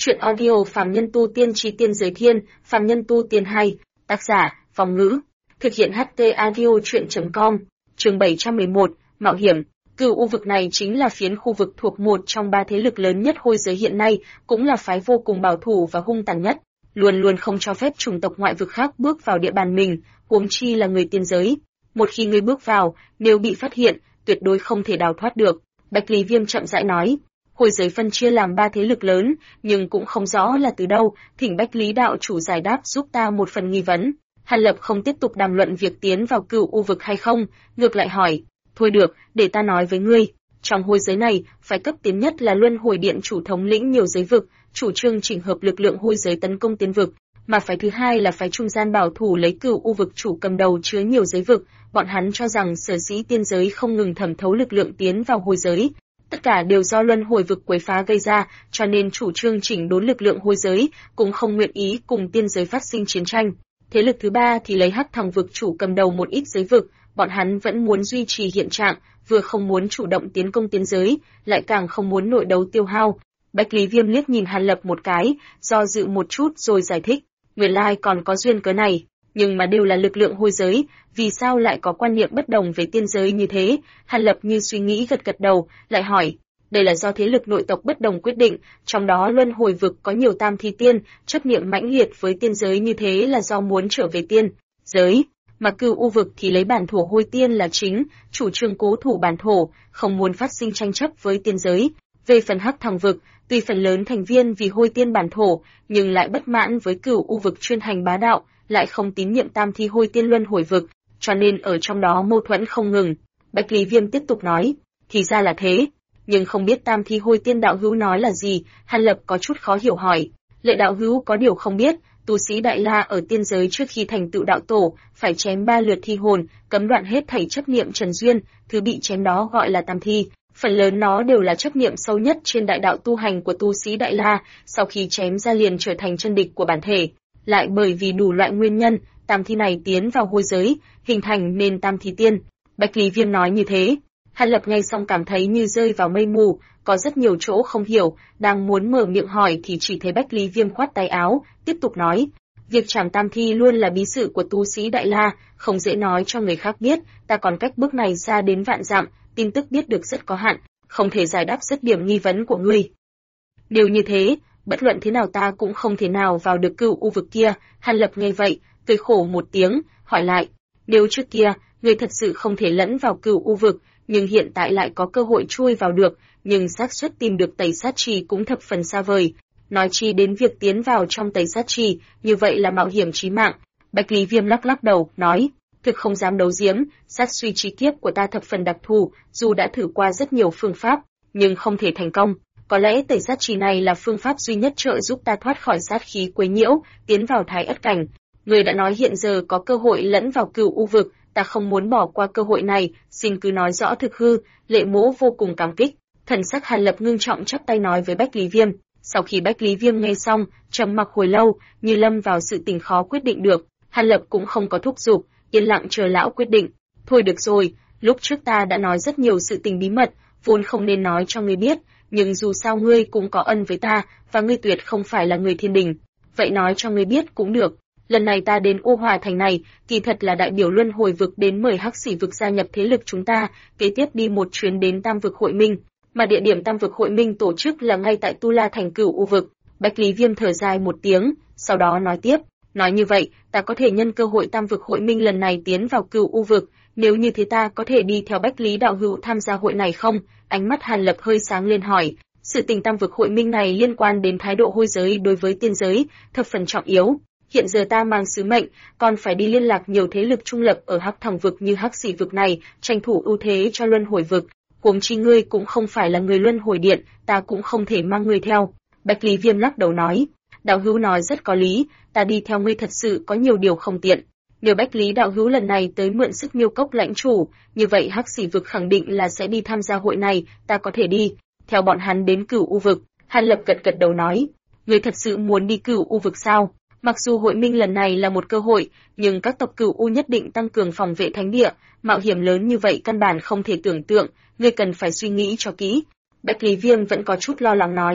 Chuyện audio Phàm Nhân Tu Tiên Chí Tiên Giới Thiên, Phàm Nhân Tu Tiên 2, tác giả, Phong Ngữ, thực hiện HT Audio Truyện.com, chương 711, Mạo Hiểm. Cửu U vực này chính là phiến khu vực thuộc một trong ba thế lực lớn nhất hôi giới hiện nay, cũng là phái vô cùng bảo thủ và hung tàn nhất, luôn luôn không cho phép chủng tộc ngoại vực khác bước vào địa bàn mình, huống chi là người tiên giới. Một khi ngươi bước vào, nếu bị phát hiện, tuyệt đối không thể đào thoát được. Bạch Lý Viêm chậm rãi nói. Hôi giới phân chia làm ba thế lực lớn, nhưng cũng không rõ là từ đâu, thỉnh Bách Lý đạo chủ giải đáp giúp ta một phần nghi vấn. Hàn Lập không tiếp tục đàm luận việc tiến vào Cửu U vực hay không, ngược lại hỏi, thôi được, để ta nói với ngươi. Trong hôi giới này, phái cấp tiến nhất là Luân Hồi Điện chủ thống lĩnh nhiều giới vực, chủ trương chỉnh hợp lực lượng hôi giới tấn công tiến vực, mà phái thứ hai là phái trung gian bảo thủ lấy Cửu U vực chủ cầm đầu chứa nhiều giới vực, bọn hắn cho rằng sở dĩ tiên giới không ngừng thẩm thấu lực lượng tiến vào hôi giới, tất cả đều do luân hồi vực quấy phá gây ra, cho nên chủ trương chỉnh đốn lực lượng hôi giới, cũng không nguyện ý cùng tiên giới phát sinh chiến tranh. Thế lực thứ ba thì lấy Hắc Thòng vực chủ cầm đầu một ít giới vực, bọn hắn vẫn muốn duy trì hiện trạng, vừa không muốn chủ động tiến công tiên giới, lại càng không muốn nội đấu tiêu hao. Bạch Lý Viêm liếc nhìn Hàn Lập một cái, do dự một chút rồi giải thích, nguyên lai còn có duyên cớ này. Nhưng mà đều là lực lượng hôi giới, vì sao lại có quan niệm bất đồng về tiên giới như thế? Hàn Lập như suy nghĩ gật gật đầu, lại hỏi, đây là do thế lực nội tộc bất đồng quyết định, trong đó luân hồi vực có nhiều tam thi tiên, chấp niệm mãnh liệt với tiên giới như thế là do muốn trở về tiên giới, mà Cửu U vực thì lấy bản thổ hôi tiên là chính, chủ trương cố thủ bản thổ, không muốn phát sinh tranh chấp với tiên giới. Về phần Hắc Thòng vực, tuy phần lớn thành viên vì hôi tiên bản thổ, nhưng lại bất mãn với Cửu U vực chuyên hành bá đạo, lại không tín nhiệm tam thi hôi tiên luân hồi vực, cho nên ở trong đó mâu thuẫn không ngừng. Bạch Lý Viêm tiếp tục nói, thì ra là thế, nhưng không biết tam thi hôi tiên đạo hữu nói là gì. Hàn Lập có chút khó hiểu hỏi, Lệ đạo hữu có điều không biết, tu sĩ Đại La ở tiên giới trước khi thành tựu đạo tổ, phải chém 3 lượt thi hồn, cấm đoạn hết thảy chấp niệm trần duyên, thứ bị chém đó gọi là tam thi. Phần lớn nó đều là chấp niệm sâu nhất trên đại đạo tu hành của tu sĩ Đại La, sau khi chém ra liền trở thành chân địch của bản thể. Lại bởi vì đủ loại nguyên nhân, tam thi này tiến vào hôi giới, hình thành nên tam thi tiên. Bạch Lý Viêm nói như thế, Hàn Lập nghe xong cảm thấy như rơi vào mây mù, có rất nhiều chỗ không hiểu, đang muốn mở miệng hỏi thì chỉ thấy Bạch Lý Viêm khoát tay áo, tiếp tục nói, việc trảm tam thi luôn là bí sự của tu sĩ Đại La, không dễ nói cho người khác biết, ta còn cách bước này ra đến vạn dặm, tin tức biết được rất có hạn, không thể giải đáp dứt điểm nghi vấn của ngươi. Điều như thế, bất luận thế nào ta cũng không thể nào vào được Cửu U vực kia. Hàn Lập nghe vậy, cười khổ một tiếng, hỏi lại, nếu trước kia, ngươi thật sự không thể lẫn vào Cửu U vực, nhưng hiện tại lại có cơ hội chui vào được, nhưng xác suất tìm được Tẩy Sát Trì cũng thập phần xa vời. Nói chi đến việc tiến vào trong Tẩy Sát Trì, như vậy là mạo hiểm chí mạng. Bạch Lý Viêm lắc lắc đầu, nói, thực không dám đấu giếm, sát suy chi kiếp của ta thập phần đặc thù, dù đã thử qua rất nhiều phương pháp, nhưng không thể thành công. Có lẽ Tẩy Sát Trì này là phương pháp duy nhất trợ giúp ta thoát khỏi sát khí quấy nhiễu, tiến vào Thái Ất cảnh. Người đã nói hiện giờ có cơ hội lẫn vào Cửu U vực, ta không muốn bỏ qua cơ hội này, xin cứ nói rõ thực hư. Lệ Mỗ vô cùng cảm kích. Thần sắc Hàn Lập ngưng trọng chắp tay nói với Bạch Lý Viêm. Sau khi Bạch Lý Viêm nghe xong, trầm mặc hồi lâu, như lâm vào sự tình khó quyết định được. Hàn Lập cũng không có thúc giục, yên lặng chờ lão quyết định. Thôi được rồi, lúc trước ta đã nói rất nhiều sự tình bí mật, vốn không nên nói cho ngươi biết, nhưng dù sao ngươi cũng có ân với ta, và ngươi tuyệt không phải là người thiên đình, vậy nói cho ngươi biết cũng được. Lần này ta đến U Hòa thành này, kỳ thật là đại biểu luân hồi vực đến mời Hắc Xỉ vực gia nhập thế lực chúng ta, kế tiếp đi một chuyến đến Tam vực hội minh, mà địa điểm Tam vực hội minh tổ chức là ngay tại Tu La thành Cửu U vực. Bạch Lý Viêm thở dài một tiếng, sau đó nói tiếp, nói như vậy, ta có thể nhân cơ hội Tam vực hội minh lần này tiến vào Cửu U vực, nếu như thế ta có thể đi theo Bách Lý đạo hữu tham gia hội này không? Ánh mắt Hàn Lập hơi sáng lên hỏi, sự tình Tam vực hội minh này liên quan đến thái độ hôi giới đối với tiên giới, thập phần trọng yếu. Hiện giờ ta mang sứ mệnh, còn phải đi liên lạc nhiều thế lực trung lập ở Hắc Thòng vực như Hắc Xỉ vực này, tranh thủ ưu thế cho luân hồi vực. Huống chi ngươi cũng không phải là người luân hồi điện, ta cũng không thể mang ngươi theo. Bạch Lý Viêm lắc đầu nói, đạo hữu nói rất có lý, ta đi theo ngươi thật sự có nhiều điều không tiện. Nếu Bạch Lý đạo hữu lần này tới mượn sức Miêu Cốc lãnh chủ, như vậy Hắc Xỉ vực khẳng định là sẽ đi tham gia hội này, ta có thể đi theo bọn hắn đến Cửu U vực. Hàn Lập gật gật đầu nói, ngươi thật sự muốn đi Cửu U vực sao? Mặc dù hội minh lần này là một cơ hội, nhưng các tộc Cửu U nhất định tăng cường phòng vệ thánh địa, mạo hiểm lớn như vậy căn bản không thể tưởng tượng, ngươi cần phải suy nghĩ cho kỹ. Bạch Lý Viêm vẫn có chút lo lắng nói,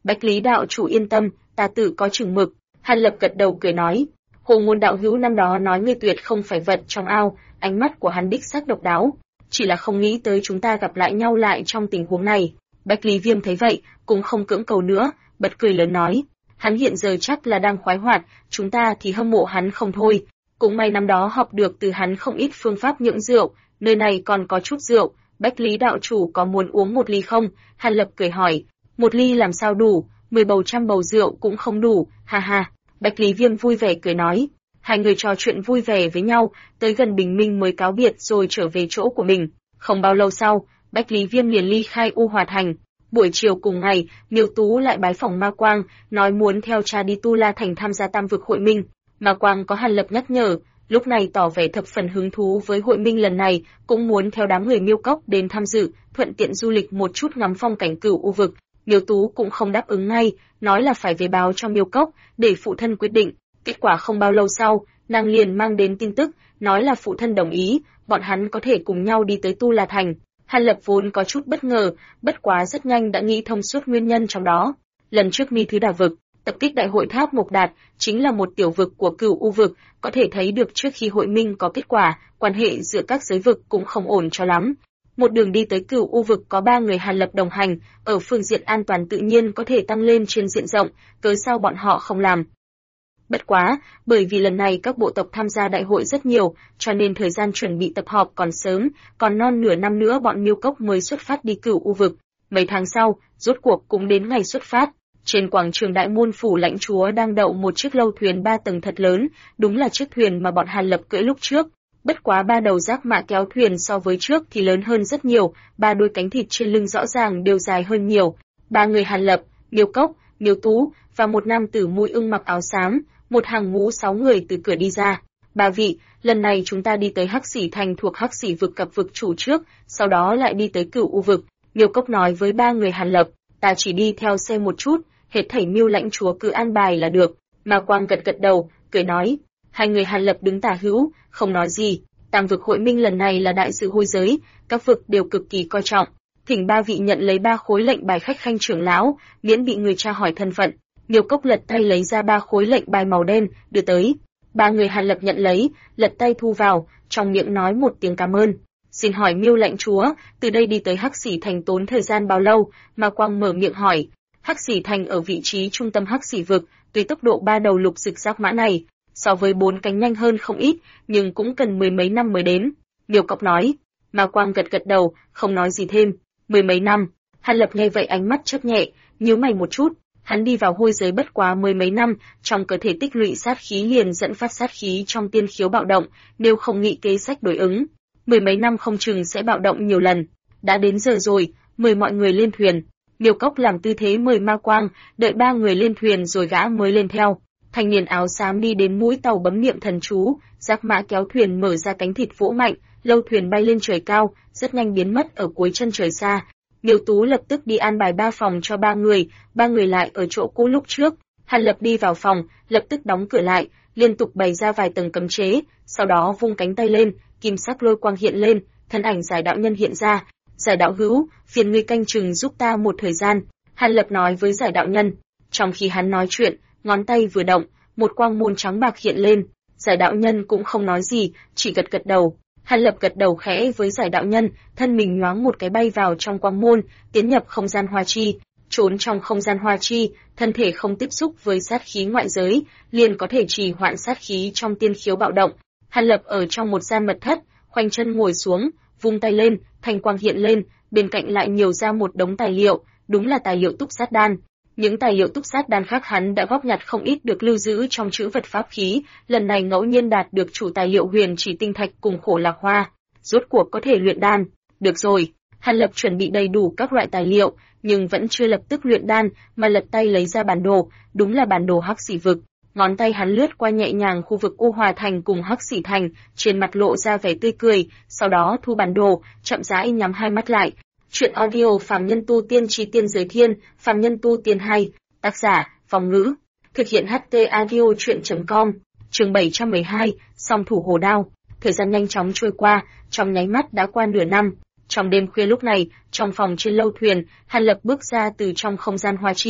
Bách Lý đạo chủ yên tâm, ta tự có chừng mực. Hàn Lập gật đầu cười nói, Hồ Ngôn đạo hữu năm đó nói ngươi tuyệt không phải vật trong ao, ánh mắt của hắn đích xác độc đáo, chỉ là không nghĩ tới chúng ta gặp lại nhau lại trong tình huống này. Bách Lý Viêm thấy vậy, cũng không cưỡng cầu nữa, bật cười lớn nói, hắn hiện giờ chắc là đang khoái hoạt, chúng ta thì hâm mộ hắn không thôi. Cũng may năm đó học được từ hắn không ít phương pháp nhượng rượu, nơi này còn có chút rượu, Bách Lý đạo chủ có muốn uống một ly không? Hàn Lập cười hỏi, một ly làm sao đủ, 10 bầu trăm bầu rượu cũng không đủ, ha ha. Bách Lý Viêm vui vẻ cười nói, hai người trò chuyện vui vẻ với nhau, tới gần bình minh mới cáo biệt rồi trở về chỗ của mình. Không bao lâu sau, Bách Lý Viêm liền ly khai U Hòa Thành. Buổi chiều cùng ngày, Miêu Tú lại bái phỏng Ma Quang, nói muốn theo cha đi Tu La Thành tham gia Tam vực hội minh. Ma Quang có Hàn Lập nhắc nhở, lúc này tỏ vẻ thập phần hứng thú với hội minh lần này, cũng muốn theo đám người Miêu Cốc đến tham dự, thuận tiện du lịch một chút ngắm phong cảnh Cửu U vực. Miêu Tú cũng không đáp ứng ngay, nói là phải về báo cho Miêu Cốc để phụ thân quyết định. Kết quả không bao lâu sau, nàng liền mang đến tin tức, nói là phụ thân đồng ý, bọn hắn có thể cùng nhau đi tới Tu La Thành. Hàn Lập vốn có chút bất ngờ, bất quá rất nhanh đã nghĩ thông suốt nguyên nhân trong đó. Lần trước Mi Thứ Đà vực, tập kích đại hội Tháp Mộc Đạt, chính là một tiểu vực của Cửu U vực, có thể thấy được trước khi hội minh có kết quả, quan hệ giữa các giới vực cũng không ổn cho lắm. Một đường đi tới Cửu U vực có 3 người Hàn Lập đồng hành, ở phương diện an toàn tự nhiên có thể tăng lên trên diện rộng, cớ sao bọn họ không làm. Bất quá, bởi vì lần này các bộ tộc tham gia đại hội rất nhiều, cho nên thời gian chuẩn bị tập họp còn sớm, còn non nửa năm nữa bọn Miêu Cốc mới xuất phát đi Cửu U vực. Mấy tháng sau, rốt cuộc cũng đến ngày xuất phát. Trên quảng trường Đại Môn phủ lãnh chúa đang đậu một chiếc lâu thuyền 3 tầng thật lớn, đúng là chiếc thuyền mà bọn Hàn Lập cưỡi lúc trước. Bất quá 3 đầu giác mã kéo thuyền so với trước thì lớn hơn rất nhiều, 3 đôi cánh thịt trên lưng rõ ràng đều dài hơn nhiều. 3 người Hàn Lập, Miêu Cốc, Miêu Tú và một nam tử mũi ưng mặc áo xám, một hàng ngũ 6 người từ cửa đi ra. 3 vị, lần này chúng ta đi tới Hắc Xỉ Thành thuộc Hắc Xỉ vực cập vực chủ trước, sau đó lại đi tới Cửu U vực. Miêu Cốc nói với 3 người Hàn Lập, ta chỉ đi theo xe một chút, hết thảy Miêu lãnh chúa cứ an bài là được. Ma Quang gật gật đầu, cười nói. Hai người Hàn Lập đứng tả hữu, không nói gì. Tam vực hội minh lần này là đại sự hôi giới, các vực đều cực kỳ coi trọng. Thỉnh 3 vị nhận lấy 3 khối lệnh bài khách khanh trưởng lão, miễn bị người tra hỏi thân phận. Miêu Cốc lật tay lấy ra 3 khối lệnh bài màu đen, đưa tới. 3 người Hàn Lập nhận lấy, lật tay thu vào, trong miệng nói một tiếng cảm ơn. Xin hỏi Miêu lãnh chúa, từ đây đi tới Hắc Xỉ Thành tốn thời gian bao lâu? Ma Quang mở miệng hỏi. Hắc Xỉ Thành ở vị trí trung tâm Hắc Xỉ vực, tuy tốc độ 3 đầu lục dịch giác mã này, so với 4 cánh nhanh hơn không ít, nhưng cũng cần 10 mấy năm mới đến. Miêu Cốc nói. Ma Quang gật gật đầu, không nói gì thêm. 10 mấy năm. Hàn Lập nghe vậy ánh mắt chớp nhẹ, nhíu mày một chút. Hắn đi vào hôi giới bất quá 10 mấy năm, trong cơ thể tích lũy sát khí liền dẫn phát sát khí trong tiên khiếu bạo động, nếu không nghĩ kế sách đối ứng, 10 mấy năm không chừng sẽ bạo động nhiều lần. Đã đến giờ rồi, mời mọi người lên thuyền. Miêu Cốc làm tư thế mời Ma Quang, đợi 3 người lên thuyền rồi gã mới lên theo. Thanh niên áo xám đi đến mũi tàu bấm niệm thần chú, giác mã kéo thuyền mở ra cánh thịt vỗ mạnh, lâu thuyền bay lên trời cao, rất nhanh biến mất ở cuối chân trời xa. Miêu Tú lập tức đi an bài 3 phòng cho 3 người lại ở chỗ cũ lúc trước. Hàn Lập đi vào phòng, lập tức đóng cửa lại, liên tục bày ra vài tầng cấm chế, sau đó vung cánh tay lên, kim sắc lôi quang hiện lên, thân ảnh Giải đạo nhân hiện ra. Giải đạo hữu, phiền ngươi canh chừng giúp ta một thời gian, Hàn Lập nói với Giải đạo nhân. Trong khi hắn nói chuyện, ngón tay vừa động, một quang môn trắng bạc hiện lên. Giải đạo nhân cũng không nói gì, chỉ gật gật đầu. Hàn Lập gật đầu khẽ với Giải đạo nhân, thân mình nhoáng một cái bay vào trong quang môn, tiến nhập không gian hoa chi. Trốn trong không gian hoa chi, thân thể không tiếp xúc với sát khí ngoại giới, liền có thể trì hoãn sát khí trong tiên khiếu bạo động. Hàn Lập ở trong một gian mật thất, khoanh chân ngồi xuống, vung tay lên, thanh quang hiện lên, bên cạnh lại nhiều ra một đống tài liệu, đúng là tài liệu túc sát đan. Những tài liệu túc sát đan khác hắn đã góp nhặt không ít được lưu giữ trong trữ vật pháp khí, lần này ngẫu nhiên đạt được chủ tài liệu huyền chỉ tinh thạch cùng khổ lạc hoa, rốt cuộc có thể luyện đan. Được rồi, Hàn Lập chuẩn bị đầy đủ các loại tài liệu, nhưng vẫn chưa lập tức luyện đan, mà lật tay lấy ra bản đồ, đúng là bản đồ Hắc Xỉ vực. Ngón tay hắn lướt qua nhẹ nhàng khu vực U Hòa Thành cùng Hắc Xỉ Thành, trên mặt lộ ra vẻ tươi cười, sau đó thu bản đồ, chậm rãi nhắm hai mắt lại. Chuyện audio Phàm Nhân Tu Tiên Chi Tiên Giới Thiên, Phàm Nhân Tu Tiên 2, tác giả, Phong Ngữ, thực hiện HT audio chuyện.com, chương 712, song thủ hồ đao. Thời gian nhanh chóng trôi qua, trong nháy mắt đã qua nửa năm. Trong đêm khuya lúc này, trong phòng trên lâu thuyền, Hàn Lập bước ra từ trong không gian hoa chi.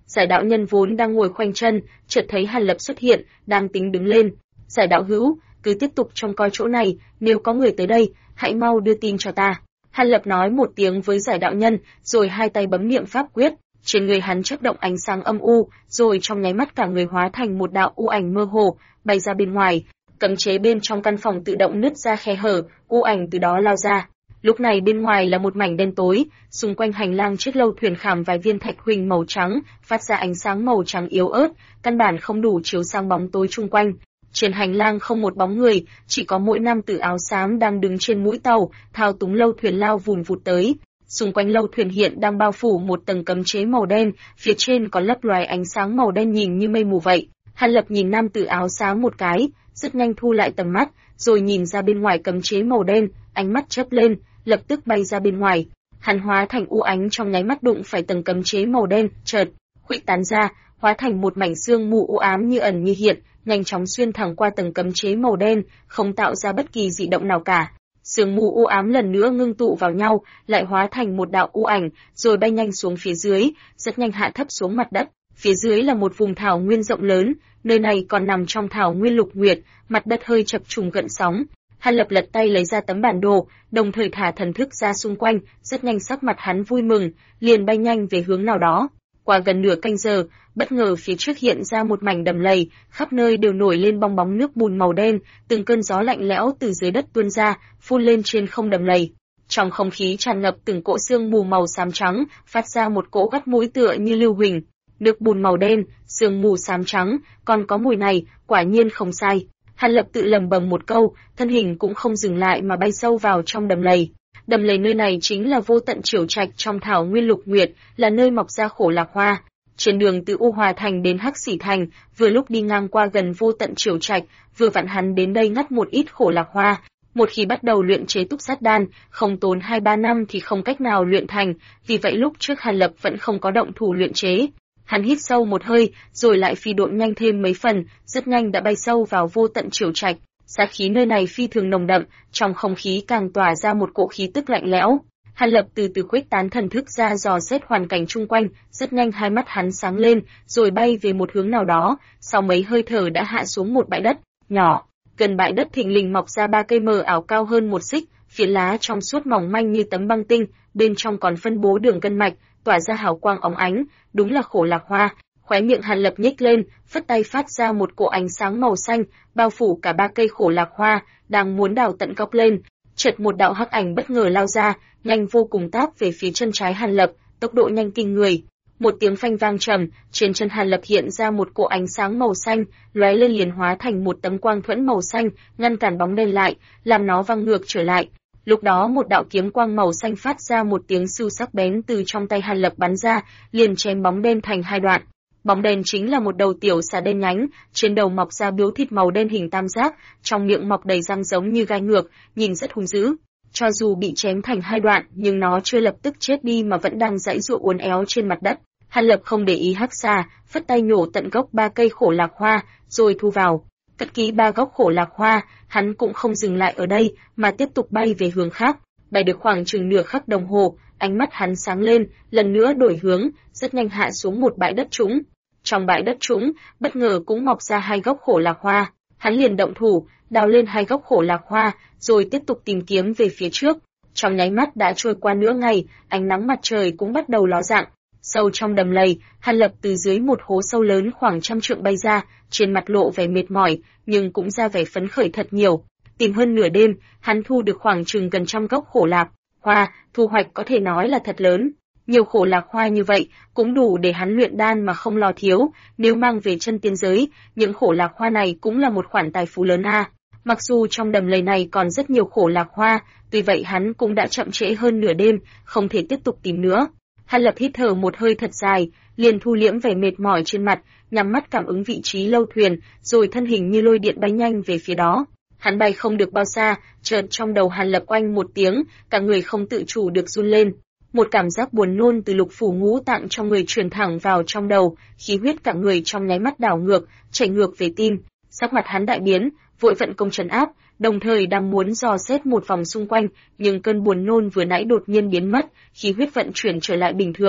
Giải đạo nhân vốn đang ngồi khoanh chân, chợt thấy Hàn Lập xuất hiện, đang tính đứng lên. Giải đạo hữu, cứ tiếp tục trông coi chỗ này, nếu có người tới đây, hãy mau đưa tin cho ta. Hàn Lập nói một tiếng với giải đạo nhân, rồi hai tay bấm niệm pháp quyết, trên người hắn chớp động ánh sáng âm u, rồi trong nháy mắt cả người hóa thành một đạo u ảnh mơ hồ, bay ra bên ngoài. Cấm chế bên trong căn phòng tự động nứt ra khe hở, u ảnh từ đó lao ra. Lúc này bên ngoài là một mảnh đen tối, xung quanh hành lang chiếc lâu thuyền khảm vài viên thạch huỳnh màu trắng, phát ra ánh sáng màu trắng yếu ớt, căn bản không đủ chiếu sang bóng tối chung quanh. Trên hành lang không một bóng người, chỉ có mỗi nam tử áo xám đang đứng trên mũi tàu, thao túng lâu thuyền lao vùn vụt tới. Xung quanh lâu thuyền hiện đang bao phủ một tầng cấm chế màu đen, phía trên có lấp loài ánh sáng màu đen nhìn như mây mù vậy. Hàn Lập nhìn nam tử áo xám một cái, rất nhanh thu lại tầm mắt, rồi nhìn ra bên ngoài cấm chế màu đen, ánh mắt chớp lên, lập tức bay ra bên ngoài. Hắn hóa thành u ánh trong nháy mắt đụng phải tầng cấm chế màu đen, chợt khuếch tán ra, hóa thành một mảnh sương mù u ám như ẩn như hiện, nhanh chóng xuyên thẳng qua tầng cấm chế màu đen, không tạo ra bất kỳ dị động nào cả. Sương mù u ám lần nữa ngưng tụ vào nhau, lại hóa thành một đạo u ảnh, rồi bay nhanh xuống phía dưới, rất nhanh hạ thấp xuống mặt đất. Phía dưới là một vùng thảo nguyên rộng lớn, nơi này còn nằm trong thảo nguyên lục nguyệt, mặt đất hơi chập trùng gợn sóng. Hàn Lập lật tay lấy ra tấm bản đồ, đồng thời thả thần thức ra xung quanh, rất nhanh sắc mặt hắn vui mừng, liền bay nhanh về hướng nào đó. Qua gần nửa canh giờ, bất ngờ phía trước hiện ra một mảnh đầm lầy, khắp nơi đều nổi lên bong bóng nước bùn màu đen, từng cơn gió lạnh lẽo từ dưới đất tuôn ra, phun lên trên không đầm lầy. Trong không khí tràn ngập từng cỗ sương mù màu xám trắng, phát ra một cỗ gắt mũi tựa như lưu huỳnh. Nước bùn màu đen, sương mù xám trắng, còn có mùi này, quả nhiên không sai. Hàn Lập tự lẩm bẩm một câu, thân hình cũng không dừng lại mà bay sâu vào trong đầm lầy. Đầm lầy nơi này chính là vô tận triều trạch trong thảo nguyên lục nguyệt, là nơi mọc ra khổ lạc hoa. Trên đường từ U Hòa Thành đến Hắc Xỉ Thành, vừa lúc đi ngang qua gần vô tận triều trạch, vừa vặn hắn đến đây ngắt một ít khổ lạc hoa. Một khi bắt đầu luyện chế túc sát đan, không tốn 2-3 năm thì không cách nào luyện thành, vì vậy lúc trước Hàn Lập vẫn không có động thủ luyện chế. Hắn hít sâu một hơi, rồi lại phi độn nhanh thêm mấy phần, rất nhanh đã bay sâu vào vô tận triều trạch. Sát khí nơi này phi thường nồng đậm, trong không khí càng tỏa ra một cỗ khí tức lạnh lẽo. Hàn Lập từ từ khuếch tán thần thức ra dò xét hoàn cảnh chung quanh, rất nhanh hai mắt hắn sáng lên, rồi bay về một hướng nào đó, sau mấy hơi thở đã hạ xuống một bãi đất nhỏ. Gần bãi đất thình lình mọc ra 3 cây mờ ảo cao hơn 1 xích, phiến lá trong suốt mỏng manh như tấm băng tinh, bên trong còn phân bố đường gân mạch, tỏa ra hào quang óng ánh, đúng là khổ lạc hoa. Khóe miệng Hàn Lập nhếch lên, phất tay phát ra một cỗ ánh sáng màu xanh, bao phủ cả 3 cây khổ lạc hoa, đang muốn đào tận gốc lên. Chợt một đạo hắc ảnh bất ngờ lao ra, nhanh vô cùng táp về phía chân trái Hàn Lập, tốc độ nhanh kinh người. Một tiếng phanh vang trầm, trên chân Hàn Lập hiện ra một cỗ ánh sáng màu xanh, lóe lên liền hóa thành một tấm quang thuẫn màu xanh, ngăn cản bóng đen lại, làm nó văng ngược trở lại. Lúc đó một đạo kiếm quang màu xanh phát ra một tiếng sưu sắc bén từ trong tay Hàn Lập bắn ra, liền chém bóng đen thành 2 đoạn. Bóng đen chính là một đầu tiểu xà đen nhánh, trên đầu mọc ra biếu thịt màu đen hình tam giác, trong miệng mọc đầy răng giống như gai ngược, nhìn rất hung dữ. Cho dù bị chém thành 2 đoạn, nhưng nó chưa lập tức chết đi mà vẫn đang giãy giụa uốn éo trên mặt đất. Hàn Lập không để ý hắc xà, phất tay nhổ tận gốc 3 cây khổ lạc hoa, rồi thu vào. Cất kỹ 3 gốc khổ lạc hoa, hắn cũng không dừng lại ở đây, mà tiếp tục bay về hướng khác. Bay được khoảng chừng nửa khắc đồng hồ, ánh mắt hắn sáng lên, lần nữa đổi hướng, rất nhanh hạ xuống một bãi đất trũng. Trong bãi đất trũng, bất ngờ cũng mọc ra 2 gốc khổ lạc hoa. Hắn liền động thủ, đào lên 2 gốc khổ lạc hoa, rồi tiếp tục tìm kiếm về phía trước. Trong nháy mắt đã trôi qua nửa ngày, ánh nắng mặt trời cũng bắt đầu ló dạng. Sâu trong đầm lầy, Hàn Lập từ dưới một hố sâu lớn khoảng 100 trượng bay ra, trên mặt lộ vẻ mệt mỏi, nhưng cũng ra vẻ phấn khởi thật nhiều. Tìm hơn nửa đêm, hắn thu được khoảng chừng gần 100 gốc khổ lạc hoa, thu hoạch có thể nói là thật lớn. Nhiều khổ lạc hoa như vậy cũng đủ để hắn luyện đan mà không lo thiếu, nếu mang về chân tiên giới, những khổ lạc hoa này cũng là một khoản tài phú lớn a. Mặc dù trong đầm lầy này còn rất nhiều khổ lạc hoa, tuy vậy hắn cũng đã chậm trễ hơn nửa đêm, không thể tiếp tục tìm nữa. Hàn Lập hít thở một hơi thật dài, liền thu liễm vẻ mệt mỏi trên mặt, nhắm mắt cảm ứng vị trí lâu thuyền, rồi thân hình như lôi điện bay nhanh về phía đó. Hắn bay không được bao xa, chợt trong đầu Hàn Lập oanh một tiếng, cả người không tự chủ được run lên. Một cảm giác buồn nôn từ lục phủ ngũ tạng trong người truyền thẳng vào trong đầu, khí huyết cả người trong nháy mắt đảo ngược, chảy ngược về tim. Sắc mặt hắn đại biến, vội vận công trấn áp, đồng thời đang muốn dò xét một vòng xung quanh, nhưng cơn buồn nôn vừa nãy đột nhiên biến mất, khí huyết vận chuyển trở lại bình thường.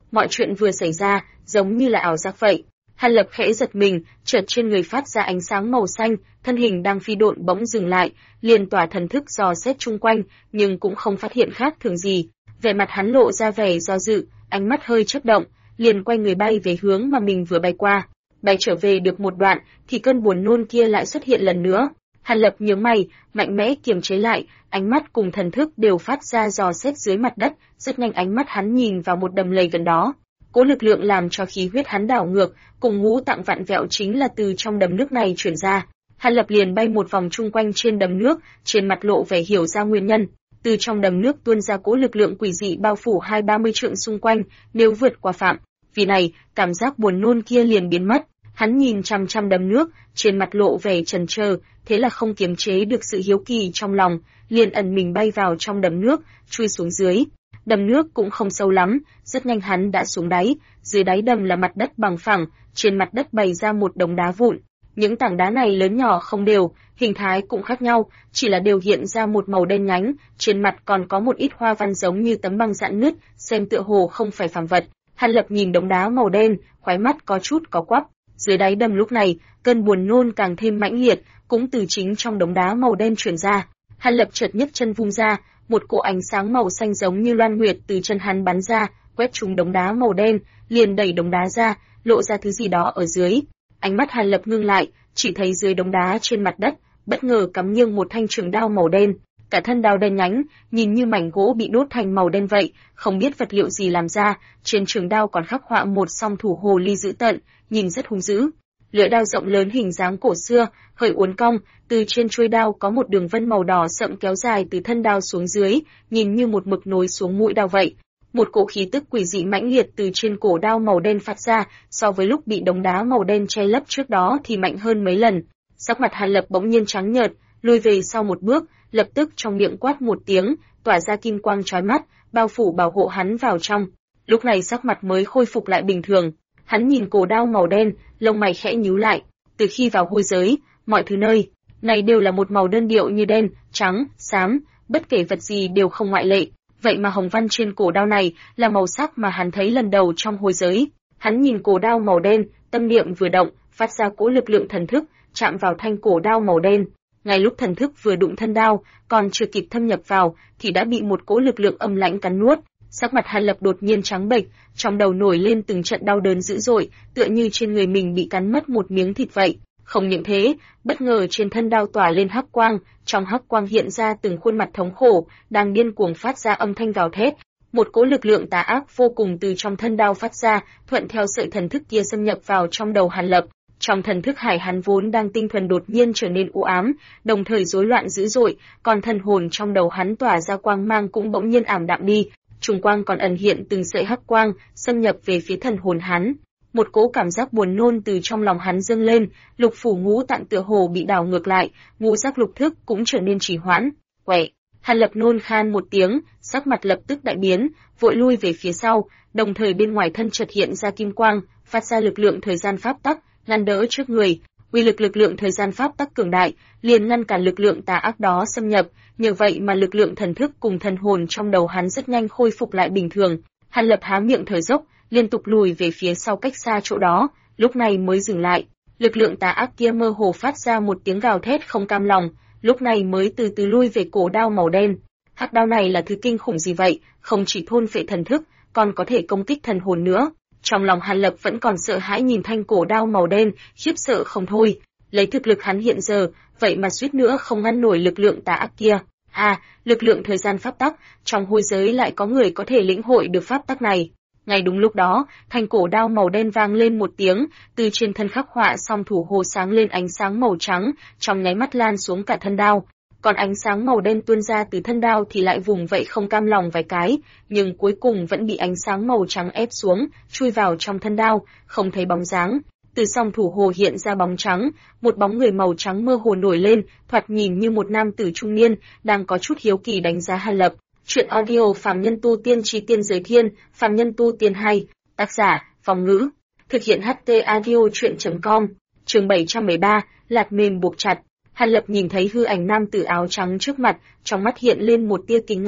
Mọi chuyện vừa xảy ra, giống như là ảo giác vậy. Hàn Lập khẽ giật mình, chợt trên người phát ra ánh sáng màu xanh, thân hình đang phi độn bỗng dừng lại, liền tỏa thần thức dò xét chung quanh, nhưng cũng không phát hiện khác thường gì. Vẻ mặt hắn lộ ra vẻ do dự, ánh mắt hơi chớp động, liền quay người bay về hướng mà mình vừa bay qua. Bay trở về được một đoạn, thì cơn buồn nôn kia lại xuất hiện lần nữa. Hàn Lập nhướng mày, mạnh mẽ kiềm chế lại, ánh mắt cùng thần thức đều phát ra dò xét dưới mặt đất, rất nhanh ánh mắt hắn nhìn vào một đầm lầy gần đó. Cỗ lực lượng làm cho khí huyết hắn đảo ngược, cùng ngũ tạng vặn vẹo chính là từ trong đầm nước này chuyển ra. Hàn Lập liền bay một vòng chung quanh trên đầm nước, trên mặt lộ vẻ hiểu ra nguyên nhân. Từ trong đầm nước tuôn ra cỗ lực lượng quỷ dị bao phủ 20-30 trượng xung quanh, nếu vượt qua phạm vì này, cảm giác buồn nôn kia liền biến mất. Hắn nhìn chằm chằm đầm nước, trên mặt lộ vẻ chần chờ, thế là không kiềm chế được sự hiếu kỳ trong lòng, liền ẩn mình bay vào trong đầm nước, chui xuống dưới. Đầm nước cũng không sâu lắm, rất nhanh hắn đã xuống đáy, dưới đáy đầm là mặt đất bằng phẳng, trên mặt đất bày ra một đống đá vụn. Những tảng đá này lớn nhỏ không đều, hình thái cũng khác nhau, chỉ là đều hiện ra một màu đen nhánh, trên mặt còn có một ít hoa văn giống như tấm băng rạn nứt, xem tựa hồ không phải phàm vật. Hàn Lập nhìn đống đá màu đen, khóe mắt có chút có quắp. Dưới đáy đầm lúc này, cơn buồn nôn càng thêm mãnh liệt, cũng từ chính trong đống đá màu đen truyền ra. Hàn Lập chợt nhấc chân vung ra, một cỗ ánh sáng màu xanh giống như loan nguyệt từ chân hắn bắn ra, quét trúng đống đá màu đen, liền đẩy đống đá ra, lộ ra thứ gì đó ở dưới. Ánh mắt Hàn Lập ngưng lại, chỉ thấy dưới đống đá trên mặt đất, bất ngờ cắm nghiêng một thanh trường đao màu đen, cả thân đao đen nhánh, nhìn như mảnh gỗ bị đốt thành màu đen vậy, không biết vật liệu gì làm ra, trên trường đao còn khắc họa một song thủ hồ ly dữ tợn, nhìn rất hung dữ. Lưỡi đao rộng lớn hình dáng cổ xưa, hơi uốn cong, từ trên chuôi đao có một đường vân màu đỏ sậm kéo dài từ thân đao xuống dưới, nhìn như một mực nối xuống mũi đao vậy. Một cỗ khí tức quỷ dị mãnh liệt từ trên cổ đao màu đen phát ra, so với lúc bị đống đá màu đen che lấp trước đó thì mạnh hơn mấy lần. Sắc mặt Hàn Lập bỗng nhiên trắng nhợt, lùi về sau một bước, lập tức trong miệng quát một tiếng, tỏa ra kim quang chói mắt, bao phủ bảo hộ hắn vào trong. Lúc này sắc mặt mới khôi phục lại bình thường. Hắn nhìn cổ đao màu đen, lông mày khẽ nhíu lại. Từ khi vào hôi giới, mọi thứ nơi này đều là một màu đơn điệu như đen, trắng, xám, bất kể vật gì đều không ngoại lệ. Vậy mà hồng văn trên cổ đao này là màu sắc mà hắn thấy lần đầu trong hôi giới. Hắn nhìn cổ đao màu đen, tâm niệm vừa động, phát ra cỗ lực lượng thần thức, chạm vào thanh cổ đao màu đen. Ngay lúc thần thức vừa đụng thân đao, còn chưa kịp thâm nhập vào, thì đã bị một cỗ lực lượng âm lãnh cắn nuốt. Sắc mặt Hàn Lập đột nhiên trắng bệch, trong đầu nổi lên từng trận đau đớn dữ dội, tựa như trên người mình bị cắn mất một miếng thịt vậy. Không những thế, bất ngờ trên thân đao tỏa lên hắc quang, trong hắc quang hiện ra từng khuôn mặt thống khổ, đang điên cuồng phát ra âm thanh gào thét. Một cỗ lực lượng tà ác vô cùng từ trong thân đao phát ra, thuận theo sợi thần thức kia xâm nhập vào trong đầu Hàn Lập. Trong thần thức hải hắn vốn đang tinh thuần đột nhiên trở nên u ám, đồng thời rối loạn dữ dội, còn thần hồn trong đầu hắn tỏa ra quang mang cũng bỗng nhiên ảm đạm đi, trùng quang còn ẩn hiện từng sợi hắc quang, xâm nhập về phía thần hồn hắn. Một cỗ cảm giác buồn nôn từ trong lòng hắn dâng lên, lục phủ ngũ tạng tựa hồ bị đảo ngược lại, ngũ giác lục thức cũng trở nên trì hoãn. Quẹ! Hàn Lập nôn khan một tiếng, sắc mặt lập tức đại biến, vội lui về phía sau, đồng thời bên ngoài thân chợt hiện ra kim quang, phát ra lực lượng thời gian pháp tắc, ngăn đỡ trước người. Uy lực lực lượng thời gian pháp tắc cường đại, liền ngăn cản lực lượng tà ác đó xâm nhập, nhờ vậy mà lực lượng thần thức cùng thần hồn trong đầu hắn rất nhanh khôi phục lại bình thường. Hàn Lập há miệng thở dốc, liên tục lùi về phía sau cách xa chỗ đó, lúc này mới dừng lại. Lực lượng tà ác kia mơ hồ phát ra một tiếng gào thét không cam lòng, lúc này mới từ từ lui về cổ đao màu đen. Hắc đao này là thứ kinh khủng gì vậy, không chỉ thôn phệ thần thức, còn có thể công kích thần hồn nữa. Trong lòng Hàn Lập vẫn còn sợ hãi nhìn thanh cổ đao màu đen, khiếp sợ không thôi. Lấy thực lực hắn hiện giờ, vậy mà suýt nữa không ngăn nổi lực lượng tà ác kia. Lực lượng thời gian pháp tắc, trong hôi giới lại có người có thể lĩnh hội được pháp tắc này. Ngay đúng lúc đó, thanh cổ đao màu đen vang lên một tiếng, từ trên thân khắc họa song thủ hồ sáng lên ánh sáng màu trắng, trong nháy mắt lan xuống cả thân đao. Còn ánh sáng màu đen tuôn ra từ thân đao thì lại vùng vậy không cam lòng vài cái, nhưng cuối cùng vẫn bị ánh sáng màu trắng ép xuống, chui vào trong thân đao, không thấy bóng dáng. Từ song thủ hồ hiện ra bóng trắng, một bóng người màu trắng mơ hồ nổi lên, thoạt nhìn như một nam tử trung niên, đang có chút hiếu kỳ đánh giá Hàn Lập. Chuyện audio Phàm Nhân Tu Tiên Chí Tiên Giới Thiên, Phàm Nhân Tu Tiên 2, tác giả, Phong Ngữ. Thực hiện HT audio chuyện.com, chương 713, lạt mềm buộc chặt. Hàn Lập nhìn thấy hư ảnh nam tử áo trắng trước mặt, trong mắt hiện lên một tia kinh ngạc.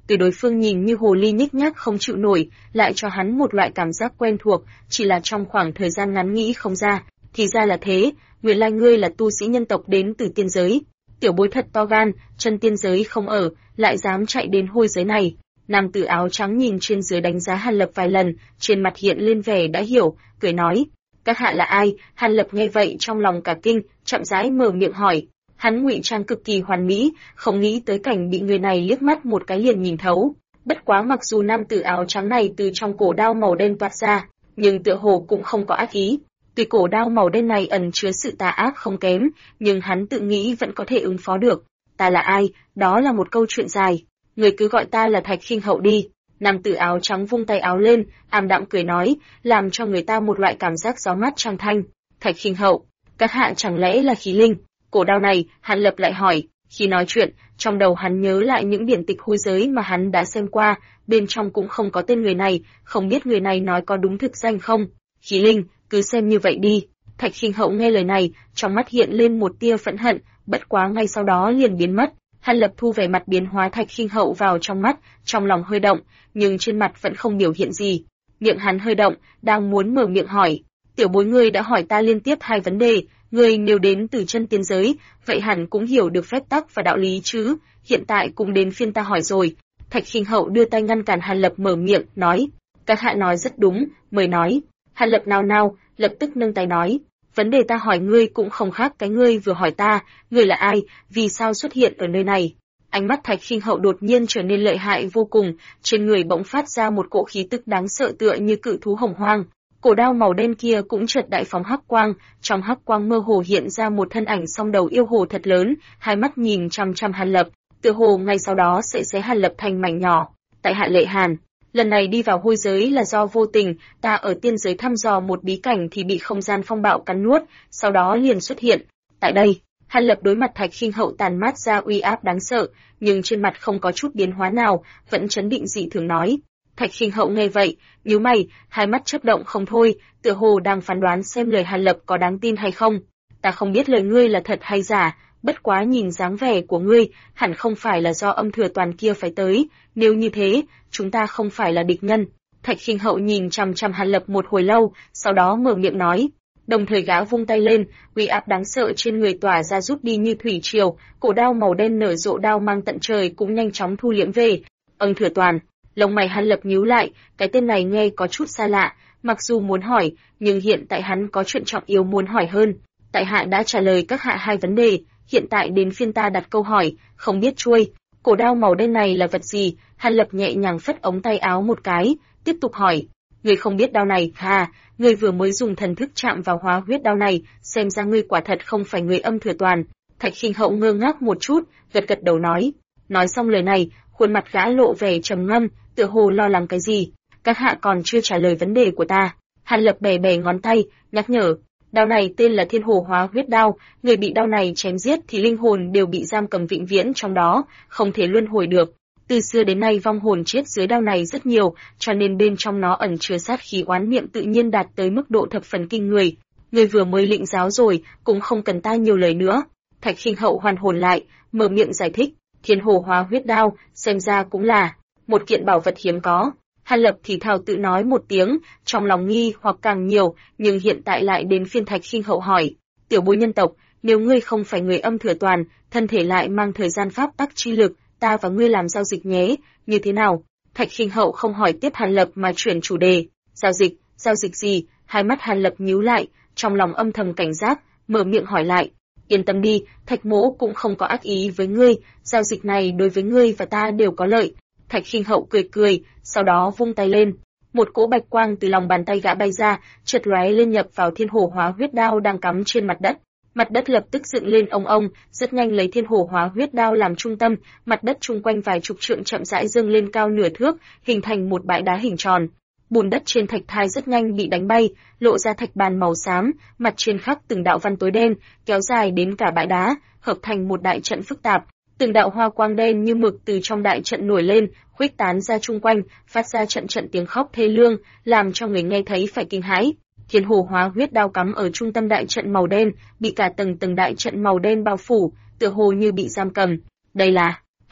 Từ đối phương nhìn như hồ ly nhích nhác không chịu nổi, lại cho hắn một loại cảm giác quen thuộc, chỉ là trong khoảng thời gian ngắn nghĩ không ra. Thì ra là thế, nguyên lai ngươi là tu sĩ nhân tộc đến từ tiên giới. Tiểu bối thật to gan, chân tiên giới không ở, lại dám chạy đến hôi giới này. Nam tử áo trắng nhìn trên dưới đánh giá Hàn Lập vài lần, trên mặt hiện lên vẻ đã hiểu, cười nói: các hạ là ai? Hàn Lập nghe vậy trong lòng cả kinh, chậm rãi mở miệng hỏi. Hắn ngụy trang cực kỳ hoàn mỹ, không nghĩ tới cảnh bị người này liếc mắt một cái liền nhìn thấu. Bất quá mặc dù nam tử áo trắng này từ trong cổ đao màu đen toát ra, nhưng tựa hồ cũng không có ác ý. Tuy cổ đao màu đen này ẩn chứa sự tà ác không kém, nhưng hắn tự nghĩ vẫn có thể ứng phó được. Ta là ai? Đó là một câu chuyện dài. Người cứ gọi ta là Thạch Khinh Hậu đi. Nam tử áo trắng vung tay áo lên, ảm đạm cười nói, làm cho người ta một loại cảm giác gió mát trong thanh. Thạch Khinh Hậu, các hạ chẳng lẽ là khí linh? Cổ đao này, Hàn Lập lại hỏi. Khi nói chuyện, trong đầu hắn nhớ lại những điển tịch hôi giới mà hắn đã xem qua, bên trong cũng không có tên người này, không biết người này nói có đúng thực danh không? Khí linh, cứ xem như vậy đi. Thạch Khinh Hậu nghe lời này, trong mắt hiện lên một tia phẫn hận, bất quá ngay sau đó liền biến mất. Hàn Lập thu về mặt biến hóa Thạch Khinh Hậu vào trong mắt, trong lòng hơi động, nhưng trên mặt vẫn không biểu hiện gì. Miệng hắn hơi động, đang muốn mở miệng hỏi. Tiểu bối ngươi đã hỏi ta liên tiếp 2 vấn đề, ngươi nếu đến từ chân tiên giới, vậy hẳn cũng hiểu được phép tắc và đạo lý chứ, hiện tại cũng đến phiên ta hỏi rồi. Thạch Khinh Hậu đưa tay ngăn cản Hàn Lập mở miệng, nói, các hạ nói rất đúng, mời nói. Hàn Lập nao nao, lập tức nâng tay nói, vấn đề ta hỏi ngươi cũng không khác cái ngươi vừa hỏi ta, ngươi là ai, vì sao xuất hiện ở nơi này? Ánh mắt Thạch Khinh Hậu đột nhiên trở nên lợi hại vô cùng, trên người bỗng phát ra một cỗ khí tức đáng sợ tựa như cự thú hồng hoang. Cổ đao màu đen kia cũng chợt đại phóng hắc quang, trong hắc quang mơ hồ hiện ra một thân ảnh song đầu yêu hồ thật lớn, hai mắt nhìn chăm chăm Hàn Lập, tựa hồ ngay sau đó sẽ xé Hàn Lập thành mảnh nhỏ. Tại hạ Lệ Hàn, lần này đi vào hôi giới là do vô tình, ta ở tiên giới thăm dò một bí cảnh thì bị không gian phong bạo cắn nuốt, sau đó liền xuất hiện. Tại đây, Hàn Lập đối mặt Thạch Khinh Hậu tàn mát ra uy áp đáng sợ, nhưng trên mặt không có chút biến hóa nào, vẫn trấn định dị thường nói. Thạch Khinh Hậu nghe vậy, nhíu mày, hai mắt chớp động không thôi, tựa hồ đang phán đoán xem lời Hàn Lập có đáng tin hay không. Ta không biết lời ngươi là thật hay giả, bất quá nhìn dáng vẻ của ngươi, hẳn không phải là do âm thừa toàn kia phải tới, nếu như thế, chúng ta không phải là địch nhân. Thạch Khinh Hậu nhìn chằm chằm Hàn Lập một hồi lâu, sau đó mở miệng nói. Đồng thời gã vung tay lên, uy áp đáng sợ trên người tỏa ra rút đi như thủy triều, cổ đao màu đen nở rộ đao mang tận trời cũng nhanh chóng thu liễm về. Âm thừa toàn, lông mày Hàn Lập nhíu lại, cái tên này nghe có chút xa lạ, mặc dù muốn hỏi, nhưng hiện tại hắn có chuyện trọng yếu muốn hỏi hơn. Tại hạ đã trả lời các hạ 2 vấn đề, hiện tại đến phiên ta đặt câu hỏi, không biết chuôi, cổ đao màu đen này là vật gì? Hàn Lập nhẹ nhàng phất ống tay áo một cái, tiếp tục hỏi. Ngươi không biết đao này, ngươi vừa mới dùng thần thức chạm vào hóa huyết đao này, xem ra ngươi quả thật không phải người âm thừa toàn. Thạch Khinh Hậu ngơ ngác một chút, gật gật đầu nói. Nói xong lời này, khuôn mặt gã lộ vẻ trầm ngâm, tựa hồ lo lắng cái gì. Các hạ còn chưa trả lời vấn đề của ta. Hàn Lập bè bè ngón tay, nhắc nhở. Đao này tên là Thiên Hồ Hóa Huyết Đao, người bị đao này chém giết thì linh hồn đều bị giam cầm vĩnh viễn trong đó, không thể luân hồi được. Từ xưa đến nay vong hồn chết dưới đao này rất nhiều, cho nên bên trong nó ẩn chứa sát khí oán niệm tự nhiên đạt tới mức độ thập phần kinh người. Người vừa mới lĩnh giáo rồi, cũng không cần ta nhiều lời nữa. Thạch Khinh Hậu hoàn hồn lại, mở miệng giải thích. Thiên Hồ Hóa Huyết Đao, xem ra cũng là một kiện bảo vật hiếm có. Hàn Lập thì thào tự nói một tiếng, trong lòng nghi hoặc càng nhiều, nhưng hiện tại lại đến phiên Thạch Khinh Hậu hỏi. Tiểu bối nhân tộc, nếu ngươi không phải người âm thừa toàn, thân thể lại mang thời gian pháp tắc chi lực, ta và ngươi làm giao dịch nhé, như thế nào? Thạch Khinh Hậu không hỏi tiếp Hàn Lập mà chuyển chủ đề. Giao dịch gì? Hai mắt Hàn Lập nhíu lại, trong lòng âm thầm cảnh giác, mở miệng hỏi lại. Yên tâm đi, Thạch Mỗ cũng không có ác ý với ngươi, giao dịch này đối với ngươi và ta đều có lợi. Thạch Khinh Hậu cười cười, sau đó vung tay lên, một cỗ bạch quang từ lòng bàn tay gã bay ra, chợt lóe lên nhập vào Thiên Hồ Hóa Huyết Đao đang cắm trên mặt đất. Mặt đất lập tức dựng lên ong ong, rất nhanh lấy Thiên Hồ Hóa Huyết Đao làm trung tâm, mặt đất chung quanh vài chục trượng chậm rãi dâng lên cao nửa thước, hình thành một bãi đá hình tròn. Bùn đất trên thạch thai rất nhanh bị đánh bay, lộ ra thạch bàn màu xám, mặt trên khắc từng đạo văn tối đen, kéo dài đến cả bãi đá, hợp thành một đại trận phức tạp. Từng đạo hoa quang đen như mực từ trong đại trận nổi lên, khuếch tán ra chung quanh, phát ra trận trận tiếng khóc thê lương, làm cho người nghe thấy phải kinh hãi. Thiên Hồ Hóa Huyết Đao cắm ở trung tâm đại trận màu đen, bị cả tầng đại trận màu đen bao phủ, tựa hồ như bị giam cầm. Đây là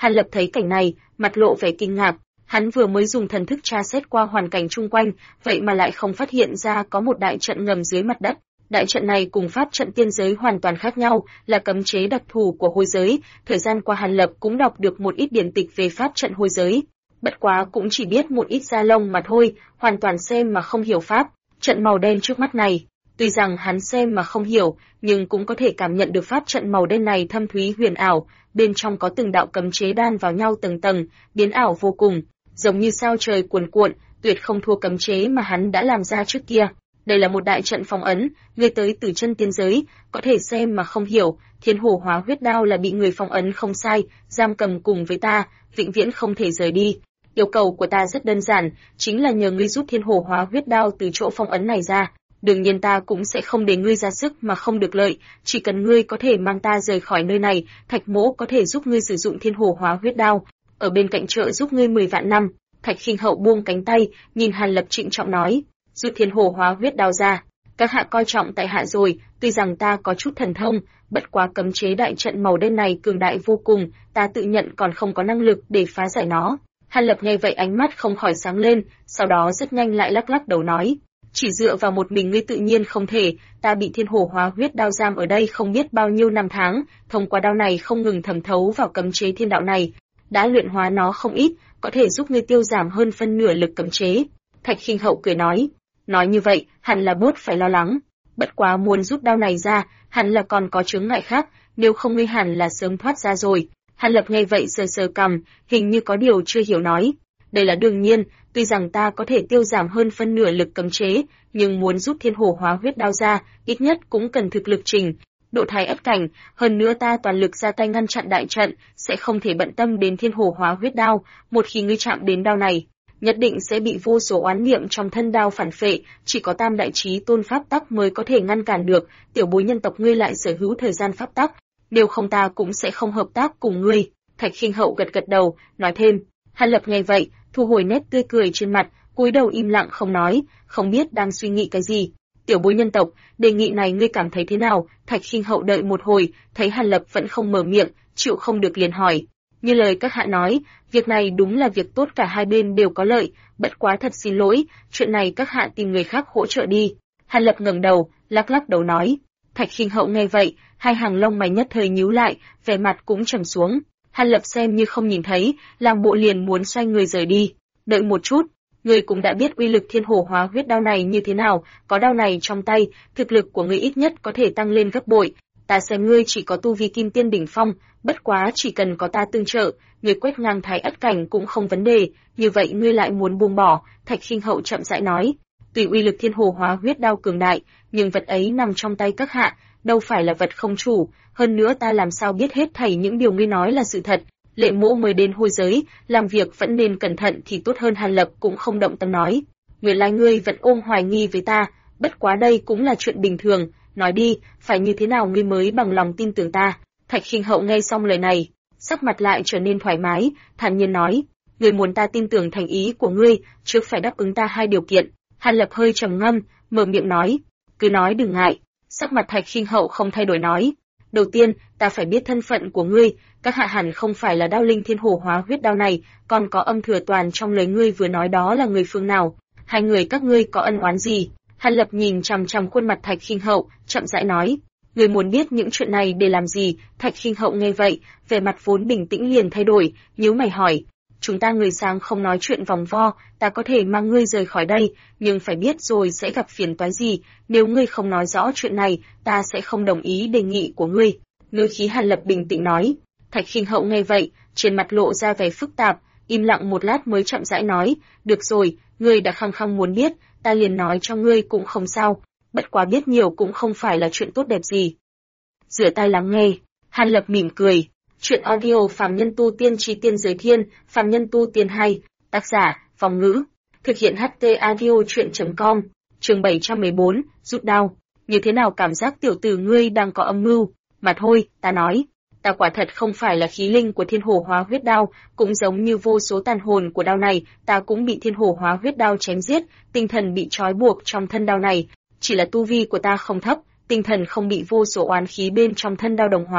Hàn Lập thấy cảnh này, mặt lộ vẻ kinh ngạc, hắn vừa mới dùng thần thức tra xét qua hoàn cảnh chung quanh, vậy mà lại không phát hiện ra có một đại trận ngầm dưới mặt đất. Đại trận này cùng pháp trận tiên giới hoàn toàn khác nhau, là cấm chế đặc thù của hôi giới, thời gian qua Hàn Lập cũng đọc được một ít điển tịch về pháp trận hôi giới. Bất quá cũng chỉ biết một ít da lông mà thôi, hoàn toàn xem mà không hiểu pháp trận màu đen trước mắt này. Tuy rằng hắn xem mà không hiểu, nhưng cũng có thể cảm nhận được pháp trận màu đen này thâm thúy huyền ảo, bên trong có từng đạo cấm chế đan vào nhau tầng tầng, biến ảo vô cùng, giống như sao trời cuồn cuộn, tuyệt không thua cấm chế mà hắn đã làm ra trước kia. Đây là một đại trận phong ấn, người tới từ chân tiên giới, có thể xem mà không hiểu, Thiên Hồ Hóa Huyết Đao là bị người phong ấn không sai, giam cầm cùng với ta, vĩnh viễn không thể rời đi. Yêu cầu của ta rất đơn giản, chính là nhờ ngươi giúp Thiên Hồ Hóa Huyết Đao từ chỗ phong ấn này ra. Đương nhiên ta cũng sẽ không để ngươi ra sức mà không được lợi, chỉ cần ngươi có thể mang ta rời khỏi nơi này, Thạch Mỗ có thể giúp ngươi sử dụng Thiên Hồ Hóa Huyết Đao, ở bên cạnh trợ giúp ngươi 10 vạn năm. Thạch Khinh Hậu buông cánh tay, nhìn Hàn Lập trịnh trọng nói, rút Thiên Hồ Hóa Huyết Đao ra. Các hạ coi trọng tại hạ rồi, tuy rằng ta có chút thần thông, bất quá cấm chế đại trận màu đen này cường đại vô cùng, ta tự nhận còn không có năng lực để phá giải nó. Hàn Lập nghe vậy ánh mắt không khỏi sáng lên, sau đó rất nhanh lại lắc lắc đầu nói, chỉ dựa vào một mình ngươi tự nhiên không thể, ta bị Thiên Hồ Hóa Huyết Đao giam ở đây không biết bao nhiêu năm tháng, thông qua đao này không ngừng thẩm thấu vào cấm chế thiên đạo này, đã luyện hóa nó không ít, có thể giúp ngươi tiêu giảm hơn phân nửa lực cấm chế. Thạch Khinh Hậu cười nói như vậy, hẳn là bớt phải lo lắng. Bất quá muốn rút đao này ra, hẳn là còn có chướng ngại khác, nếu không ngươi hẳn là sớm thoát ra rồi. Hàn Lập nghe vậy sờ sờ cằm, hình như có điều chưa hiểu nói. Đây là đương nhiên, tuy rằng ta có thể tiêu giảm hơn phân nửa lực cấm chế, nhưng muốn rút Thiên Hồ Hóa Huyết Đao ra, ít nhất cũng cần thực lực trình độ thái ất cảnh, hơn nữa ta toàn lực ra tay ngăn chặn đại trận, sẽ không thể bận tâm đến Thiên Hồ Hóa Huyết Đao, một khi ngươi chạm đến đao này, nhất định sẽ bị vô số oán niệm trong thân đao phản phệ, chỉ có Tam Đại Chí Tôn pháp tắc mới có thể ngăn cản được, tiểu bối nhân tộc ngươi lại sở hữu thời gian pháp tắc, nếu không ta cũng sẽ không hợp tác cùng ngươi. Thạch Khinh Hậu gật gật đầu, nói thêm. Hàn Lập nghe vậy, thu hồi nét tươi cười trên mặt, cúi đầu im lặng không nói, không biết đang suy nghĩ cái gì. Tiểu bối nhân tộc, đề nghị này ngươi cảm thấy thế nào? Thạch Khinh Hậu đợi một hồi, thấy Hàn Lập vẫn không mở miệng, chịu không được liền hỏi. Như lời các hạ nói, việc này đúng là việc tốt, cả hai bên đều có lợi, bất quá thật xin lỗi, chuyện này các hạ tìm người khác hỗ trợ đi. Hàn Lập ngẩng đầu, lắc lắc đầu nói. Thạch Khinh Hậu nghe vậy, hai hàng lông mày nhất thời nhíu lại, vẻ mặt cũng trầm xuống. Hàn Lập xem như không nhìn thấy, làm bộ liền muốn xoay người rời đi. Đợi một chút, ngươi cũng đã biết uy lực Thiên Hồ Hóa Huyết Đao này như thế nào, có đao này trong tay, thực lực của ngươi ít nhất có thể tăng lên gấp bội. Ta xem ngươi chỉ có tu vi Kim Tiên đỉnh phong, bất quá chỉ cần có ta tương trợ, ngươi quét ngang thái ất cảnh cũng không vấn đề, như vậy ngươi lại muốn buông bỏ? Thạch Khinh Hậu chậm rãi nói. Tùy uy lực Thiên Hồ Hóa Huyết Đao cường đại, nhưng vật ấy nằm trong tay các hạ, đâu phải là vật không chủ, hơn nữa ta làm sao biết hết thảy những điều ngươi nói là sự thật. Lệ Mỗ mới đến hôi giới, làm việc vẫn nên cẩn thận thì tốt hơn. Hàn Lập cũng không động tâm nói. Nguyên lai ngươi vẫn ôm hoài nghi với ta, bất quá đây cũng là chuyện bình thường, nói đi, phải như thế nào ngươi mới bằng lòng tin tưởng ta? Thạch Khinh Hậu nghe xong lời này, sắc mặt lại trở nên thoải mái, thản nhiên nói, ngươi muốn ta tin tưởng thành ý của ngươi, trước phải đáp ứng ta hai điều kiện. Hàn Lập hơi trầm ngâm, mở miệng nói, cứ nói đừng ngại. Sắc mặt Thạch Khinh Hậu không thay đổi nói, đầu tiên, ta phải biết thân phận của ngươi, các hạ hẳn không phải là đao linh Thiên Hồ Hóa Huyết Đao này, còn có Âm Thừa Toàn trong lời ngươi vừa nói đó là người phương nào, hai người các ngươi có ân oán gì? Hàn Lập nhìn chằm chằm khuôn mặt Thạch Khinh Hậu, chậm rãi nói, ngươi muốn biết những chuyện này để làm gì? Thạch Khinh Hậu nghe vậy, vẻ mặt vốn bình tĩnh liền thay đổi, nhíu mày hỏi, chúng ta người sáng không nói chuyện vòng vo, ta có thể mang ngươi rời khỏi đây, nhưng phải biết rồi sẽ gặp phiền toái gì, nếu ngươi không nói rõ chuyện này, ta sẽ không đồng ý đề nghị của ngươi. Ngữ khí Hàn Lập bình tĩnh nói. Thạch Khinh Hậu nghe vậy, trên mặt lộ ra vẻ phức tạp, im lặng một lát mới chậm rãi nói, được rồi, ngươi đã khăng khăng muốn biết, ta liền nói cho ngươi cũng không sao, bất quá biết nhiều cũng không phải là chuyện tốt đẹp gì. Rửa tai lắng nghe, Hàn Lập mỉm cười. Chuyện audio Phàm Nhân Tu Tiên Chí Tiên Giới Thiên, Phàm Nhân Tu Tiên 2, tác giả, Phong Ngữ, thực hiện HT audio chuyện.com, chương 714, rút đao. Như thế nào cảm giác tiểu tử ngươi đang có âm mưu? Mà thôi, ta nói, ta quả thật không phải là khí linh của Thiên Hồ Hóa Huyết Đao, cũng giống như vô số tàn hồn của đao này, ta cũng bị Thiên Hồ Hóa Huyết Đao chém giết, tinh thần bị trói buộc trong thân đao này, chỉ là tu vi của ta không thấp, tinh thần không bị vô số oán khí bên trong thân đao đồng hóa,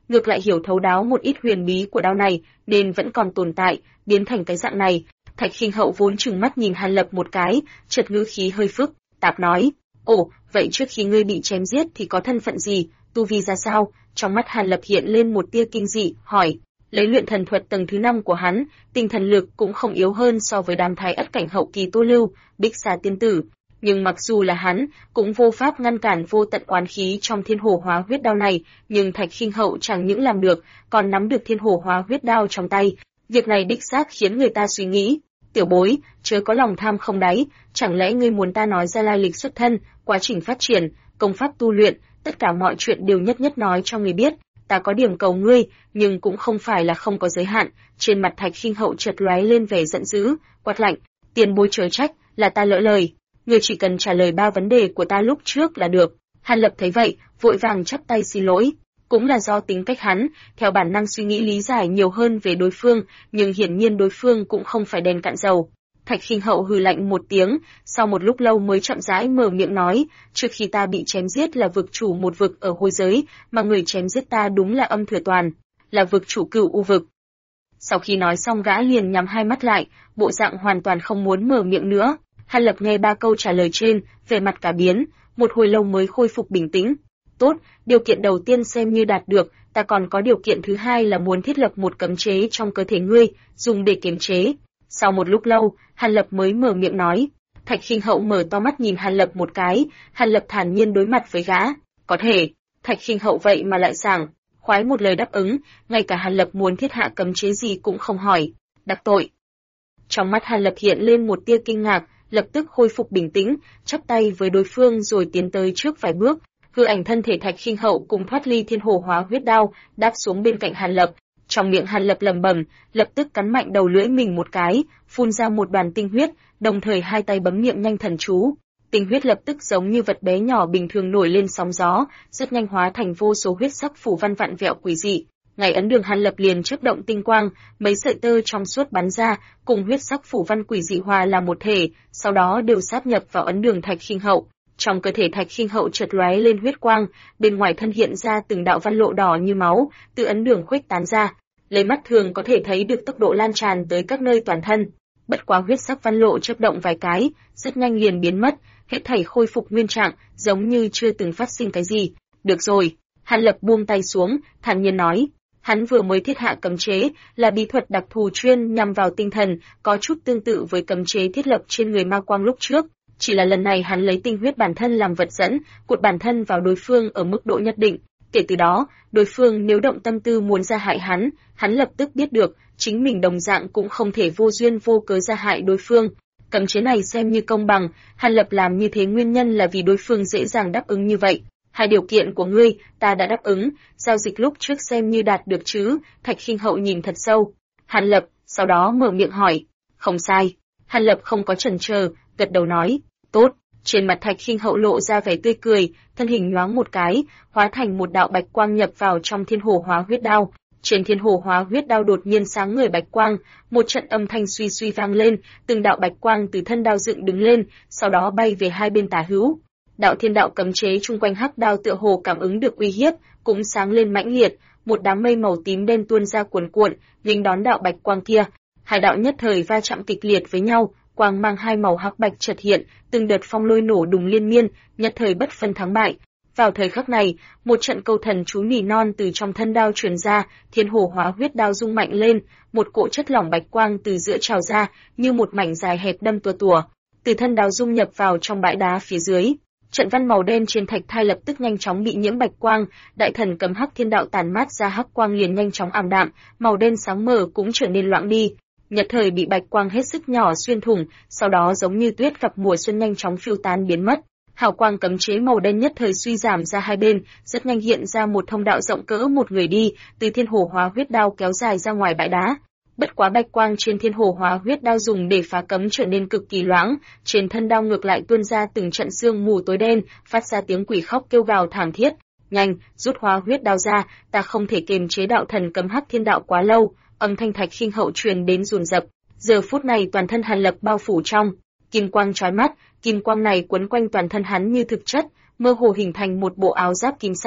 ngược lại hiểu thấu đáo một ít huyền bí của đao này, nên vẫn còn tồn tại, biến thành cái dạng này. Thạch Khinh Hậu vốn trừng mắt nhìn Hàn Lập một cái, chợt ngữ khí hơi phức tạp nói: "Ồ, vậy trước khi ngươi bị chém giết thì có thân phận gì, tu vi ra sao?" Trong mắt Hàn Lập hiện lên một tia kinh dị, hỏi. Lấy luyện thần thuật tầng thứ 5 của hắn, tinh thần lực cũng không yếu hơn so với đám thái ất cảnh hậu kỳ Tô Lưu, Bích Xà tiên tử, nhưng mặc dù là hắn, cũng vô pháp ngăn cản vô tận oán khí trong Thiên Hồ Hóa Huyết Đao này, nhưng Thạch Khinh Hậu chẳng những làm được, còn nắm được Thiên Hồ Hóa Huyết Đao trong tay. Việc này đích xác khiến người ta suy nghĩ, tiểu bối, chớ có lòng tham không đáy, chẳng lẽ ngươi muốn ta nói ra lai lịch xuất thân, quá trình phát triển, công pháp tu luyện, tất cả mọi chuyện đều nhất nhất nói cho người biết. Ta có điểm cầu ngươi, nhưng cũng không phải là không có giới hạn. Trên mặt Thạch Khinh Hậu chợt lóe lên vẻ giận dữ, quát lạnh: "Tiền bối chớ trách, là ta lỡ lời. Ngươi chỉ cần trả lời 3 vấn đề của ta lúc trước là được." Hàn Lập thấy vậy, vội vàng chắp tay xin lỗi. Cũng là do tính cách hắn, theo bản năng suy nghĩ lý giải nhiều hơn về đối phương, nhưng hiển nhiên đối phương cũng không phải đèn cạn dầu. Thạch Khinh Hậu hừ lạnh một tiếng, sau một lúc lâu mới chậm rãi mở miệng nói: "Trước khi ta bị chém giết là vực chủ một vực ở hôi giới, mà người chém giết ta đúng là Âm Thừa Toàn, là vực chủ Cửu U vực." Sau khi nói xong gã liền nhắm hai mắt lại, bộ dạng hoàn toàn không muốn mở miệng nữa. Hàn Lập nghe 3 câu trả lời trên, vẻ mặt cả biến, một hồi lâu mới khôi phục bình tĩnh. "Tốt, điều kiện đầu tiên xem như đạt được, ta còn có điều kiện thứ hai là muốn thiết lập một cấm chế trong cơ thể ngươi, dùng để kiềm chế." Sau một lúc lâu, Hàn Lập mới mở miệng nói. Thạch Khinh Hậu mở to mắt nhìn Hàn Lập một cái, Hàn Lập thản nhiên đối mặt với gã. "Có thể." Thạch Khinh Hậu vậy mà lại sảng khoái một lời đáp ứng, ngay cả Hàn Lập muốn thiết hạ cấm chế gì cũng không hỏi. Đắc tội. Trong mắt Hàn Lập hiện lên một tia kinh ngạc, lập tức khôi phục bình tĩnh, chắp tay với đối phương rồi tiến tới trước vài bước. Hư ảnh thân thể Thạch Khinh Hậu cùng thoát ly Thiên Hồ Hóa Huyết Đao, đáp xuống bên cạnh Hàn Lập. Trong miệng Hàn Lập lẩm bẩm, lập tức cắn mạnh đầu lưỡi mình một cái, phun ra một đoàn tinh huyết, đồng thời hai tay bấm niệm nhanh thần chú. Tinh huyết lập tức giống như vật bé nhỏ bình thường nổi lên sóng gió, rất nhanh hóa thành vô số huyết sắc phủ văn vặn vẹo quỷ dị. Ngày ấn đường Hàn Lập liền chớp động tinh quang, mấy sợi tơ trong suốt bắn ra, cùng huyết sắc phủ văn quỷ dị hòa là một thể, sau đó đều sáp nhập vào ấn đường Thạch Khinh Hậu. Trong cơ thể Thạch Khinh Hậu chợt lóe lên huyết quang, bên ngoài thân hiện ra từng đạo văn lộ đỏ như máu, từ ấn đường khuếch tán ra. Lấy mắt thường có thể thấy được tốc độ lan tràn tới các nơi toàn thân. Bất quá huyết sắc văn lộ chớp động vài cái, rất nhanh liền biến mất, hết thảy khôi phục nguyên trạng, giống như chưa từng phát sinh cái gì. Được rồi, Hàn Lập buông tay xuống, thản nhiên nói. Hắn vừa mới thiết hạ cấm chế, là bí thuật đặc thù chuyên nhằm vào tinh thần, có chút tương tự với cấm chế thiết lập trên người Ma Quang lúc trước. Chỉ là lần này hắn lấy tinh huyết bản thân làm vật dẫn, cuột bản thân vào đối phương ở mức độ nhất định. Kể từ đó, đối phương nếu động tâm tư muốn ra hại hắn lập tức biết được, chính mình đồng dạng cũng không thể vô duyên vô cớ ra hại đối phương. Cấm chế này xem như công bằng, Hàn Lập làm như thế nguyên nhân là vì đối phương dễ dàng đáp ứng như vậy. Hai điều kiện của ngươi, ta đã đáp ứng, giao dịch lúc trước xem như đạt được chứ? Thạch Khinh Hậu nhìn thật sâu. Hàn Lập, sau đó mở miệng hỏi. Không sai. Hàn Lập không có chần chờ, gật đầu nói. Tốt. Trên mặt Thạch Khinh Hậu lộ ra vẻ tươi cười, thân hình nhoáng một cái, hóa thành một đạo bạch quang nhập vào trong Thiên Hồ Hóa Huyết Đao. Trên Thiên Hồ Hóa Huyết Đao đột nhiên sáng ngời bạch quang, một trận âm thanh suy suy vang lên, từng đạo bạch quang từ thân đao dựng đứng lên, sau đó bay về hai bên tả hữu. Đạo thiên đạo cấm chế chung quanh hắc đao tựa hồ cảm ứng được uy hiếp, cũng sáng lên mãnh liệt, một đám mây màu tím đen tuôn ra cuồn cuộn, nghênh đón đạo bạch quang kia. Hai đạo nhất thời va chạm kịch liệt với nhau, quang mang hai màu hắc bạch chợt hiện, từng đợt phong lôi nổ đùng liên miên, nhất thời bất phân thắng bại. Vào thời khắc này, một trận câu thần chú nỉ non từ trong thân đao truyền ra, Thiên Hồ Hóa Huyết Đao rung mạnh lên, một cỗ chất lỏng bạch quang từ giữa trào ra, như một mảnh dài hẹp đâm tua tủa, từ thân đao dung nhập vào trong bãi đá phía dưới. Trận văn màu đen trên thạch thai lập tức nhanh chóng bị nhiễm bạch quang, đại thần cấm hắc thiên đạo tàn mát ra hắc quang liền nhanh chóng ảm đạm, màu đen sáng mờ cũng trở nên loãng đi. Nhất thời bị bạch quang hết sức nhỏ xuyên thủng, sau đó giống như tuyết gặp mùa xuân nhanh chóng phiêu tán biến mất. Hào quang cấm chế màu đen nhất thời suy giảm ra hai bên, rất nhanh hiện ra một thông đạo rộng cỡ một người đi, từ Thiên Hồ Hóa Huyết Đao kéo dài ra ngoài bãi đá. Bất quá bạch quang trên Thiên Hồ Hóa Huyết Đao dùng để phá cấm trở nên cực kỳ loãng, trên thân đao ngược lại tuôn ra từng trận sương mù tối đen, phát ra tiếng quỷ khóc kêu gào thảm thiết. Nhanh, rút Hóa Huyết Đao ra, ta không thể kiềm chế đạo thần cấm hắc thiên đạo quá lâu. Âm thanh Thạch Khinh Hậu truyền đến dồn dập. Giờ phút này toàn thân Hàn Lập bao phủ trong kim quang chói mắt, kim quang này quấn quanh toàn thân hắn như thực chất, mơ hồ hình thành một bộ áo giáp kim sắc.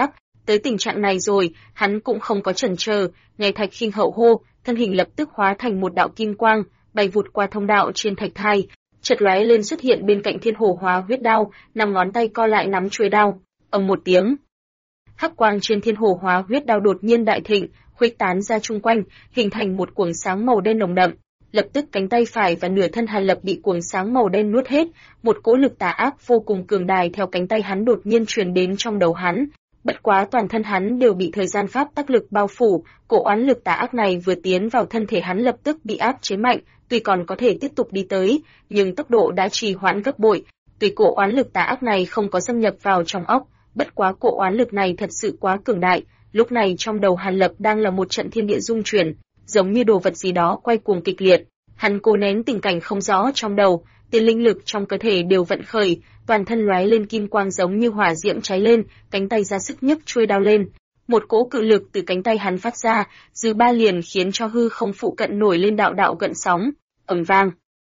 Tới tình trạng này rồi, hắn cũng không có chần chờ, nghe Thạch Khinh Hậu hô, thân hình lập tức hóa thành một đạo kim quang, bay vụt qua thông đạo trên thạch thai, chợt lóe lên xuất hiện bên cạnh Thiên Hồ Hóa Huyết Đao, năm ngón tay co lại nắm chuôi đao. Ầm một tiếng, hắc quang trên Thiên Hồ Hóa Huyết Đao đột nhiên đại thịnh, khuếch tán ra chung quanh, hình thành một cuồng sáng màu đen nồng đậm. Lập tức cánh tay phải và nửa thân Hàn Lập bị cuồng sáng màu đen nuốt hết, một cỗ lực tà ác vô cùng cường đại theo cánh tay hắn đột nhiên truyền đến trong đầu hắn. Bất quá toàn thân hắn đều bị thời gian pháp tắc lực bao phủ, cỗ oán lực tà ác này vừa tiến vào thân thể hắn lập tức bị áp chế mạnh, tuy còn có thể tiếp tục đi tới, nhưng tốc độ đã trì hoãn gấp bội. Tuy cỗ oán lực tà ác này không có xâm nhập vào trong óc, bất quá cỗ oán lực này thật sự quá cường đại, lúc này trong đầu Hàn Lập đang là một trận thiên địa rung chuyển, giống như đồ vật gì đó quay cuồng kịch liệt. Hắn cố nén tình cảnh không rõ trong đầu, tiên linh lực trong cơ thể đều vận khởi, toàn thân lóe lên kim quang giống như hỏa diễm cháy lên, cánh tay ra sức nhấc chuôi đao lên. Một cỗ cự lực từ cánh tay hắn phát ra, dư ba liền khiến cho hư không phụ cận nổi lên đạo đạo gợn sóng, ầm vang.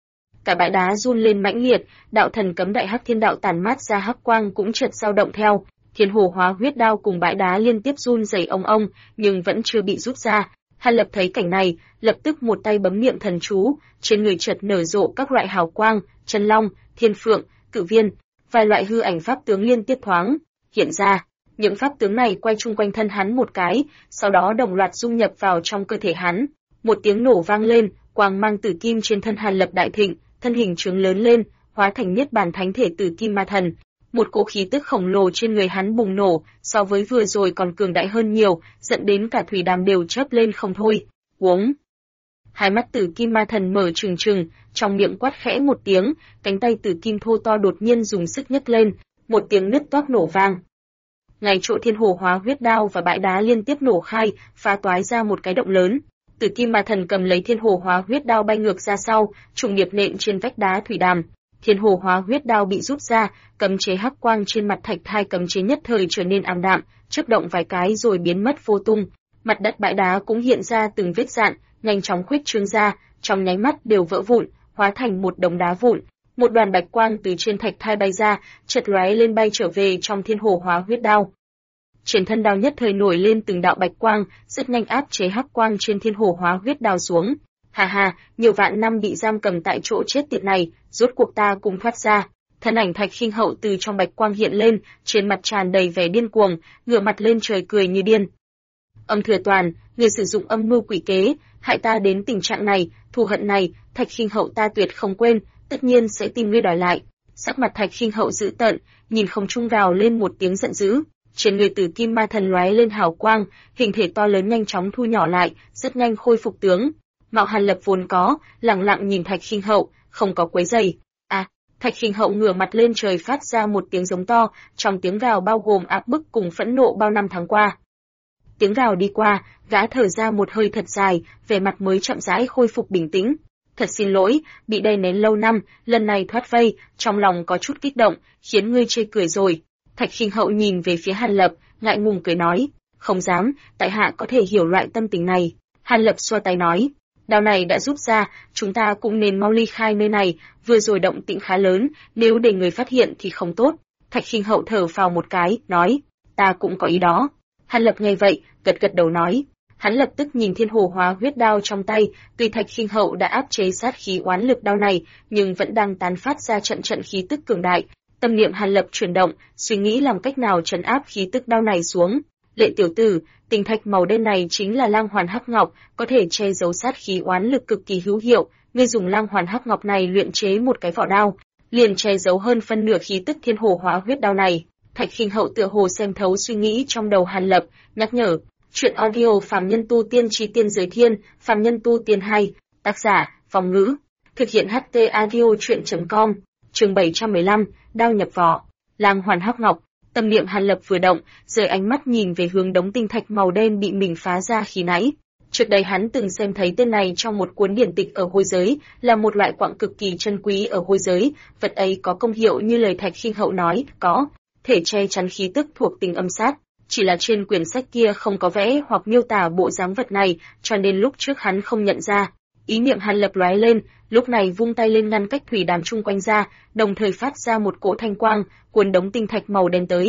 Cả bãi đá run lên mãnh liệt, đạo thần cấm đại hắc thiên đạo tản mát ra hắc quang cũng chợt dao động theo. Thiên Hồ Hóa Huyết Đao cùng bãi đá liên tiếp run rẩy ong ong, nhưng vẫn chưa bị rút ra. Hàn Lập thấy cảnh này, lập tức một tay bấm niệm thần chú, trên người chợt nở rộ các loại hào quang, chân long, thiên phượng, cự viên, vài loại hư ảnh pháp tướng liên tiếp thoáng hiện ra. Những pháp tướng này quay chung quanh thân hắn một cái, sau đó đồng loạt dung nhập vào trong cơ thể hắn. Một tiếng nổ vang lên, quang mang tử kim trên thân Hàn Lập đại thịnh, thân hình trướng lớn lên, hóa thành niết bàn thánh thể tử kim ma thần. Một cỗ khí tức khổng lồ trên người hắn bùng nổ, so với vừa rồi còn cường đại hơn nhiều, dẫn đến cả thủy đàm đều chớp lên không thôi. Uống. Hai mắt tử kim ma thần mở trừng trừng, trong miệng quát khẽ một tiếng, cánh tay tử kim thô to đột nhiên dùng sức nhấc lên, một tiếng nứt toác nổ vang. Ngay chỗ Thiên Hồ Hóa Huyết Đao và bãi đá liên tiếp nổ khai, phá toái ra một cái động lớn. Tử kim ma thần cầm lấy Thiên Hồ Hóa Huyết Đao bay ngược ra sau, trùng điệp nện trên vách đá thủy đàm. Thiên Hồ Hóa Huyết Đao bị rút ra, cấm chế hắc quang trên mặt thạch thai cấm chế nhất thời trở nên ảm đạm, chớp động vài cái rồi biến mất vô tung. Mặt đất bãi đá cũng hiện ra từng vết rạn, nhanh chóng khuếch trương ra, trong nháy mắt đều vỡ vụn, hóa thành một đống đá vụn. Một đoàn bạch quang từ trên thạch thai bay ra, chợt lóe lên bay trở về trong Thiên Hồ Hóa Huyết Đao. Trên thân đao nhất thời nổi lên từng đạo bạch quang, rất nhanh áp chế hắc quang trên Thiên Hồ Hóa Huyết Đao xuống. Hà hà, nhiều vạn năm bị giam cầm tại chỗ chết tiệt này, rốt cuộc ta cũng thoát ra. Thân ảnh Thạch Khinh Hậu từ trong bạch quang hiện lên, trên mặt tràn đầy vẻ điên cuồng, ngửa mặt lên trời cười như điên. Âm Thừa Toàn, người sử dụng âm mưu quỷ kế, hại ta đến tình trạng này, thù hận này, Thạch Khinh Hậu ta tuyệt không quên, tất nhiên sẽ tìm ngươi đòi lại. Sắc mặt Thạch Khinh Hậu dữ tợn, nhìn không trung gào lên một tiếng giận dữ. Trên người Tử Kim Ma Thần lóe lên hào quang, hình thể to lớn nhanh chóng thu nhỏ lại, rất nhanh khôi phục tướng. Mạo Hàn Lập vốn có, lặng lặng nhìn Thạch Khinh Hậu, không có quấy rầy. Thạch Khinh Hậu ngửa mặt lên trời phát ra một tiếng giống to, trong tiếng gào bao gồm áp bức cùng phẫn nộ bao năm tháng qua. Tiếng gào đi qua, gã thở ra một hơi thật dài, vẻ mặt mới chậm rãi khôi phục bình tĩnh. Thật xin lỗi, bị đè nén lâu năm, lần này thoát vây, trong lòng có chút kích động, khiến ngươi chê cười rồi. Thạch Khinh Hậu nhìn về phía Hàn Lập, ngại ngùng cười nói, không dám, tại hạ có thể hiểu loại tâm tình này. Hàn Lập xoa tay nói, đao này đã rút ra, chúng ta cũng nên mau ly khai nơi này, vừa rồi động tĩnh khá lớn, nếu để người phát hiện thì không tốt. Thạch Khinh Hậu thở phào một cái, nói, ta cũng có ý đó. Hàn Lập nghe vậy, gật gật đầu nói. Hắn lập tức nhìn Thiên Hồ Hóa Huyết Đao trong tay, tuy Thạch Khinh Hậu đã áp chế sát khí oán lực đao này, nhưng vẫn đang tán phát ra trận trận khí tức cường đại. Tâm niệm Hàn Lập chuyển động, suy nghĩ làm cách nào trấn áp khí tức đao này xuống. Lệ tiểu tử, tinh thạch màu đen này chính là Lang Hoàn Hắc Ngọc, có thể che giấu sát khí oán lực cực kỳ hữu hiệu. Ngươi dùng Lang Hoàn Hắc Ngọc này luyện chế một cái vỏ đao, liền che giấu hơn phân nửa khí tức Thiên Hồ Hóa Huyết Đao này. Thạch Khinh Hậu tựa hồ xem thấu suy nghĩ trong đầu Hàn Lập, nhắc nhở. Chuyện audio Phàm Nhân Tu Tiên Chí Tiên Giới Thiên, Phàm Nhân Tu Tiên 2, tác giả, Phong Ngữ, thực hiện HT audio chuyện.com, chương 715, đao nhập vỏ, Lang Hoàn Hắc Ngọc. Tâm niệm Hàn Lập vừa động, rời ánh mắt nhìn về hướng đống tinh thạch màu đen bị mình phá ra khi nãy. Trước đây hắn từng xem thấy tên này trong một cuốn điển tịch ở hôi giới, là một loại quặng cực kỳ chân quý ở hôi giới, vật ấy có công hiệu như lời Thạch Khinh Hậu nói, có thể che chắn khí tức thuộc tình âm sát. Chỉ là trên quyển sách kia không có vẽ hoặc miêu tả bộ dáng vật này, cho nên lúc trước hắn không nhận ra. Ý niệm Hàn Lập lóe lên, lúc này vung tay lên ngăn cách thủy đàm chung quanh ra, đồng thời phát ra một cỗ thanh quang, cuốn đống tinh thạch màu đen tới.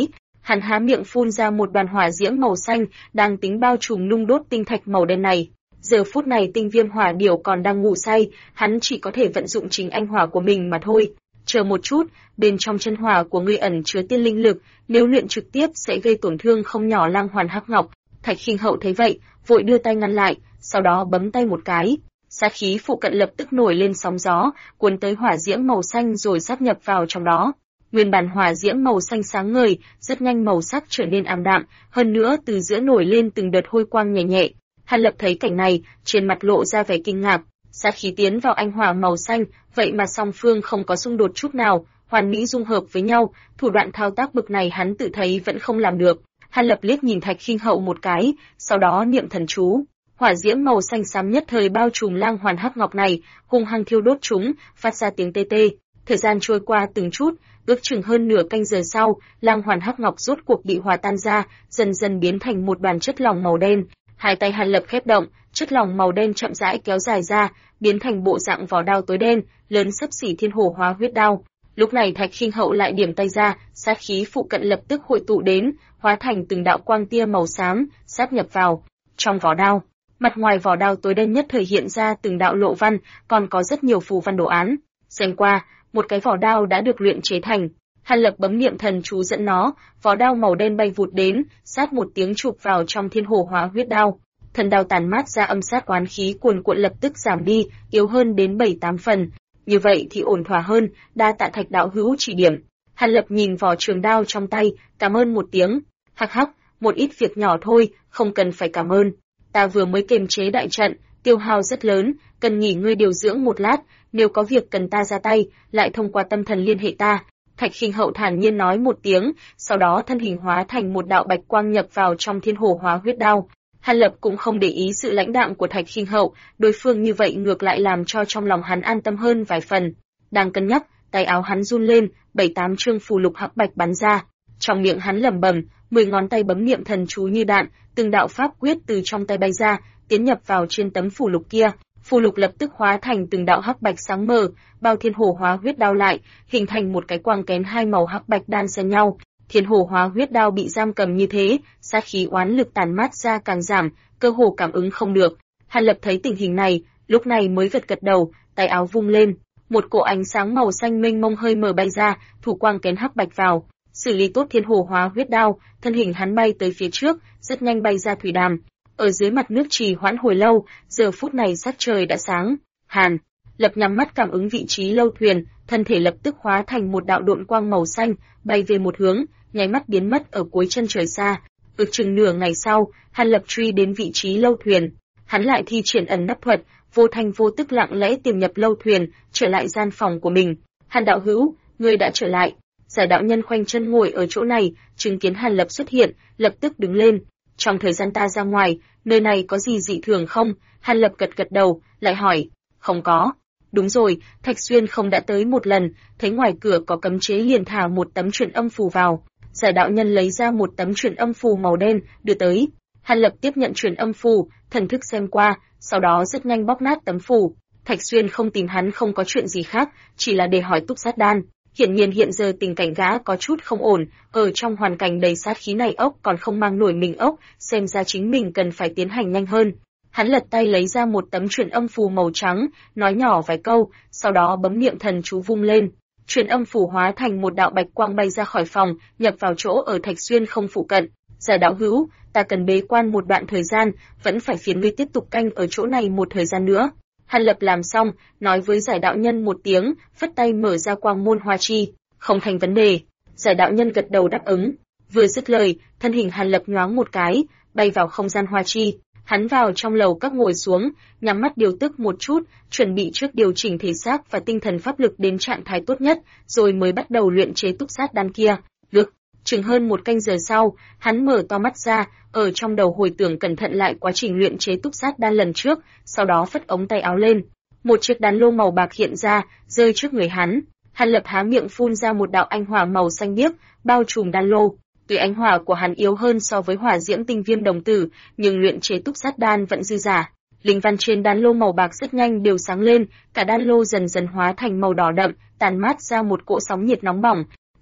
Hắn há miệng phun ra một đoàn hỏa diễm màu xanh, đang tính bao trùm nung đốt tinh thạch màu đen này. Giờ phút này Tinh Viêm Hỏa Điểu còn đang ngủ say, hắn chỉ có thể vận dụng chính anh hỏa của mình mà thôi. Chờ một chút, bên trong chân hỏa của ngươi ẩn chứa tiên linh lực, nếu luyện trực tiếp sẽ gây tổn thương không nhỏ Lang Hoàn Hắc Ngọc. Thạch Khinh Hậu thấy vậy, vội đưa tay ngăn lại, sau đó bấm tay một cái. Sát khí phụ cận lập tức nổi lên sóng gió, cuốn tới hỏa diễm màu xanh rồi sáp nhập vào trong đó. Nguyên bản hỏa diễm màu xanh sáng ngời, rất nhanh màu sắc trở nên ảm đạm, hơn nữa từ giữa nổi lên từng đợt hôi quang nhẹ nhẹ. Hàn Lập thấy cảnh này, trên mặt lộ ra vẻ kinh ngạc, sát khí tiến vào anh hỏa màu xanh, vậy mà song phương không có xung đột chút nào, hoàn mỹ dung hợp với nhau, thủ đoạn thao tác bực này hắn tự thấy vẫn không làm được. Hàn Lập liếc nhìn Thạch Khinh Hậu một cái, sau đó niệm thần chú. Hỏa diễm màu xanh xám nhất thời bao trùm Lang Hoàn Hắc Ngọc này, hung hăng thiêu đốt chúng, phát ra tiếng tê tê. Thời gian trôi qua từng chút, ước chừng hơn nửa canh giờ sau, Lang Hoàn Hắc Ngọc rốt cuộc bị hòa tan ra, dần dần biến thành một đoàn chất lỏng màu đen. Hai tay Hàn Lập khép động, chất lỏng màu đen chậm rãi kéo dài ra, biến thành bộ dạng vỏ đao tối đen, lớn xấp xỉ Thiên Hổ Hóa Huyết Đao. Lúc này Thạch Khinh Hậu lại điểm tay ra, sát khí phụ cận lập tức hội tụ đến, hóa thành từng đạo quang tia màu xám, sáp nhập vào trong vỏ đao. Mặt ngoài vỏ đao tối đen nhất thời hiện ra từng đạo lộ văn, còn có rất nhiều phù văn đồ án. Xem qua, một cái vỏ đao đã được luyện chế thành. Hàn Lập bấm niệm thần chú dẫn nó, vỏ đao màu đen bay vụt đến, sát một tiếng chụp vào trong Thiên Hổ Hóa Huyết Đao. Thần đao tàn mát ra âm sát oán khí cuồn cuộn lập tức giảm đi, yếu hơn đến 7-8 phần. Như vậy thì ổn thỏa hơn, đa tạ Thạch đạo hữu chỉ điểm. Hàn Lập nhìn vỏ trường đao trong tay, cảm ơn một tiếng. Hắc hắc, một ít việc nhỏ thôi, không cần phải cảm ơn. Ta vừa mới kiềm chế đại trận, tiêu hao rất lớn, cần nghỉ ngơi điều dưỡng một lát, nếu có việc cần ta ra tay, lại thông qua tâm thần liên hệ ta. Thạch Khinh Hậu thản nhiên nói một tiếng, sau đó thân hình hóa thành một đạo bạch quang nhập vào trong Thiên Hổ Hóa Huyết Đao. Hàn Lập cũng không để ý sự lãnh đạm của Thạch Khinh Hậu, đối phương như vậy ngược lại làm cho trong lòng hắn an tâm hơn vài phần. Đang cân nhắc, tay áo hắn run lên, 7-8 chương phù lục hắc bạch bắn ra. Trong miệng hắn lẩm bẩm, 10 ngón tay bấm niệm thần chú như đạn, từng đạo pháp quyết từ trong tay bay ra, tiến nhập vào trên tấm phù lục kia. Phù lục lập tức hóa thành từng đạo hắc bạch sáng mờ, bao Thiên Hổ Hóa Huyết Đao lại, hình thành một cái quang kén hai màu hắc bạch đan xen nhau. Thiên Hổ Hóa Huyết Đao bị giam cầm như thế, sát khí oán lực tàn mát ra càng giảm, cơ hồ cảm ứng không được. Hàn Lập thấy tình hình này, lúc này mới gật đầu, tay áo vung lên, một cỗ ánh sáng màu xanh mênh mông hơi mờ bay ra, thủ quang kén hắc bạch vào, xử lý tốt Thiên Hổ Hóa Huyết Đao, thân hình hắn bay tới phía trước, rất nhanh bay ra thủy đàm. Ở dưới mặt nước trì hoãn hồi lâu, giờ phút này sắc trời đã sáng. Hàn Lập nhắm mắt cảm ứng vị trí lâu thuyền, thân thể lập tức hóa thành một đạo độn quang màu xanh, bay về một hướng, nháy mắt biến mất ở cuối chân trời xa. Ước chừng nửa ngày sau, Hàn Lập truy đến vị trí lâu thuyền. Hắn lại thi triển ẩn nấp thuật, vô thanh vô tức lặng lẽ tìm nhập lâu thuyền, trở lại gian phòng của mình. Hàn đạo hữu, ngươi đã trở lại. Giải đạo nhân khoanh chân ngồi ở chỗ này, chứng kiến Hàn Lập xuất hiện, lập tức đứng lên. Trong thời gian ta ra ngoài, nơi này có gì dị thường không? Hàn Lập gật đầu, lại hỏi. Không có. Đúng rồi, Thạch Xuyên không đã tới một lần, thấy ngoài cửa có cấm chế liền thả một tấm truyền âm phù vào. Giải đạo nhân lấy ra một tấm truyền âm phù màu đen, đưa tới. Hàn Lập tiếp nhận truyền âm phù, thần thức xem qua, sau đó rất nhanh bóp nát tấm phù. Thạch Xuyên không tìm hắn không có chuyện gì khác, chỉ là để hỏi túc sát đan. Hiển nhiên hiện giờ tình cảnh gã có chút không ổn, ở trong hoàn cảnh đầy sát khí này ốc còn không mang nổi mình ốc, xem ra chính mình cần phải tiến hành nhanh hơn. Hắn lật tay lấy ra một tấm truyền âm phù màu trắng, nói nhỏ vài câu, sau đó bấm niệm thần chú vung lên. Truyền âm phù hóa thành một đạo bạch quang bay ra khỏi phòng, nhập vào chỗ ở Thạch Xuyên không phụ cận. Giải đạo hữu, ta cần bế quan một đoạn thời gian, vẫn phải phiền ngươi tiếp tục canh ở chỗ này một thời gian nữa. Hàn Lập làm xong, nói với giải đạo nhân một tiếng, phất tay mở ra quang môn hoa chi. Không thành vấn đề. Giải đạo nhân gật đầu đáp ứng. Vừa dứt lời, thân hình Hàn Lập nhoáng một cái, bay vào không gian hoa chi. Hắn vào trong lầu các ngồi xuống, nhắm mắt điều tức một chút, chuẩn bị trước điều chỉnh thể xác và tinh thần pháp lực đến trạng thái tốt nhất, rồi mới bắt đầu luyện chế túc sát đan kia. Chừng hơn một canh giờ sau, hắn mở to mắt ra, ở trong đầu hồi tưởng cẩn thận lại quá trình luyện chế túc sát đan lần trước, sau đó phất ống tay áo lên. Một chiếc đan lô màu bạc hiện ra, rơi trước người hắn. Hàn Lập há miệng phun ra một đạo anh hỏa màu xanh biếc, bao trùm đan lô. Tuy ánh hỏa của hắn yếu hơn so với hỏa diễm tinh viêm đồng tử, nhưng luyện chế túc sát đan vẫn dư giả. Linh văn trên đan lô màu bạc rất nhanh đều sáng lên, cả đan lô dần dần hóa thành màu đỏ đậm, tàn mát ra một cỗ sóng nhiệt nóng bỏng.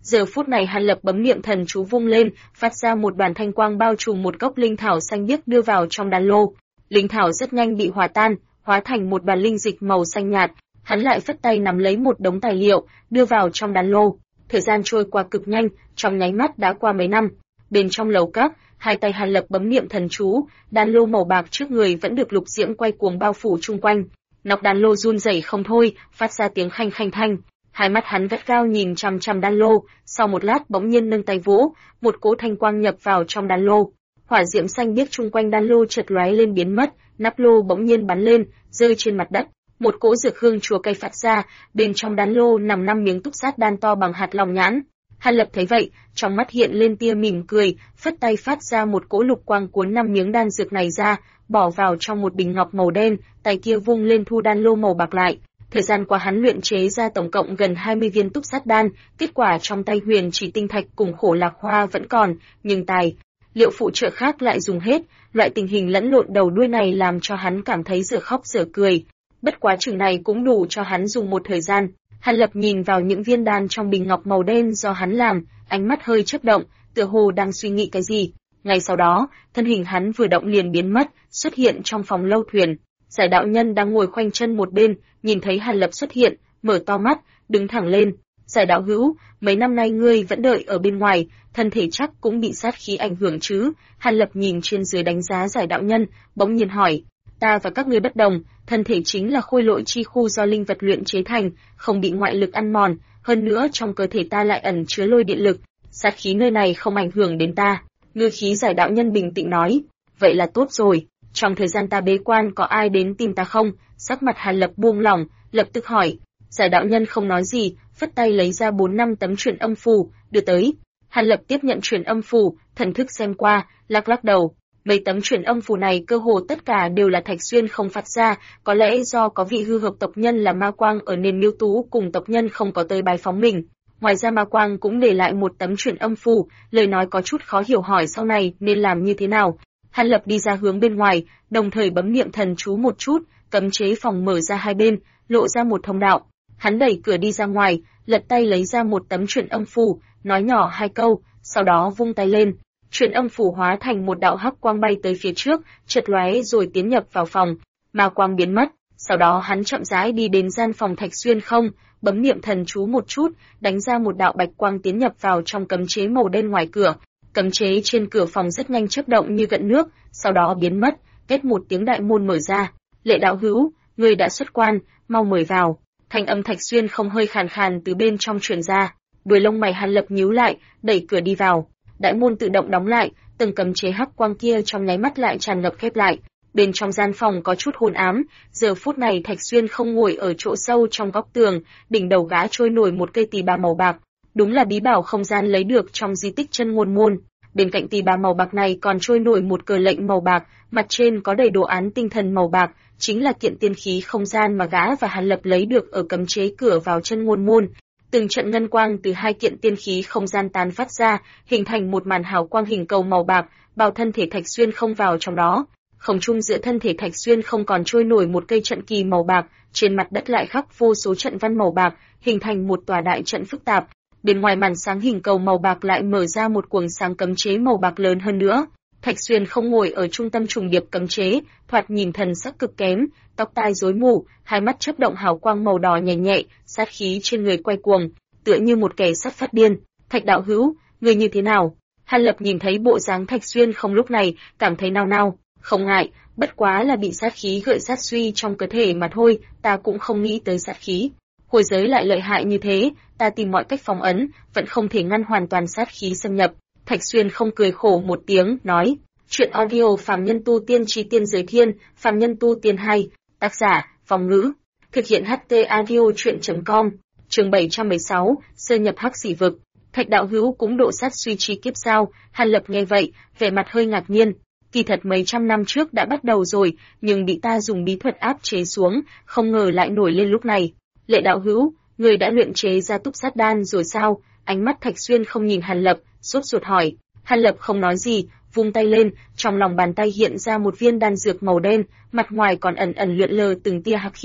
Giờ phút này Hàn Lập bấm niệm thần chú vung lên, phát ra một đoàn thanh quang bao trùm một gốc linh thảo xanh biếc đưa vào trong đan lô. Linh thảo rất nhanh bị hòa tan, hóa thành một đoàn linh dịch màu xanh nhạt. Hắn lại phất tay nắm lấy một đống tài liệu, đưa vào trong đan lô. Thời gian trôi qua cực nhanh, trong nháy mắt đã qua mấy năm. Bên trong lầu các, hai tay Hàn Lập bấm niệm thần chú, đan lô màu bạc trước người vẫn được lục diễm quay cuồng bao phủ chung quanh. Nọc đan lô run rẩy không thôi, phát ra tiếng khanh khanh thanh. Hai mắt hắn gắt gao nhìn chằm chằm đan lô, sau một lát bỗng nhiên nâng tay vỗ, một cỗ thanh quang nhập vào trong đan lô. Hỏa diễm xanh biếc chung quanh đan lô chợt lóe lên biến mất, nắp lô bỗng nhiên bắn lên, rơi trên mặt đất. Một cỗ dược hương chua cây phát ra, bên trong đan lô nằm 5 miếng túc sát đan to bằng hạt lòng nhãn. Hàn Lập thấy vậy, trong mắt hiện lên tia mỉm cười, phất tay phát ra một cỗ lục quang cuốn 5 miếng đan dược này ra, bỏ vào trong một bình ngọc màu đen, tay kia vung lên thu đan lô màu bạc lại. Thời gian qua hắn luyện chế ra tổng cộng gần 20 viên túc sát đan, kết quả trong tay Huyền Chỉ tinh thạch cùng Khổ Lạc Hoa vẫn còn, nhưng tài liệu phụ trợ khác lại dùng hết, loại tình hình lẫn lộn đầu đuôi này làm cho hắn cảm thấy dở khóc dở cười. Bất quá chừng này cũng đủ cho hắn dùng một thời gian. Hàn Lập nhìn vào những viên đan trong bình ngọc màu đen do hắn làm, ánh mắt hơi chớp động, tựa hồ đang suy nghĩ cái gì. Ngay sau đó, thân hình hắn vừa động liền biến mất, xuất hiện trong phòng lâu thuyền. Giải đạo nhân đang ngồi khoanh chân một bên, nhìn thấy Hàn Lập xuất hiện, mở to mắt, đứng thẳng lên. Giải đạo hữu, mấy năm nay ngươi vẫn đợi ở bên ngoài, thân thể chắc cũng bị sát khí ảnh hưởng chứ? Hàn Lập nhìn trên dưới đánh giá giải đạo nhân, bỗng nhiên hỏi. Ta và các ngươi bất đồng, thân thể chính là khôi lỗi chi khu do linh vật luyện chế thành, không bị ngoại lực ăn mòn, hơn nữa trong cơ thể ta lại ẩn chứa lôi điện lực, sát khí nơi này không ảnh hưởng đến ta. Ngư khí giải đạo nhân bình tĩnh nói, vậy là tốt rồi, trong thời gian ta bế quan có ai đến tìm ta không? Sắc mặt Hàn Lập buông lỏng, lập tức hỏi. Giải đạo nhân không nói gì, phất tay lấy ra 4-5 tấm truyền âm phù, đưa tới. Hàn Lập tiếp nhận truyền âm phù, thần thức xem qua, lắc lắc đầu. Mấy tấm truyền âm phù này cơ hồ tất cả đều là Thạch Xuyên không phát ra, có lẽ do có vị hư hợp tộc nhân là Ma Quang ở nền Miêu Tú cùng tộc nhân không có tới bái phóng mình. Ngoài ra Ma Quang cũng để lại một tấm truyền âm phù, lời nói có chút khó hiểu, hỏi sau này nên làm như thế nào. Hàn Lập đi ra hướng bên ngoài, đồng thời bấm niệm thần chú một chút, cấm chế phòng mở ra hai bên, lộ ra một thông đạo. Hắn đẩy cửa đi ra ngoài, lật tay lấy ra một tấm truyền âm phù, nói nhỏ 2 câu, sau đó vung tay lên. Truyền âm phù hóa thành một đạo hắc quang bay tới phía trước, chợt lóe rồi tiến nhập vào phòng. Ma quang biến mất, sau đó hắn chậm rãi đi đến gian phòng Thạch Xuyên không, bấm niệm thần chú một chút, đánh ra một đạo bạch quang tiến nhập vào trong cấm chế màu đen ngoài cửa. Cấm chế trên cửa phòng rất nhanh chớp động như gợn nước, sau đó biến mất, kết một tiếng đại môn mở ra. Lệ đạo hữu, người đã xuất quan, mau mời vào. Thanh âm Thạch Xuyên không hơi khàn khàn từ bên trong truyền ra. Đuôi lông mày Hàn Lập nhíu lại, đẩy cửa đi vào. Đại môn tự động đóng lại, từng cấm chế hắc quang kia trong nháy mắt lại tràn ngập khép lại. Bên trong gian phòng có chút hôn ám, giờ phút này Thạch Xuyên không ngồi ở chỗ sâu trong góc tường, đỉnh đầu gã trôi nổi một cây tỳ bà màu bạc, đúng là bí bảo không gian lấy được trong di tích chân ngôn môn. Bên cạnh tỳ bà màu bạc này còn trôi nổi một cờ lệnh màu bạc, mặt trên có đầy đồ án tinh thần màu bạc, chính là kiện tiên khí không gian mà gã và Hàn Lập lấy được ở cấm chế cửa vào chân ngôn môn. Từng trận ngân quang từ hai kiện tiên khí không gian tán phát ra, hình thành một màn hào quang hình cầu màu bạc, bao thân thể Thạch Xuyên không vào trong đó. Không trung giữa thân thể Thạch Xuyên không còn trôi nổi một cây trận kỳ màu bạc, trên mặt đất lại khắc vô số trận văn màu bạc, hình thành một tòa đại trận phức tạp. Bên ngoài màn sáng hình cầu màu bạc lại mở ra một quầng sáng cấm chế màu bạc lớn hơn nữa. Thạch Xuyên không ngồi ở trung tâm trùng điệp cấm chế, thoạt nhìn thần sắc cực kém, tóc tai rối mù, hai mắt chớp động hào quang màu đỏ nhẹ nhẹ, sát khí trên người quay cuồng, tựa như một kẻ sắp phát điên. Thạch đạo hữu, người như thế nào? Hàn Lập nhìn thấy bộ dáng Thạch Xuyên không lúc này, cảm thấy nao nao, không ngại, bất quá là bị sát khí gợi sát suy trong cơ thể mà thôi, ta cũng không nghĩ tới sát khí. Hồi giới lại lợi hại như thế, ta tìm mọi cách phòng ấn, vẫn không thể ngăn hoàn toàn sát khí xâm nhập. Thạch Xuyên không cười khổ một tiếng, nói, chuyện audio phàm nhân tu tiên chi tiên giới thiên, phàm nhân tu tiên 2, tác giả, Phong Ngữ, thực hiện HT audio chuyện.com, chương 716, sơ nhập hắc xỉ vực. Thạch đạo hữu cũng độ sát suy chi kiếp sao? Hàn Lập nghe vậy, vẻ mặt hơi ngạc nhiên. Kỳ thật mấy trăm năm trước đã bắt đầu rồi, nhưng bị ta dùng bí thuật áp chế xuống, không ngờ lại nổi lên lúc này. Lệ đạo hữu, người đã luyện chế ra túc sát đan rồi sao? Ánh mắt Thạch Xuyên không nhìn Hàn Lập, sốt ruột hỏi. Hàn Lập không nói gì, vung tay lên, trong lòng bàn tay hiện ra một viên đan dược màu đen, mặt ngoài còn ẩn ẩn lượn lờ từng tia hắc khí.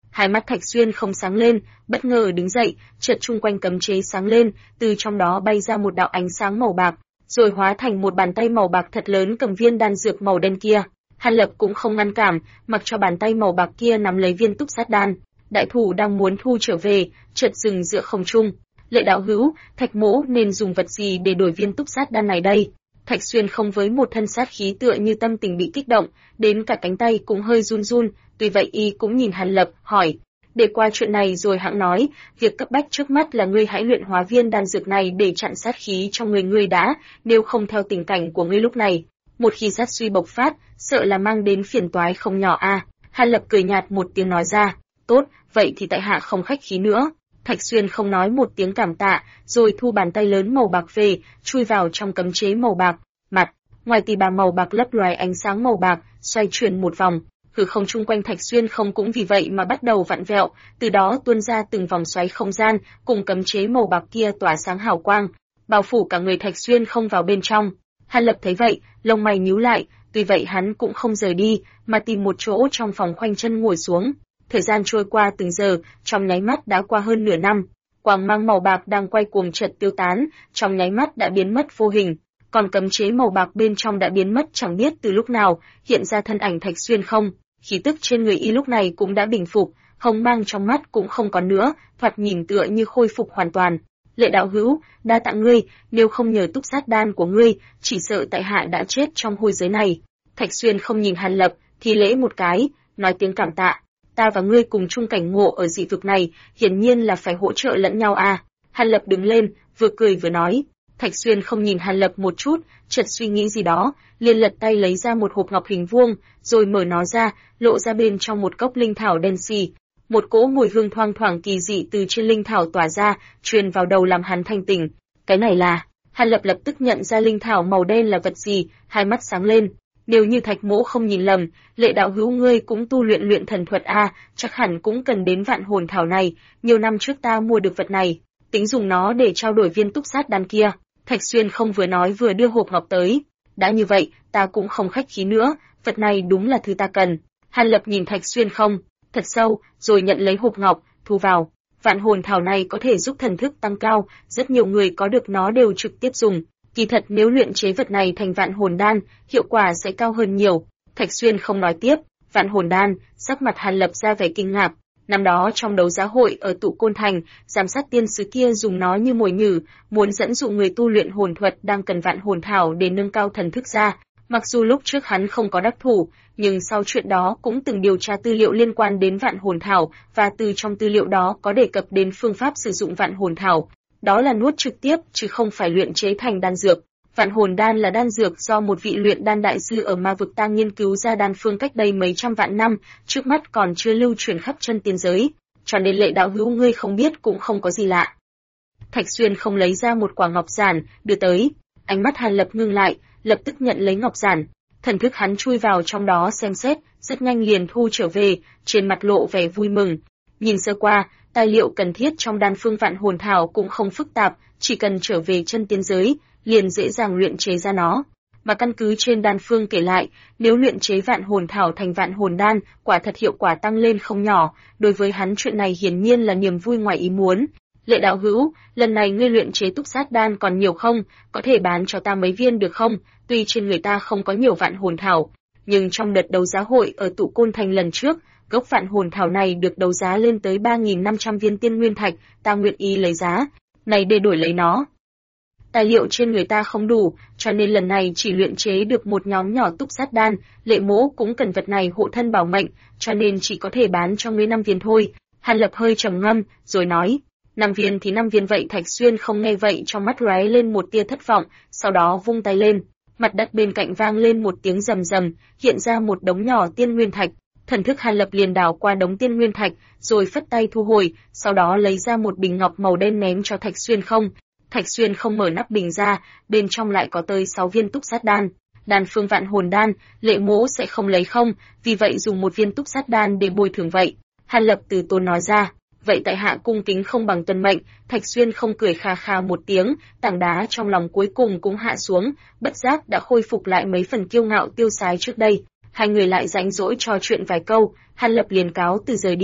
Hai mắt Thạch Xuyên không sáng lên, bất ngờ đứng dậy, chợt chung quanh cấm chế sáng lên, từ trong đó bay ra một đạo ánh sáng màu bạc, rồi hóa thành một bàn tay màu bạc thật lớn cầm viên đan dược màu đen kia. Hàn Lập cũng không ngăn cản, mặc cho bàn tay màu bạc kia nắm lấy viên túc sát đan. Đại thủ đang muốn thu trở về, chợt dừng giữa không trung. Lệ đạo hữu, Thạch mỗ nên dùng vật gì để đổi viên túc sát đan này đây? Thạch Xuyên không với một thân sát khí tựa như tâm tình bị kích động, đến cả cánh tay cũng hơi run run, tuy vậy y cũng nhìn Hàn Lập, hỏi. Để qua chuyện này rồi hãng nói, việc cấp bách trước mắt là ngươi hãy luyện hóa viên đan dược này để chặn sát khí trong người ngươi đã, nếu không theo tình cảnh của ngươi lúc này. Một khi sát suy bộc phát, sợ là mang đến phiền toái không nhỏ a. Hàn Lập cười nhạt một tiếng nói ra, tốt, vậy thì tại hạ không khách khí nữa. Thạch Xuyên không nói một tiếng cảm tạ, rồi thu bàn tay lớn màu bạc về, chui vào trong cấm chế màu bạc. Mặt, ngoài tỳ bà màu bạc lấp loài ánh sáng màu bạc, xoay chuyển một vòng, hư không chung quanh Thạch Xuyên không cũng vì vậy mà bắt đầu vặn vẹo, từ đó tuôn ra từng vòng xoáy không gian, cùng cấm chế màu bạc kia tỏa sáng hào quang, bao phủ cả người Thạch Xuyên không vào bên trong. Hàn Lập thấy vậy, lông mày nhíu lại, tuy vậy hắn cũng không rời đi, mà tìm một chỗ trong phòng khoanh chân ngồi xuống. Thời gian trôi qua từng giờ, trong nháy mắt đã qua hơn nửa năm. Quang mang màu bạc đang quay cuồng chợt tiêu tán, trong nháy mắt đã biến mất vô hình. Còn cấm chế màu bạc bên trong đã biến mất chẳng biết từ lúc nào, hiện ra thân ảnh Thạch Xuyên không. Khí tức trên người y lúc này cũng đã bình phục, hồng mang trong mắt cũng không còn nữa, thoạt nhìn tựa như khôi phục hoàn toàn. Lệ đạo hữu, đa tạ ngươi, nếu không nhờ túc sát đan của ngươi, chỉ sợ tại hạ đã chết trong hôi giới này. Thạch Xuyên không nhìn Hàn Lập, thì lễ một cái, nói tiếng cảm tạ. Ta và ngươi cùng chung cảnh ngộ ở dị vực này, hiển nhiên là phải hỗ trợ lẫn nhau à. Hàn Lập đứng lên, vừa cười vừa nói. Thạch Xuyên không nhìn Hàn Lập một chút, chợt suy nghĩ gì đó, liền lật tay lấy ra một hộp ngọc hình vuông, rồi mở nó ra, lộ ra bên trong một cốc linh thảo đen xì. Một cỗ mùi hương thoang thoảng kỳ dị từ trên linh thảo tỏa ra, truyền vào đầu làm hắn thanh tỉnh. Cái này là... Hàn Lập lập tức nhận ra linh thảo màu đen là vật gì, hai mắt sáng lên. Nếu như Thạch mỗ không nhìn lầm, Lệ đạo hữu ngươi cũng tu luyện thần thuật a, chắc hẳn cũng cần đến vạn hồn thảo này, nhiều năm trước ta mua được vật này, tính dùng nó để trao đổi viên túc sát đan kia. Thạch Xuyên không vừa nói vừa đưa hộp ngọc tới. Đã như vậy, ta cũng không khách khí nữa, vật này đúng là thứ ta cần. Hàn Lập nhìn Thạch Xuyên không, thật sâu, rồi nhận lấy hộp ngọc, thu vào. Vạn hồn thảo này có thể giúp thần thức tăng cao, rất nhiều người có được nó đều trực tiếp dùng. Kỳ thật nếu luyện chế vật này thành vạn hồn đan, hiệu quả sẽ cao hơn nhiều. Thạch Xuyên không nói tiếp, vạn hồn đan, sắc mặt Hàn Lập ra vẻ kinh ngạc. Năm đó trong đấu giá hội ở Tụ Côn Thành, giám sát tiên sứ kia dùng nó như mồi nhử, muốn dẫn dụ người tu luyện hồn thuật đang cần vạn hồn thảo để nâng cao thần thức ra. Mặc dù lúc trước hắn không có đắc thủ, nhưng sau chuyện đó cũng từng điều tra tư liệu liên quan đến vạn hồn thảo, và từ trong tư liệu đó có đề cập đến phương pháp sử dụng vạn hồn thảo. Đó là nuốt trực tiếp chứ không phải luyện chế thành đan dược. Vạn hồn đan là đan dược do một vị luyện đan đại sư ở ma vực ta nghiên cứu ra đan phương cách đây mấy trăm vạn năm, trước mắt còn chưa lưu truyền khắp chân tiên giới, cho nên Lệ đạo hữu ngươi không biết cũng không có gì lạ. Thạch Xuyên không lấy ra một quả ngọc giản, đưa tới, ánh mắt Hàn Lập ngưng lại, lập tức nhận lấy ngọc giản, thần thức hắn chui vào trong đó xem xét, rất nhanh liền thu trở về, trên mặt lộ vẻ vui mừng. Nhìn sơ qua, tài liệu cần thiết trong đan phương vạn hồn thảo cũng không phức tạp, chỉ cần trở về chân tiên giới, liền dễ dàng luyện chế ra nó. Mà căn cứ trên đan phương kể lại, nếu luyện chế vạn hồn thảo thành vạn hồn đan, quả thật hiệu quả tăng lên không nhỏ, đối với hắn chuyện này hiển nhiên là niềm vui ngoài ý muốn. Lệ đạo hữu, lần này ngươi luyện chế túc sát đan còn nhiều không, có thể bán cho ta mấy viên được không? Tuy trên người ta không có nhiều vạn hồn thảo, nhưng trong đợt đấu giá hội ở Tụ Côn Thành lần trước, gốc vạn hồn thảo này được đấu giá lên tới 3.500 viên tiên nguyên thạch, ta nguyện ý lấy giá này để đổi lấy nó. Tài liệu trên người ta không đủ, cho nên lần này chỉ luyện chế được một nhóm nhỏ túc sát đan, Lệ mỗ cũng cần vật này hộ thân bảo mệnh, cho nên chỉ có thể bán cho ngươi 5 viên thôi. Hàn Lập hơi trầm ngâm, rồi nói, 5 viên thì 5 viên vậy. Thạch Xuyên không nghe vậy trong mắt lóe lên một tia thất vọng, sau đó vung tay lên, mặt đất bên cạnh vang lên một tiếng rầm rầm, hiện ra một đống nhỏ tiên nguyên thạch. Thần thức Hàn Lập liền đảo qua đống tiên nguyên thạch, rồi phất tay thu hồi, sau đó lấy ra một bình ngọc màu đen ném cho Thạch Xuyên không. Thạch Xuyên không mở nắp bình ra, bên trong lại có tới 6 viên túc sát đan. Đan phương vạn hồn đan, Lệ mỗ sẽ không lấy không, vì vậy dùng một viên túc sát đan để bồi thường vậy. Hàn Lập từ tốn nói ra, vậy tại hạ cung kính không bằng tuân mệnh. Thạch Xuyên không cười kha kha một tiếng, tảng đá trong lòng cuối cùng cũng hạ xuống, bất giác đã khôi phục lại mấy phần kiêu ngạo tiêu sái trước đây. Hai người lại rảnh rỗi trò chuyện vài câu, Hàn Lập liền cáo từ rời đi,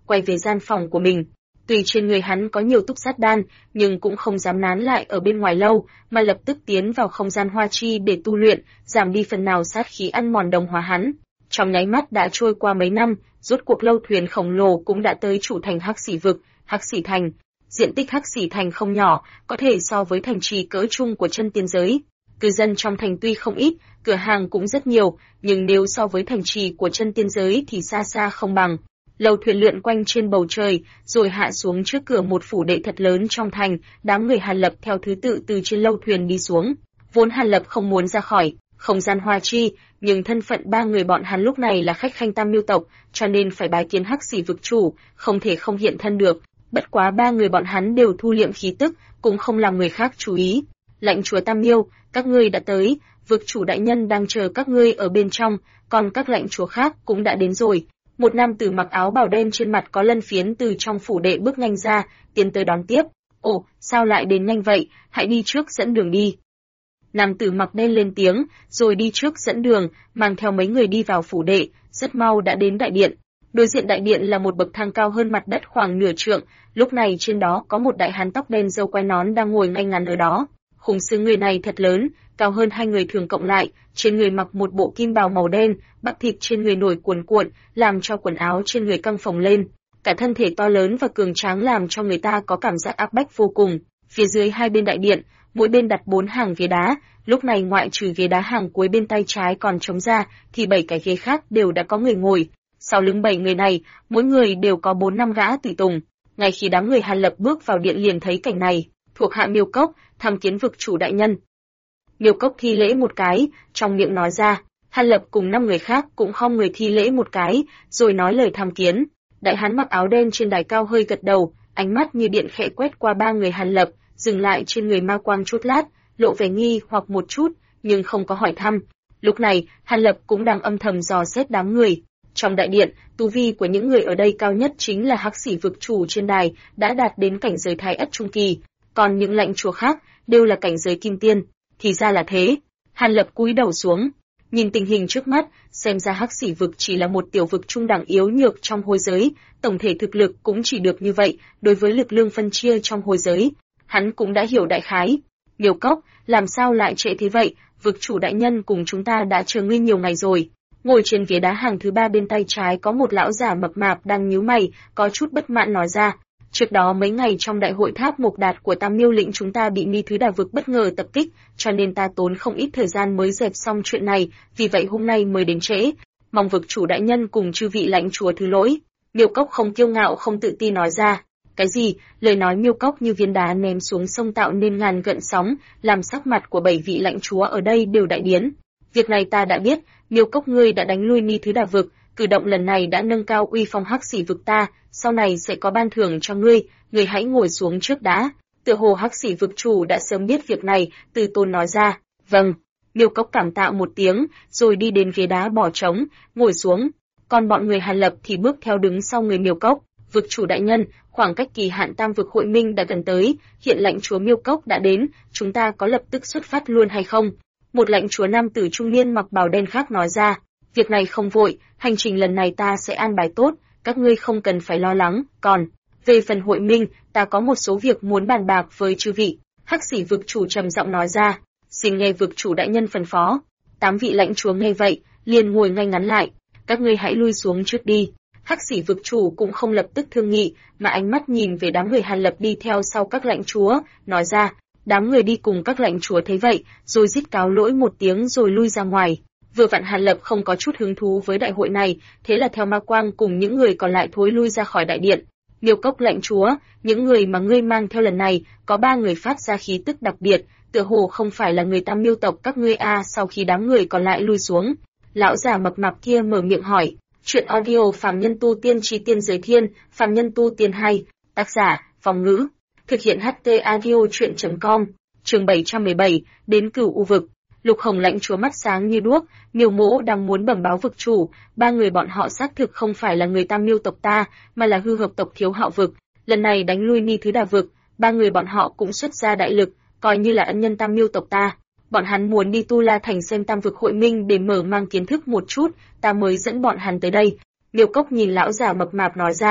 quay về gian phòng của mình. Tuy trên người hắn có nhiều túc sát đan, nhưng cũng không dám nán lại ở bên ngoài lâu, mà lập tức tiến vào không gian hoa chi để tu luyện, giảm đi phần nào sát khí ăn mòn đồng hóa hắn. Trong nháy mắt đã trôi qua mấy năm, rốt cuộc lâu thuyền khổng lồ cũng đã tới chủ thành Hắc Xỉ vực, Hắc Xỉ thành. Diện tích Hắc Xỉ thành không nhỏ, có thể so với thành trì cỡ trung của chân tiên giới. Cư dân trong thành tuy không ít, cửa hàng cũng rất nhiều, nhưng nếu so với thành trì của chân tiên giới thì xa xa không bằng. Lâu thuyền lượn quanh trên bầu trời, rồi hạ xuống trước cửa một phủ đệ thật lớn trong thành, đám người Hàn Lập theo thứ tự từ trên lâu thuyền đi xuống. Vốn Hàn Lập không muốn ra khỏi không gian hoa chi, nhưng thân phận ba người bọn hắn lúc này là khách khanh Tam Miêu tộc, cho nên phải bái kiến Hắc Xỉ vực chủ, không thể không hiện thân được. Bất quá ba người bọn hắn đều thu liệm khí tức, cũng không làm người khác chú ý. Lãnh chúa Tam Miêu, các ngươi đã tới, vực chủ đại nhân đang chờ các ngươi ở bên trong, còn các lãnh chúa khác cũng đã đến rồi. Một nam tử mặc áo bào đen trên mặt có lân phiến từ trong phủ đệ bước nhanh ra, tiến tới đón tiếp. Ồ, sao lại đến nhanh vậy, hãy đi trước dẫn đường đi. Nam tử mặc đen lên tiếng, rồi đi trước dẫn đường, mang theo mấy người đi vào phủ đệ, rất mau đã đến đại điện. Đối diện đại điện là một bậc thang cao hơn mặt đất khoảng nửa trượng, lúc này trên đó có một đại hán tóc đen râu quai nón đang ngồi ngay ngắn ở đó. Khung xương người này thật lớn, cao hơn hai người thường cộng lại, trên người mặc một bộ kim bào màu đen, bắp thịt trên người nổi cuồn cuộn, làm cho quần áo trên người căng phồng lên. Cả thân thể to lớn và cường tráng làm cho người ta có cảm giác áp bách vô cùng. Phía dưới hai bên đại điện, mỗi bên đặt 4 hàng ghế đá, lúc này ngoại trừ ghế đá hàng cuối bên tay trái còn trống ra, thì 7 cái ghế khác đều đã có người ngồi. Sau lưng 7 người này, mỗi người đều có 4-5 gã tùy tùng. Ngay khi đám người Hàn Lập bước vào điện liền thấy cảnh này, thuộc hạ Miêu Cốc, tham kiến vực chủ đại nhân. Miêu Cốc thi lễ một cái, trong miệng nói ra. Hàn Lập cùng 5 người khác cũng khom người thi lễ một cái, rồi nói lời tham kiến. Đại hán mặc áo đen trên đài cao hơi gật đầu, ánh mắt như điện khẽ quét qua ba người Hàn Lập, dừng lại trên người Ma Quang chút lát, lộ vẻ nghi hoặc một chút, nhưng không có hỏi thăm. Lúc này, Hàn Lập cũng đang âm thầm dò xét đám người. Trong đại điện, tu vi của những người ở đây cao nhất chính là Hắc Xỉ vực chủ trên đài, đã đạt đến cảnh giới Thái Ất trung kỳ, còn những lãnh chúa khác đều là cảnh giới Kim Tiên. Thì ra là thế. Hàn Lập cúi đầu xuống, nhìn tình hình trước mắt, xem ra Hắc Xỉ vực chỉ là một tiểu vực trung đẳng yếu nhược trong hôi giới, tổng thể thực lực cũng chỉ được như vậy, đối với lực lượng phân chia trong hôi giới, hắn cũng đã hiểu đại khái. Miêu Cốc, làm sao lại trễ thế vậy, vực chủ đại nhân cùng chúng ta đã chờ ngươi nhiều ngày rồi. Ngồi trên ghế đá hàng thứ 3 bên tay trái có một lão giả mập mạp đang nhíu mày, có chút bất mãn nói ra. Trước đó mấy ngày trong đại hội tháp Mộc Đạt của Tam Miêu lĩnh chúng ta bị Mi Thứ Đà vực bất ngờ tập kích, cho nên ta tốn không ít thời gian mới dẹp xong chuyện này, vì vậy hôm nay mới đến trễ. Mong vực chủ đại nhân cùng chư vị lãnh chúa thứ lỗi. Miêu Cốc không kiêu ngạo không tự ti nói ra. Cái gì? Lời nói Miêu Cốc như viên đá ném xuống sông tạo nên ngàn gợn sóng, làm sắc mặt của 7 vị lãnh chúa ở đây đều đại biến. Việc này ta đã biết, Miêu Cốc ngươi đã đánh lui Mi Thứ Đà vực, cử động lần này đã nâng cao uy phong Hắc Xỉ vực ta, sau này sẽ có ban thưởng cho ngươi, ngươi hãy ngồi xuống trước đã. Tựa hồ Hắc Xỉ vực chủ đã sớm biết việc này, từ tốn nói ra. Vâng. Miêu Cốc cảm tạ một tiếng, rồi đi đến ghế đá bỏ trống, ngồi xuống. Còn bọn người Hàn Lập thì bước theo đứng sau người Miêu Cốc. Vực chủ đại nhân, khoảng cách kỳ hạn Tam vực hội minh đã gần tới, hiện lãnh chúa Miêu Cốc đã đến, chúng ta có lập tức xuất phát luôn hay không? Một lãnh chúa nam tử trung niên mặc bào đen khác nói ra. Việc này không vội, hành trình lần này ta sẽ an bài tốt, các ngươi không cần phải lo lắng, còn về phần hội minh, ta có một số việc muốn bàn bạc với chư vị. Hắc Xỉ vực chủ trầm giọng nói ra, xin nghe vực chủ đại nhân phân phó. 8 vị lãnh chúa nghe vậy, liền ngồi ngay ngắn lại, các ngươi hãy lui xuống trước đi. Hắc Xỉ vực chủ cũng không lập tức thương nghị, mà ánh mắt nhìn về đám người Hàn Lập đi theo sau các lãnh chúa, nói ra. Đám người đi cùng các lãnh chúa thấy vậy, rồi rít cáo lỗi một tiếng rồi lui ra ngoài. Vừa vặn Hàn Lập không có chút hứng thú với đại hội này, thế là theo Ma Quang cùng những người còn lại thối lui ra khỏi đại điện. Miêu Cốc lãnh chúa, những người mà ngươi mang theo lần này, có 3 người phát ra khí tức đặc biệt, tựa hồ không phải là người Tam Miêu tộc các ngươi a. Sau khi đám người còn lại lui xuống, lão già mập mạp kia mở miệng hỏi. Chuyện audio Phàm Nhân Tu Tiên Chí Tiên Giới Thiên, Phàm Nhân Tu Tiên 2, tác giả, Phong Ngữ. Thực hiện HT Audio Chuyện.com, chương 717, đến Cửu U vực. Lục Hồng lãnh chúa mắt sáng như đuốc, Miêu Mỗ đang muốn bẩm báo vực chủ, 3 người bọn họ xác thực không phải là người Tam Miêu tộc ta, mà là hư hợp tộc Thiếu Hạo vực. Lần này đánh lui Mi Thứ Đà vực, 3 người bọn họ cũng xuất ra đại lực, coi như là ân nhân Tam Miêu tộc ta. Bọn hắn muốn đi Tu La thành xem Tam vực hội minh để mở mang kiến thức một chút, ta mới dẫn bọn hắn tới đây. Miêu Cốc nhìn lão già mập mạp nói ra.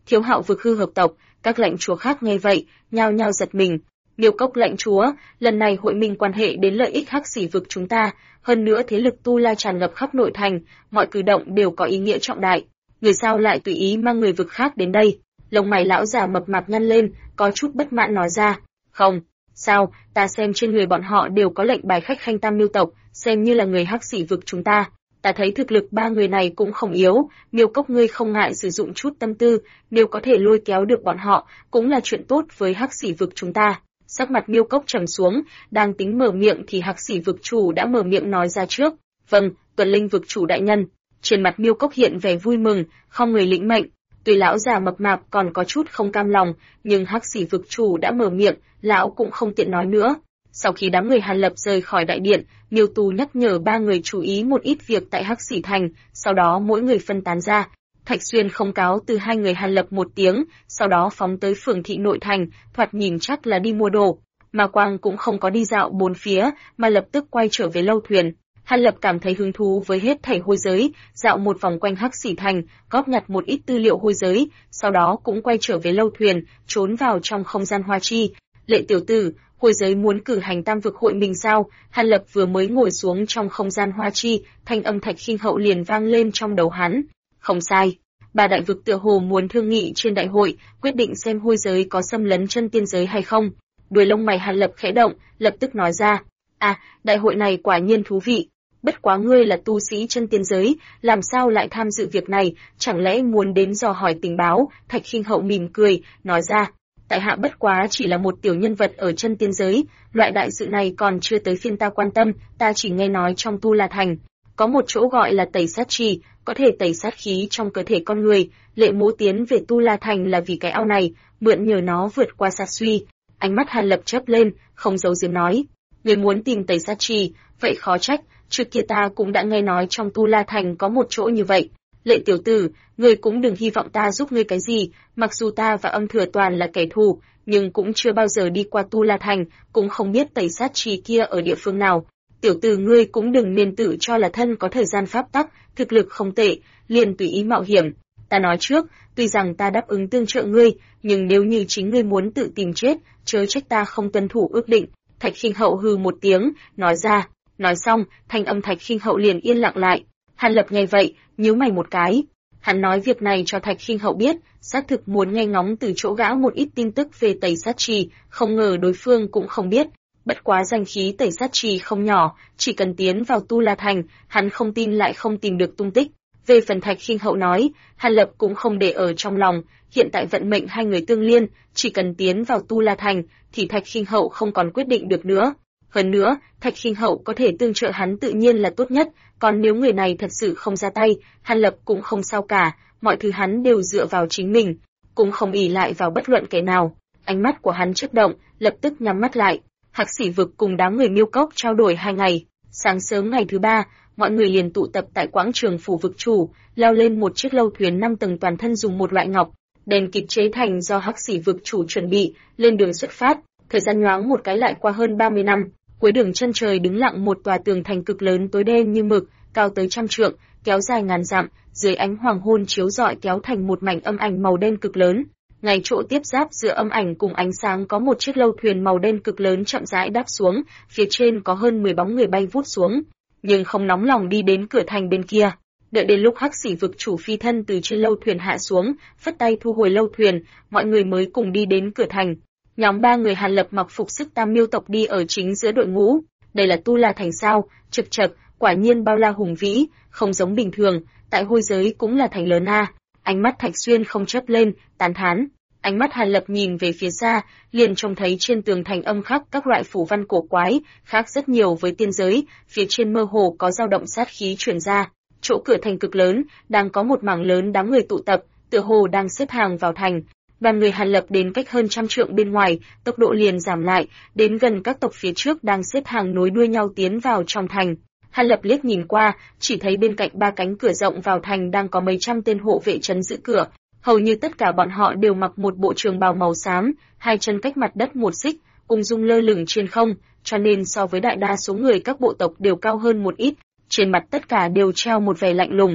Thiếu Hạo Vực hư hợp tộc, các lãnh chúa khác nghe vậy, nhao nhao giật mình. Miêu Cốc lãnh chúa, lần này hội minh quan hệ đến lợi ích Hắc Xỉ Vực chúng ta, hơn nữa thế lực Tu La tràn ngập khắp nội thành, mọi cử động đều có ý nghĩa trọng đại. Người sao lại tùy ý mang người vực khác đến đây? Lông mày lão già mập mạp nhăn lên, có chút bất mãn nói ra. Không, sao, ta xem trên người bọn họ đều có lệnh bài khách khanh Tam Miêu tộc, xem như là người Hắc Xỉ Vực chúng ta. Ta thấy thực lực ba người này cũng không yếu, Miêu Cốc ngươi không ngại sử dụng chút tâm tư, nếu có thể lôi kéo được bọn họ, cũng là chuyện tốt với Hắc Xỉ Vực chúng ta. Sắc mặt Miêu Cốc trầm xuống, đang tính mở miệng thì Hắc Xỉ Vực chủ đã mở miệng nói ra trước. Vâng, Tuần Linh Vực chủ đại nhân. Trên mặt Miêu Cốc hiện vẻ vui mừng, không người lĩnh mệnh. Tuy lão già mập mạp còn có chút không cam lòng, nhưng Hắc Xỉ Vực chủ đã mở miệng, lão cũng không tiện nói nữa. Sau khi đám người Hàn Lập rời khỏi đại điện, Miêu Tu nhắc nhở ba người chú ý một ít việc tại Hắc Xỉ Thành, sau đó mỗi người phân tán ra. Thạch Xuyên không cáo từ hai người Hàn Lập một tiếng, sau đó phóng tới phường thị nội thành, thoạt nhìn chắc là đi mua đồ. Mà Quang cũng không có đi dạo bốn phía, mà lập tức quay trở về lâu thuyền. Hàn Lập cảm thấy hứng thú với hết thảy hôi giới, dạo một vòng quanh Hắc Xỉ Thành, góp nhặt một ít tư liệu hôi giới, sau đó cũng quay trở về lâu thuyền, trốn vào trong không gian hoa chi. Lệ tiểu tử, hôi giới muốn cử hành tam vực hội mình sao? Hàn Lập vừa mới ngồi xuống trong không gian hoa chi, thanh âm Thạch Khinh Hậu liền vang lên trong đầu hắn. Không sai, ba đại vực tựa hồ muốn thương nghị trên đại hội, quyết định xem hôi giới có xâm lấn chân tiên giới hay không. Đuôi lông mày Hàn Lập khẽ động, lập tức nói ra, đại hội này quả nhiên thú vị. Bất quá ngươi là tu sĩ chân tiên giới, làm sao lại tham dự việc này, chẳng lẽ muốn đến dò hỏi tình báo? Thạch Khinh Hậu mỉm cười, nói ra, tại hạ bất quá chỉ là một tiểu nhân vật ở chân tiên giới, loại đại sự này còn chưa tới phiên ta quan tâm, ta chỉ nghe nói trong Tu La Thành có một chỗ gọi là tẩy sát trì, có thể tẩy sát khí trong cơ thể con người. Lệ Mỗ tiến về Tu La Thành là vì cái ao này, mượn nhờ nó vượt qua sát suy. Ánh mắt Hàn Lập chớp lên, không giấu giếm nói, người muốn tìm tẩy sát trì, vậy khó trách, trước kia ta cũng đã nghe nói trong Tu La Thành có một chỗ như vậy. Lệ tiểu tử, ngươi cũng đừng hy vọng ta giúp ngươi cái gì, mặc dù ta và Âm Thừa Toàn là kẻ thù, nhưng cũng chưa bao giờ đi qua Tu La Thành, cũng không biết tẩy sát trì kia ở địa phương nào. Tiểu tử ngươi cũng đừng nên tự cho là thân có thời gian pháp tắc, thực lực không tệ, liền tùy ý mạo hiểm. Ta nói trước, tuy rằng ta đáp ứng tương trợ ngươi, nhưng nếu như chính ngươi muốn tự tìm chết, chớ trách ta không tuân thủ ước định. Thạch Khinh Hậu hừ một tiếng, nói ra. Nói xong, thanh âm Thạch Khinh Hậu liền yên lặng lại. Hàn Lập nghe vậy, nhíu mày một cái. Hắn nói việc này cho Thạch Khinh Hậu biết, xác thực muốn nghe ngóng từ chỗ gã một ít tin tức về tẩy sát trì, không ngờ đối phương cũng không biết. Bất quá danh khí tẩy sát trì không nhỏ, chỉ cần tiến vào Tu La Thành, hắn không tin lại không tìm được tung tích. Về phần Thạch Khinh Hậu nói, Hàn Lập cũng không để ở trong lòng, hiện tại vận mệnh hai người tương liên, chỉ cần tiến vào Tu La Thành, thì Thạch Khinh Hậu không còn quyết định được nữa. Hơn nữa, Thạch Khinh Hậu có thể tương trợ hắn tự nhiên là tốt nhất, còn nếu người này thật sự không ra tay, Hàn Lập cũng không sao cả, mọi thứ hắn đều dựa vào chính mình, cũng không ỷ lại vào bất luận kẻ nào. Ánh mắt của hắn chớp động, lập tức nhắm mắt lại. Hắc Xỉ Vực cùng đám người Miêu Cốc trao đổi 2 ngày. Sáng sớm ngày thứ 3, mọi người liền tụ tập tại quảng trường phủ vực chủ, leo lên một chiếc lâu thuyền 5 tầng toàn thân dùng một loại ngọc đèn kịp chế thành do Hắc Xỉ Vực chủ chuẩn bị, lên đường xuất phát. Thời gian nhoáng một cái lại qua hơn 30 năm. Cuối đường chân trời đứng lặng một tòa tường thành cực lớn tối đen như mực, cao tới 100 trượng, kéo dài ngàn dặm, dưới ánh hoàng hôn chiếu rọi kéo thành một mảnh âm ảnh màu đen cực lớn. Ngay chỗ tiếp giáp giữa âm ảnh cùng ánh sáng có một chiếc lâu thuyền màu đen cực lớn chậm rãi đáp xuống, phía trên có hơn 10 bóng người bay vút xuống, nhưng không nóng lòng đi đến cửa thành bên kia. Đợi đến lúc Hắc Xỉ Vực chủ phi thân từ trên lâu thuyền hạ xuống, phất tay thu hồi lâu thuyền, mọi người mới cùng đi đến cửa thành. Nhóm 3 người Hàn Lập mặc phục sức Tam Miêu tộc đi ở chính giữa đội ngũ. Đây là Tu La Thành sao? Chậc chậc, quả nhiên bao la hùng vĩ, không giống bình thường, tại hôi giới cũng là thành lớn a. Ánh mắt Thạch Xuyên không chớp lên, tán thán. Ánh mắt Hàn Lập nhìn về phía xa, liền trông thấy trên tường thành âm khắc các loại phù văn cổ quái, khác rất nhiều với tiên giới, phía trên mơ hồ có dao động sát khí truyền ra. Chỗ cửa thành cực lớn, đang có một mảng lớn đám người tụ tập, tựa hồ đang xếp hàng vào thành. Đoàn người Hàn Lập đến cách hơn 100 trượng bên ngoài, tốc độ liền giảm lại, đến gần các tộc phía trước đang xếp hàng nối đuôi nhau tiến vào trong thành. Hàn Lập liếc nhìn qua, chỉ thấy bên cạnh 3 cánh cửa rộng vào thành đang có mấy trăm tên hộ vệ trấn giữ cửa. Hầu như tất cả bọn họ đều mặc một bộ trường bào màu xám, 2 chân cách mặt đất 1 xích, cùng dung lơ lửng trên không, cho nên so với đại đa số người các bộ tộc đều cao hơn một ít. Trên mặt tất cả đều treo một vẻ lạnh lùng.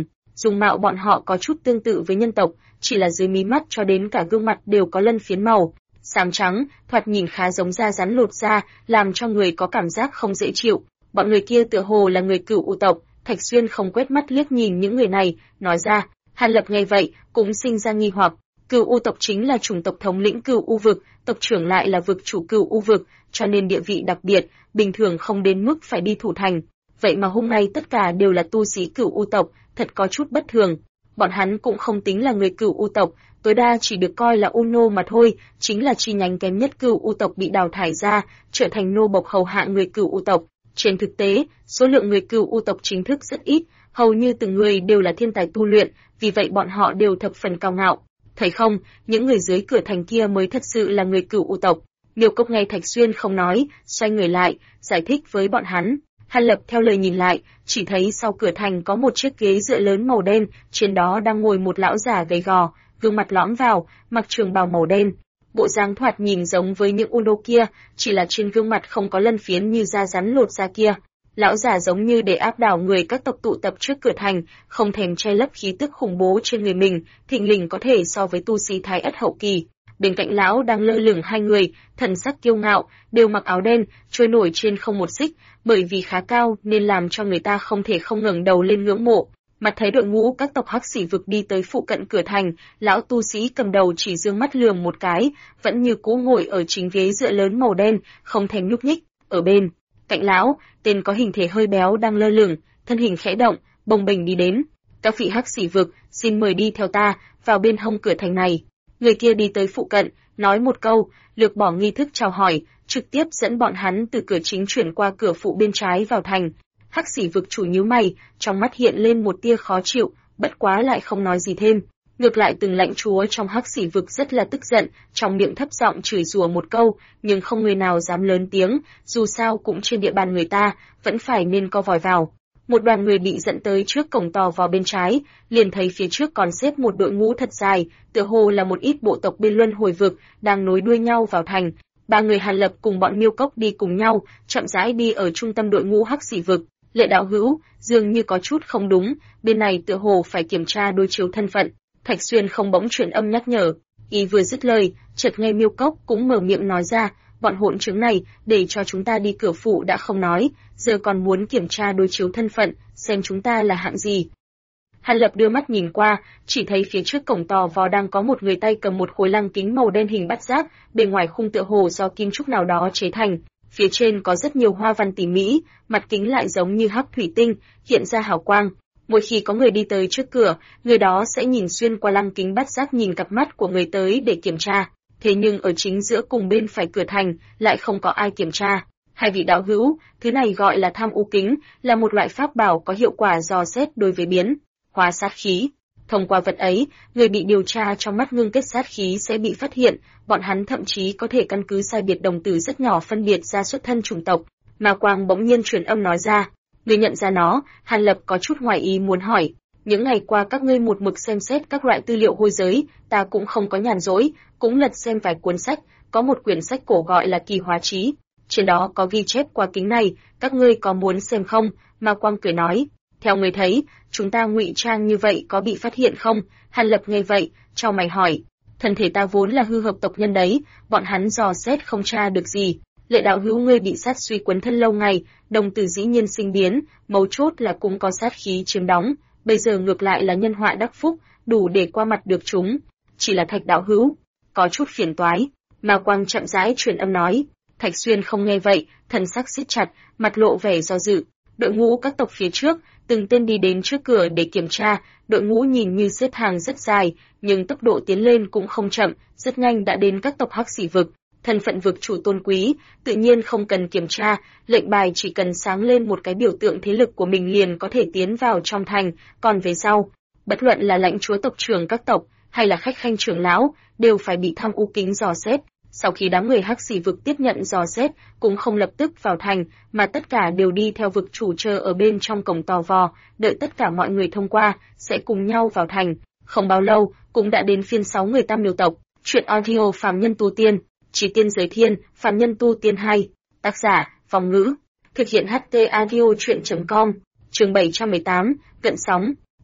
Dung mạo bọn họ có chút tương tự với nhân tộc, chỉ là dưới mí mắt cho đến cả gương mặt đều có lân phiến màu xám trắng, thoạt nhìn khá giống da rắn lột ra, làm cho người có cảm giác không dễ chịu. Bọn người kia tựa hồ là người Cửu U tộc. Thạch Xuyên không quét mắt liếc nhìn những người này, nói ra. Hàn Lập nghe vậy, cũng sinh ra nghi hoặc. Cửu U tộc chính là chủng tộc thống lĩnh Cửu U vực, tộc trưởng lại là vực chủ Cửu U vực, cho nên địa vị đặc biệt, bình thường không đến mức phải đi thủ thành. Vậy mà hôm nay tất cả đều là tu sĩ Cửu U tộc, thật có chút bất thường. Bọn hắn cũng không tính là người Cửu U tộc, tối đa chỉ được coi là U nô mà thôi, chính là chi nhánh kém nhất Cửu U tộc bị đào thải ra, trở thành nô bộc hầu hạ người Cửu U tộc. Trên thực tế, số lượng người Cửu U tộc chính thức rất ít, hầu như từng người đều là thiên tài tu luyện, vì vậy bọn họ đều thập phần cao ngạo. Thấy không, những người dưới cửa thành kia mới thật sự là người Cửu U tộc. Miêu Cốc nghe Thạch Xuyên không nói, xoay người lại, giải thích với bọn hắn. Hàn Lập theo lời nhìn lại, chỉ thấy sau cửa thành có một chiếc ghế dựa lớn màu đen, trên đó đang ngồi một lão già gầy gò, gương mặt lõm vào, mặc trường bào màu đen. Bộ dáng thoạt nhìn giống với những U nô kia, chỉ là trên gương mặt không có lân phiến như da rắn lột ra kia. Lão già giống như để áp đảo người các tộc tụ tập trước cửa thành, không thèm che lấp khí tức khủng bố trên người mình, thình lình có thể so với tu sĩ Thái Ất hậu kỳ. Bên cạnh lão đang lơ lửng hai người, thần sắc kiêu ngạo, đều mặc áo đen, trôi nổi trên không một xích, bởi vì khá cao nên làm cho người ta không thể không ngẩng đầu lên ngưỡng mộ. Mặt thấy đội ngũ các tộc Hắc Xỉ vực đi tới phụ cận cửa thành, lão tu sĩ cầm đầu chỉ dương mắt lườm một cái, vẫn như cũ ngồi ở chính ghế dựa lớn màu đen, không thèm nhúc nhích. Ở bên cạnh lão, tên có hình thể hơi béo đang lơ lửng, thân hình khẽ động, bồng bềnh đi đến. Các vị Hắc Xỉ vực, xin mời đi theo ta vào bên hông cửa thành này. Người kia đi tới phụ cận, nói một câu, lược bỏ nghi thức chào hỏi, trực tiếp dẫn bọn hắn từ cửa chính chuyển qua cửa phụ bên trái vào thành. Hắc Xỉ vực chủ nhíu mày, trong mắt hiện lên một tia khó chịu, bất quá lại không nói gì thêm. Ngược lại từng lãnh chúa trong Hắc Xỉ vực rất là tức giận, trong miệng thấp giọng chửi rủa một câu, nhưng không người nào dám lớn tiếng, dù sao cũng trên địa bàn người ta, vẫn phải nên co vòi vào. Một đoàn người bị dẫn tới trước cổng tò vào bên trái, liền thấy phía trước còn xếp một đội ngũ thật dài, tựa hồ là một ít bộ tộc bên luân hồi vực, đang nối đuôi nhau vào thành. Ba người Hàn Lập cùng bọn Miêu Cốc đi cùng nhau, chậm rãi đi ở trung tâm đội ngũ Hắc Xỉ vực. Lệ đạo hữu, dường như có chút không đúng, bên này tựa hồ phải kiểm tra đối chiếu thân phận. Thạch Xuyên không bỗng chuyển âm nhắc nhở, y vừa dứt lời, chợt nghe Miêu Cốc cũng mở miệng nói ra, bọn hỗn chứng này, để cho chúng ta đi cửa phụ đã không nói, giờ còn muốn kiểm tra đối chiếu thân phận, xem chúng ta là hạng gì. Hàn Lập đưa mắt nhìn qua, chỉ thấy phía trước cổng tò vò đang có một người tay cầm một khối lăng kính màu đen hình bát giác, bề ngoài khung tựa hồ do kim trúc nào đó chế thành. Phía trên có rất nhiều hoa văn tỉ mỉ, mặt kính lại giống như hắc thủy tinh, hiện ra hào quang. Mỗi khi có người đi tới trước cửa, người đó sẽ nhìn xuyên qua lăng kính bát giác nhìn cặp mắt của người tới để kiểm tra. Thế nhưng ở chính giữa cùng bên phải cửa thành, lại không có ai kiểm tra. Hai vị đạo hữu, thứ này gọi là tham u kính, là một loại pháp bảo có hiệu quả dò xét đối với biến hóa sát khí. Thông qua vật ấy, người bị điều tra trong mắt ngưng kết sát khí sẽ bị phát hiện, bọn hắn thậm chí có thể căn cứ sai biệt đồng tử rất nhỏ phân biệt ra xuất thân chủng tộc. Ma Quang bỗng nhiên truyền âm nói ra, người nhận ra nó. Hàn Lập có chút ngoài ý muốn hỏi, những ngày qua các ngươi một mực xem xét các loại tư liệu hôi giới, ta cũng không có nhàn rỗi, cũng lật xem vài cuốn sách, có một quyển sách cổ gọi là Kỳ Hóa Chí, trên đó có ghi chép qua kính này, các ngươi có muốn xem không? Ma Quang cười nói, theo người thấy, chúng ta ngụy trang như vậy có bị phát hiện không? Hàn Lập nghe vậy, chau mày hỏi, thân thể ta vốn là hư hợp tộc nhân đấy, bọn hắn dò xét không tra được gì. Lệ đạo hữu ngươi bị sát suy quấn thân lâu ngày, đồng tử dĩ nhiên sinh biến, mấu chốt là cũng có sát khí chiếm đóng, bây giờ ngược lại là nhân họa đắc phúc, đủ để qua mặt được chúng. Chỉ là Thạch đạo hữu, có chút phiền toái. Ma Quang chậm rãi truyền âm nói. Thạch Xuyên không nghe vậy, thần sắc siết chặt, mặt lộ vẻ do dự. Đội ngũ các tộc phía trước, từng tên đi đến trước cửa để kiểm tra, đội ngũ nhìn như xếp hàng rất dài, nhưng tốc độ tiến lên cũng không chậm, rất nhanh đã đến các tộc Hắc Xỉ vực. Thân phận vực chủ tôn quý, tự nhiên không cần kiểm tra, lệnh bài chỉ cần sáng lên một cái biểu tượng thế lực của mình liền có thể tiến vào trong thành, còn về sau, bất luận là lãnh chúa tộc trưởng các tộc, hay là khách khanh trưởng lão, đều phải bị tham u kính dò xét. Sau khi đám người Hắc Xỉ vực tiếp nhận dò xét, cũng không lập tức vào thành, mà tất cả đều đi theo vực chủ chờ ở bên trong cổng tò vò, đợi tất cả mọi người thông qua, sẽ cùng nhau vào thành. Không bao lâu, cũng đã đến phiên 6 người Tam Miêu tộc. Chuyện audio Phàm Nhân Tu Tiên, Chí Tiên Giới Thiên, Phàm Nhân Tu Tiên 2. Tác giả, Vong Ngữ. Thực hiện HT audio chuyện.com. Chương 718, Cận Sóng.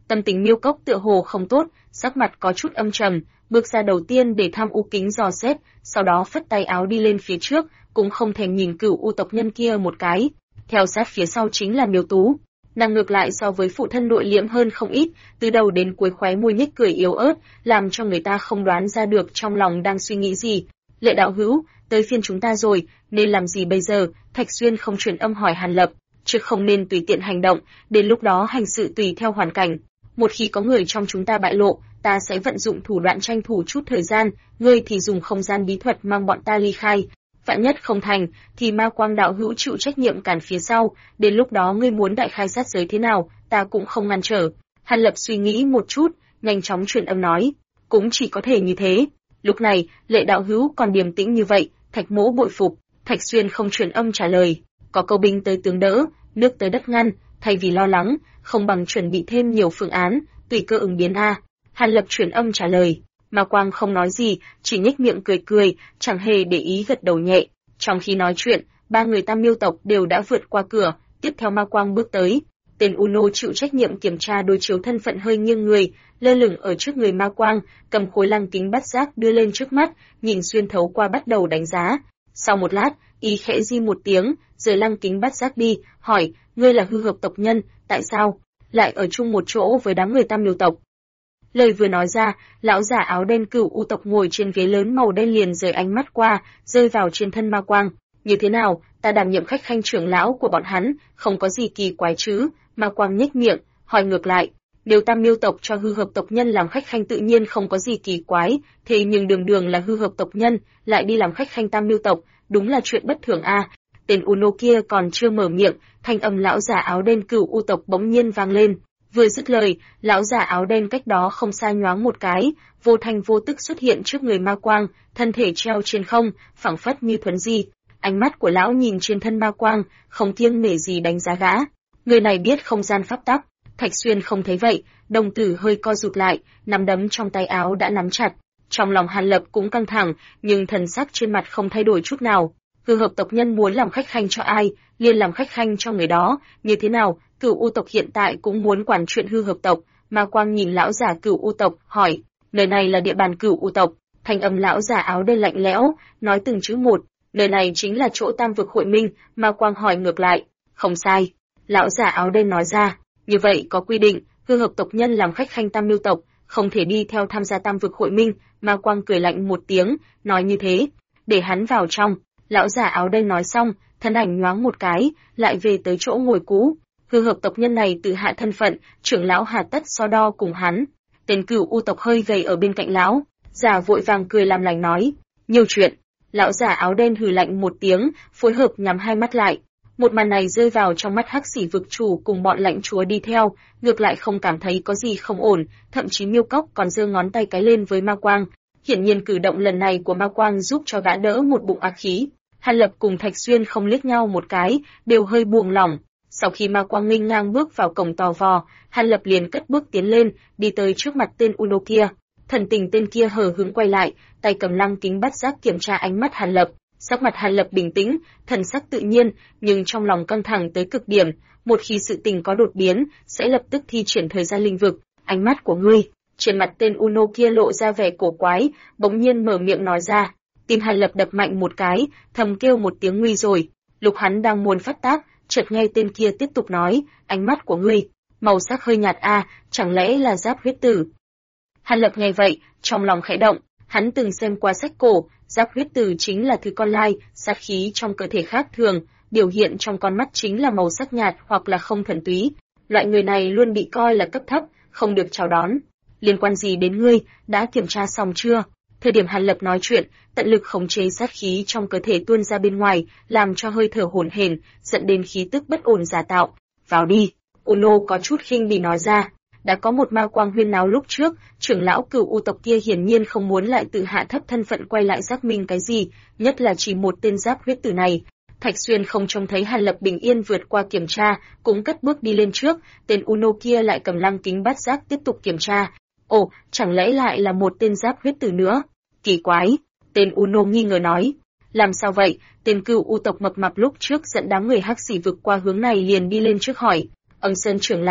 Tâm tình Miêu Cốc tựa hồ không tốt, sắc mặt có chút âm trầm, bước ra đầu tiên để tham U kính dò xét, sau đó phất tay áo đi lên phía trước, cũng không thèm nhìn Cửu U tộc nhân kia một cái. Theo sát phía sau chính là Miêu Tú. Nàng ngược lại so với phụ thân nội liễm hơn không ít, từ đầu đến cuối khóe môi nhếch cười yếu ớt, làm cho người ta không đoán ra được trong lòng đang suy nghĩ gì. Lệ đạo hữu, tới phiên chúng ta rồi, nên làm gì bây giờ? Thạch Xuyên không truyền âm hỏi Hàn Lập, chứ không nên tùy tiện hành động, đến lúc đó hành sự tùy theo hoàn cảnh. Một khi có người trong chúng ta bại lộ, ta sẽ vận dụng thủ đoạn tranh thủ chút thời gian, ngươi thì dùng không gian bí thuật mang bọn ta ly khai. Vạn nhất không thành, thì Ma Quang đạo hữu chịu trách nhiệm cản phía sau, đến lúc đó ngươi muốn đại khai sát giới thế nào, ta cũng không ngăn trở. Hàn Lập suy nghĩ một chút, nhanh chóng truyền âm nói, cũng chỉ có thể như thế. Lúc này, Lệ đạo hữu còn điềm tĩnh như vậy, Thạch Mỗ bội phục. Thạch Xuyên không truyền âm trả lời, có câu binh tới tướng đỡ, nước tới đất ngăn, thay vì lo lắng, không bằng chuẩn bị thêm nhiều phương án, tùy cơ ứng biến a. Hàn Lập truyền âm trả lời. Ma Quang không nói gì, chỉ nhếch miệng cười cười, chẳng hề để ý gật đầu nhẹ. Trong khi nói chuyện, ba người Tam Miêu tộc đều đã vượt qua cửa, tiếp theo Ma Quang bước tới. Tên Uno chịu trách nhiệm kiểm tra đối chiếu thân phận hơi nghiêng người, lơ lửng ở trước người Ma Quang, cầm khối lăng kính bắt giác đưa lên trước mắt, nhìn xuyên thấu qua bắt đầu đánh giá. Sau một lát, ý khẽ di một tiếng, rời lăng kính bắt giác đi, hỏi, ngươi là hư hợp tộc nhân, tại sao lại ở chung một chỗ với đám người Tam Miêu tộc? Lời vừa nói ra, lão giả áo đen Cửu U tộc ngồi trên ghế lớn màu đen liền rời ánh mắt qua, rơi vào trên thân Ma Quang. Như thế nào, ta đảm nhiệm khách khanh trưởng lão của bọn hắn, không có gì kỳ quái chứ? Ma Quang nhếch miệng, hỏi ngược lại. Nếu Tam Miêu tộc cho hư hợp tộc nhân làm khách khanh tự nhiên không có gì kỳ quái, thế nhưng đường đường là hư hợp tộc nhân, lại đi làm khách khanh Tam Miêu tộc, đúng là chuyện bất thường a. Tên Uno kia còn chưa mở miệng, thanh âm lão giả áo đen Cửu U tộc bỗng nhiên vang lên. Vừa dứt lời, lão giả áo đen cách đó không xa nhoáng một cái, vô thanh vô tức xuất hiện trước người Ma Quang, thân thể treo trên không, phẳng phất như thuấn di. Ánh mắt của lão nhìn trên thân Ma Quang, không kiêng nể gì đánh giá gã. Người này biết không gian pháp tắc. Thạch Xuyên không thấy vậy, đồng tử hơi co rụt lại, nắm đấm trong tay áo đã nắm chặt. Trong lòng Hàn Lập cũng căng thẳng, nhưng thần sắc trên mặt không thay đổi chút nào. Hư hợp tộc nhân muốn làm khách khanh cho ai, liền làm khách khanh cho người đó, như thế nào? Cửu U tộc hiện tại cũng muốn quản chuyện hư hợp tộc. Ma Quang nhìn lão giả Cửu U tộc, hỏi, nơi này là địa bàn Cửu U tộc. Thanh âm lão giả áo đen lạnh lẽo, nói từng chữ một, nơi này chính là chỗ Tam vực hội minh. Ma Quang hỏi ngược lại, không sai. Lão giả áo đen nói ra, như vậy có quy định, hư hợp tộc nhân làm khách khanh Tam Miêu tộc, không thể đi theo tham gia Tam vực hội minh. Ma Quang cười lạnh một tiếng, nói như thế, để hắn vào trong. Lão giả áo đen nói xong, thân ảnh nhoáng một cái, lại về tới chỗ ngồi cũ. Hư hợp tộc nhân này tự hạ thân phận, trưởng lão hà tất so đo cùng hắn. Tên Cửu U tộc hơi gầy ở bên cạnh lão, giả vội vàng cười làm lành nói, nhiều chuyện. Lão giả áo đen hừ lạnh một tiếng, phối hợp nhắm hai mắt lại. Một màn này rơi vào trong mắt Hắc Xỉ vực chủ cùng bọn lãnh chúa đi theo, ngược lại không cảm thấy có gì không ổn, thậm chí Miêu Cốc còn giơ ngón tay cái lên với Ma Quang. Hiển nhiên cử động lần này của Ma Quang giúp cho gã đỡ một bụng ác khí. Hàn Lập cùng Thạch Xuyên không liếc nhau một cái, đều hơi buông lỏng. Sau khi Ma Quang nghênh ngang bước vào cổng tò vò, Hàn Lập liền cất bước tiến lên, đi tới trước mặt tên Uno kia. Thần tình tên kia hờ hững quay lại, tay cầm lăng kính bắt giác kiểm tra ánh mắt Hàn Lập. Sắc mặt Hàn Lập bình tĩnh, thần sắc tự nhiên, nhưng trong lòng căng thẳng tới cực điểm. Một khi sự tình có đột biến, sẽ lập tức thi triển thời gian linh vực. Ánh mắt của ngươi. Trên mặt tên Uno kia lộ ra vẻ cổ quái, bỗng nhiên mở miệng nói ra. Tim Hàn Lập đập mạnh một cái, thầm kêu một tiếng nguy rồi. Lúc hắn đang muốn phát tác, chợt nghe tên kia tiếp tục nói, ánh mắt của ngươi, màu sắc hơi nhạt a, chẳng lẽ là giáp huyết tử? Hàn Lập nghe vậy, trong lòng khẽ động, hắn từng xem qua sách cổ, giáp huyết tử chính là thứ con lai, sát khí trong cơ thể khác thường, biểu hiện trong con mắt chính là màu sắc nhạt hoặc là không thuần túy. Loại người này luôn bị coi là cấp thấp, không được chào đón. Liên quan gì đến ngươi, đã kiểm tra xong chưa? Thời điểm Hàn Lập nói chuyện, tận lực khống chế sát khí trong cơ thể tuôn ra bên ngoài, làm cho hơi thở hổn hển, dẫn đến khí tức bất ổn giả tạo. Vào đi. Uno có chút khinh bỉ nói ra. Đã có một Ma Quang huyên náo lúc trước, trưởng lão Cửu U tộc kia hiển nhiên không muốn lại tự hạ thấp thân phận quay lại xác minh cái gì, nhất là chỉ một tên giáp huyết tử này. Thạch Xuyên không trông thấy Hàn Lập bình yên vượt qua kiểm tra, cũng cất bước đi lên trước, tên Uno kia lại cầm lăng kính bắt giác tiếp tục kiểm tra. Ồ, chẳng lẽ lại là một tên giáp huyết tử nữa? Kỳ quái, tên Uno nghi ngờ nói. Làm sao vậy? Tên Cửu U tộc mập mạp lúc trước dẫn đám người Hắc Xỉ vực qua hướng này liền đi lên trước hỏi. Sơn trưởng lão,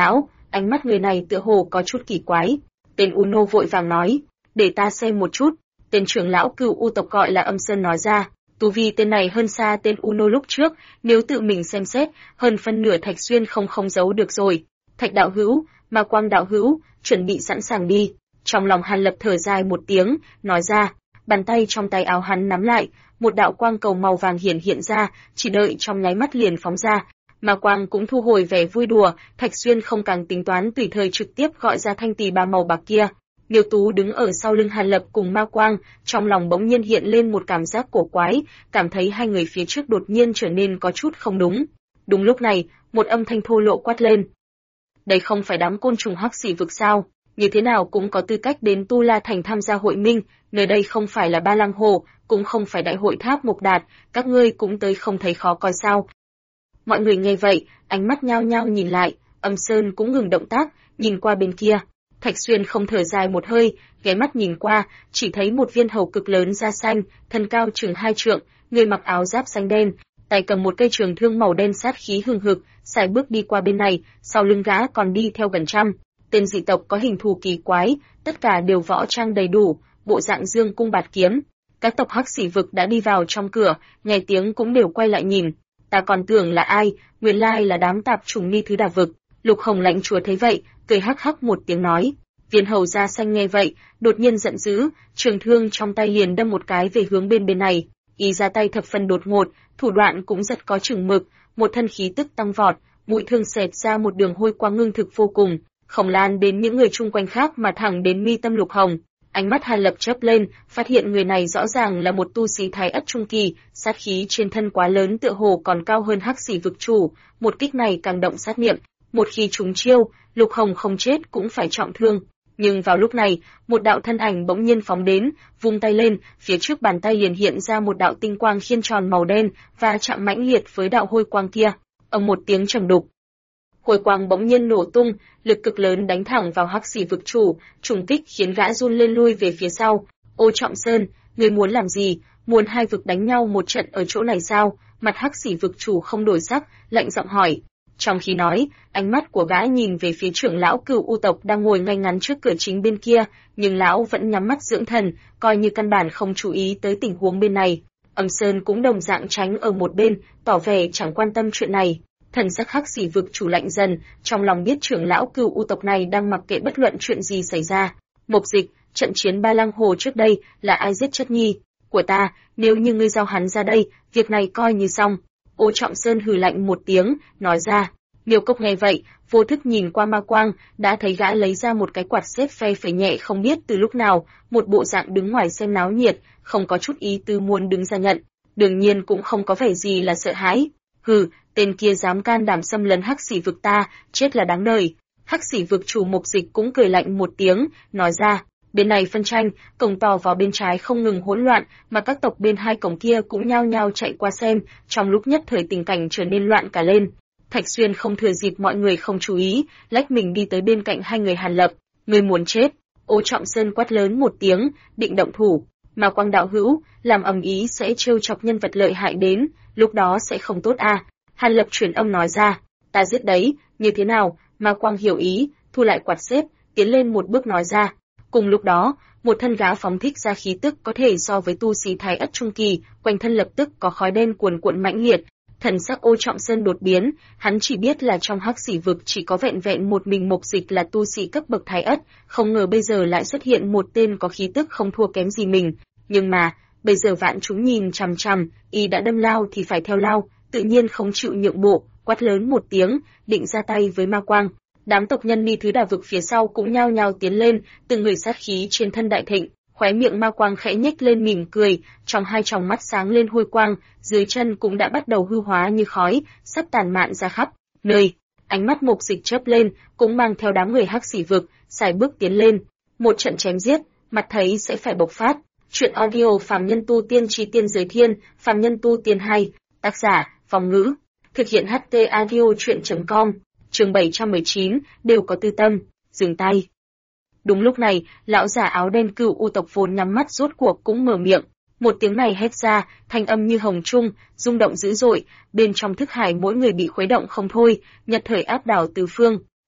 ánh mắt người này tựa hồ có chút kỳ quái. Tên Uno vội vàng nói, để ta xem một chút. Tên trưởng lão Cửu U tộc gọi là Âm Sơn nói ra, tu vi tên này hơn xa tên Uno lúc trước, nếu tự mình xem xét, hơn phân nửa Thạch Xuyên không giấu được rồi. Thạch đạo hữu, Ma Quang đạo hữu, chuẩn bị sẵn sàng đi. Trong lòng Hàn Lập thở dài một tiếng, nói ra, bàn tay trong tay áo hắn nắm lại, một đạo quang cầu màu vàng hiện ra, chỉ đợi trong nháy mắt liền phóng ra. Ma Quang cũng thu hồi vẻ vui đùa, Thạch Xuyên không càng tính toán tùy thời trực tiếp gọi ra thanh tỳ bà màu bạc kia. Miêu Tú đứng ở sau lưng Hàn Lập cùng Ma Quang, trong lòng bỗng nhiên hiện lên một cảm giác cổ quái, cảm thấy hai người phía trước đột nhiên trở nên có chút không đúng. Đúng lúc này, một âm thanh thô lộ quát lên. Đây không phải đám côn trùng hắc xỉ vực sao? Như thế nào cũng có tư cách đến Tu La Thành tham gia hội minh, nơi đây không phải là Ba Lăng Hồ, cũng không phải đại hội tháp Mộc Đạt, các ngươi cũng tới không thấy khó coi sao? Mọi người nghe vậy, ánh mắt nhao nhao nhìn lại, Âm Sơn cũng ngừng động tác, nhìn qua bên kia. Thạch Xuyên không thở dài một hơi, ghé mắt nhìn qua, chỉ thấy một viên hầu cực lớn da xanh, thân cao chừng 2 trượng, người mặc áo giáp xanh đen, tay cầm một cây trường thương màu đen sát khí hừng hực, sải bước đi qua bên này, sau lưng gã còn đi theo gần trăm. Tên dị tộc có hình thù kỳ quái, tất cả đều võ trang đầy đủ, bộ dạng dương cung bạt kiếm. Các tộc hắc xỉ vực đã đi vào trong cửa, nghe tiếng cũng đều quay lại nhìn. Ta còn tưởng là ai, nguyên lai là đám tạp trùng Ni Thứ Đà vực. Lục Hồng lãnh chúa thấy vậy, cười hắc hắc một tiếng nói. Viên hầu da xanh nghe vậy, đột nhiên giận dữ, trường thương trong tay liền đâm một cái về hướng bên này. Y ra tay thập phần đột ngột, thủ đoạn cũng rất có chừng mực, một thân khí tức tăng vọt, mũi thương xẹt ra một đường hôi quang ngưng thực vô cùng, không lan đến những người chung quanh khác mà thẳng đến mi tâm Lục Hồng. Ánh mắt Hàn Lập chớp lên, phát hiện người này rõ ràng là một tu sĩ Thái Ất trung kỳ, sát khí trên thân quá lớn tựa hồ còn cao hơn hắc xỉ vực chủ, một kích này càng động sát niệm, một khi trúng chiêu, Lục Hồng không chết cũng phải trọng thương. Nhưng vào lúc này, một đạo thân ảnh bỗng nhiên phóng đến, vung tay lên, phía trước bàn tay liền hiện ra một đạo tinh quang khiên tròn màu đen, và chạm mãnh liệt với đạo hôi quang kia. Ầm một tiếng trầm đục, hôi quang bỗng nhiên nổ tung, lực cực lớn đánh thẳng vào hắc xỉ vực chủ, trùng kích khiến gã run lên lui về phía sau. Ô Trọng Sơn, ngươi muốn làm gì? Muốn hai vực đánh nhau một trận ở chỗ này sao? Mặt hắc xỉ vực chủ không đổi sắc, lạnh giọng hỏi. Trong khi nói, ánh mắt của gã nhìn về phía trưởng lão Cửu U tộc đang ngồi ngay ngắn trước cửa chính bên kia, nhưng lão vẫn nhắm mắt dưỡng thần, coi như căn bản không chú ý tới tình huống bên này. Âm Sơn cũng đồng dạng tránh ở một bên, tỏ vẻ chẳng quan tâm chuyện này. Thần sắc hắc xỉ vực chủ lạnh dần, trong lòng biết trưởng lão Cửu U tộc này đang mặc kệ bất luận chuyện gì xảy ra. Mộc Dịch, trận chiến Ba Lăng Hồ trước đây là ai giết chất nhi của ta? Nếu như ngươi giao hắn ra đây, việc này coi như xong. Ô Trọng Sơn hừ lạnh một tiếng, nói ra. Miêu Cốc nghe vậy, vô thức nhìn qua Ma Quang, đã thấy gã lấy ra một cái quạt xếp phe phẩy nhẹ không biết từ lúc nào, một bộ dạng đứng ngoài xem náo nhiệt, không có chút ý tứ muốn đứng ra nhận, đương nhiên cũng không có vẻ gì là sợ hãi. Hừ, tên kia dám can đảm xâm lấn hắc xỉ vực ta, chết là đáng đời. Hắc xỉ vực chủ Mộc Dịch cũng cười lạnh một tiếng, nói ra. Bên này phân tranh, cổng tỏ vào bên trái không ngừng hỗn loạn, mà các tộc bên hai cổng kia cũng nhao nhao chạy qua xem, trong lúc nhất thời tình cảnh trở nên loạn cả lên. Thạch Xuyên không thừa dịp mọi người không chú ý, lách mình đi tới bên cạnh hai người Hàn Lập. Người muốn chết? Ô Trọng Sơn quát lớn một tiếng, định động thủ. Mà Quang đạo hữu, làm ầm ý sẽ trêu chọc nhân vật lợi hại đến, lúc đó sẽ không tốt a. Hàn Lập truyền âm nói ra, ta giết đấy, như thế nào? Mà Quang hiểu ý, thu lại quạt xếp, tiến lên một bước nói ra. Cùng lúc đó, một thân gã phóng thích ra khí tức có thể so với tu sĩ Thái Ất trung kỳ, quanh thân lập tức có khói đen cuồn cuộn mãnh liệt. Thần sắc Ô Trọng Sơn đột biến, hắn chỉ biết là trong hắc xỉ vực chỉ có vẹn vẹn một mình Mộc Dịch là tu sĩ cấp bậc Thái Ất, không ngờ bây giờ lại xuất hiện một tên có khí tức không thua kém gì mình. Nhưng mà, bây giờ vạn chúng nhìn chằm chằm, y đã đâm lao thì phải theo lao, tự nhiên không chịu nhượng bộ, quát lớn một tiếng, định ra tay với Ma Quang. Đám tộc nhân Ni Thứ Đà vực phía sau cũng nhao nhao tiến lên, từng người sát khí trên thân đại thịnh. Khóe miệng Ma Quang khẽ nhếch lên mỉm cười, trong hai tròng mắt sáng lên hôi quang, dưới chân cũng đã bắt đầu hư hóa như khói, sắp tàn mạn ra khắp nơi. Ánh mắt Mộc Dịch chớp lên, cũng mang theo đám người hắc xỉ vực, sải bước tiến lên. Một trận chém giết, mặt thấy sẽ phải bộc phát. Chuyện audio Phàm Nhân Tu Tiên Chi Tiên Giới Thiên, Phàm Nhân Tu Tiên 2, tác giả, Phong Ngữ, thực hiện HT audio chuyện.com, chương 719, đều có tư tâm, dừng tay. Đúng lúc này, lão giả áo đen Cửu U tộc vốn nhắm mắt rốt cuộc cũng mở miệng, một tiếng này hét ra, thanh âm như hồng trung, rung động dữ dội, bên trong thức hải mỗi người bị khuấy động không thôi, nhật thời áp đảo tứ phương.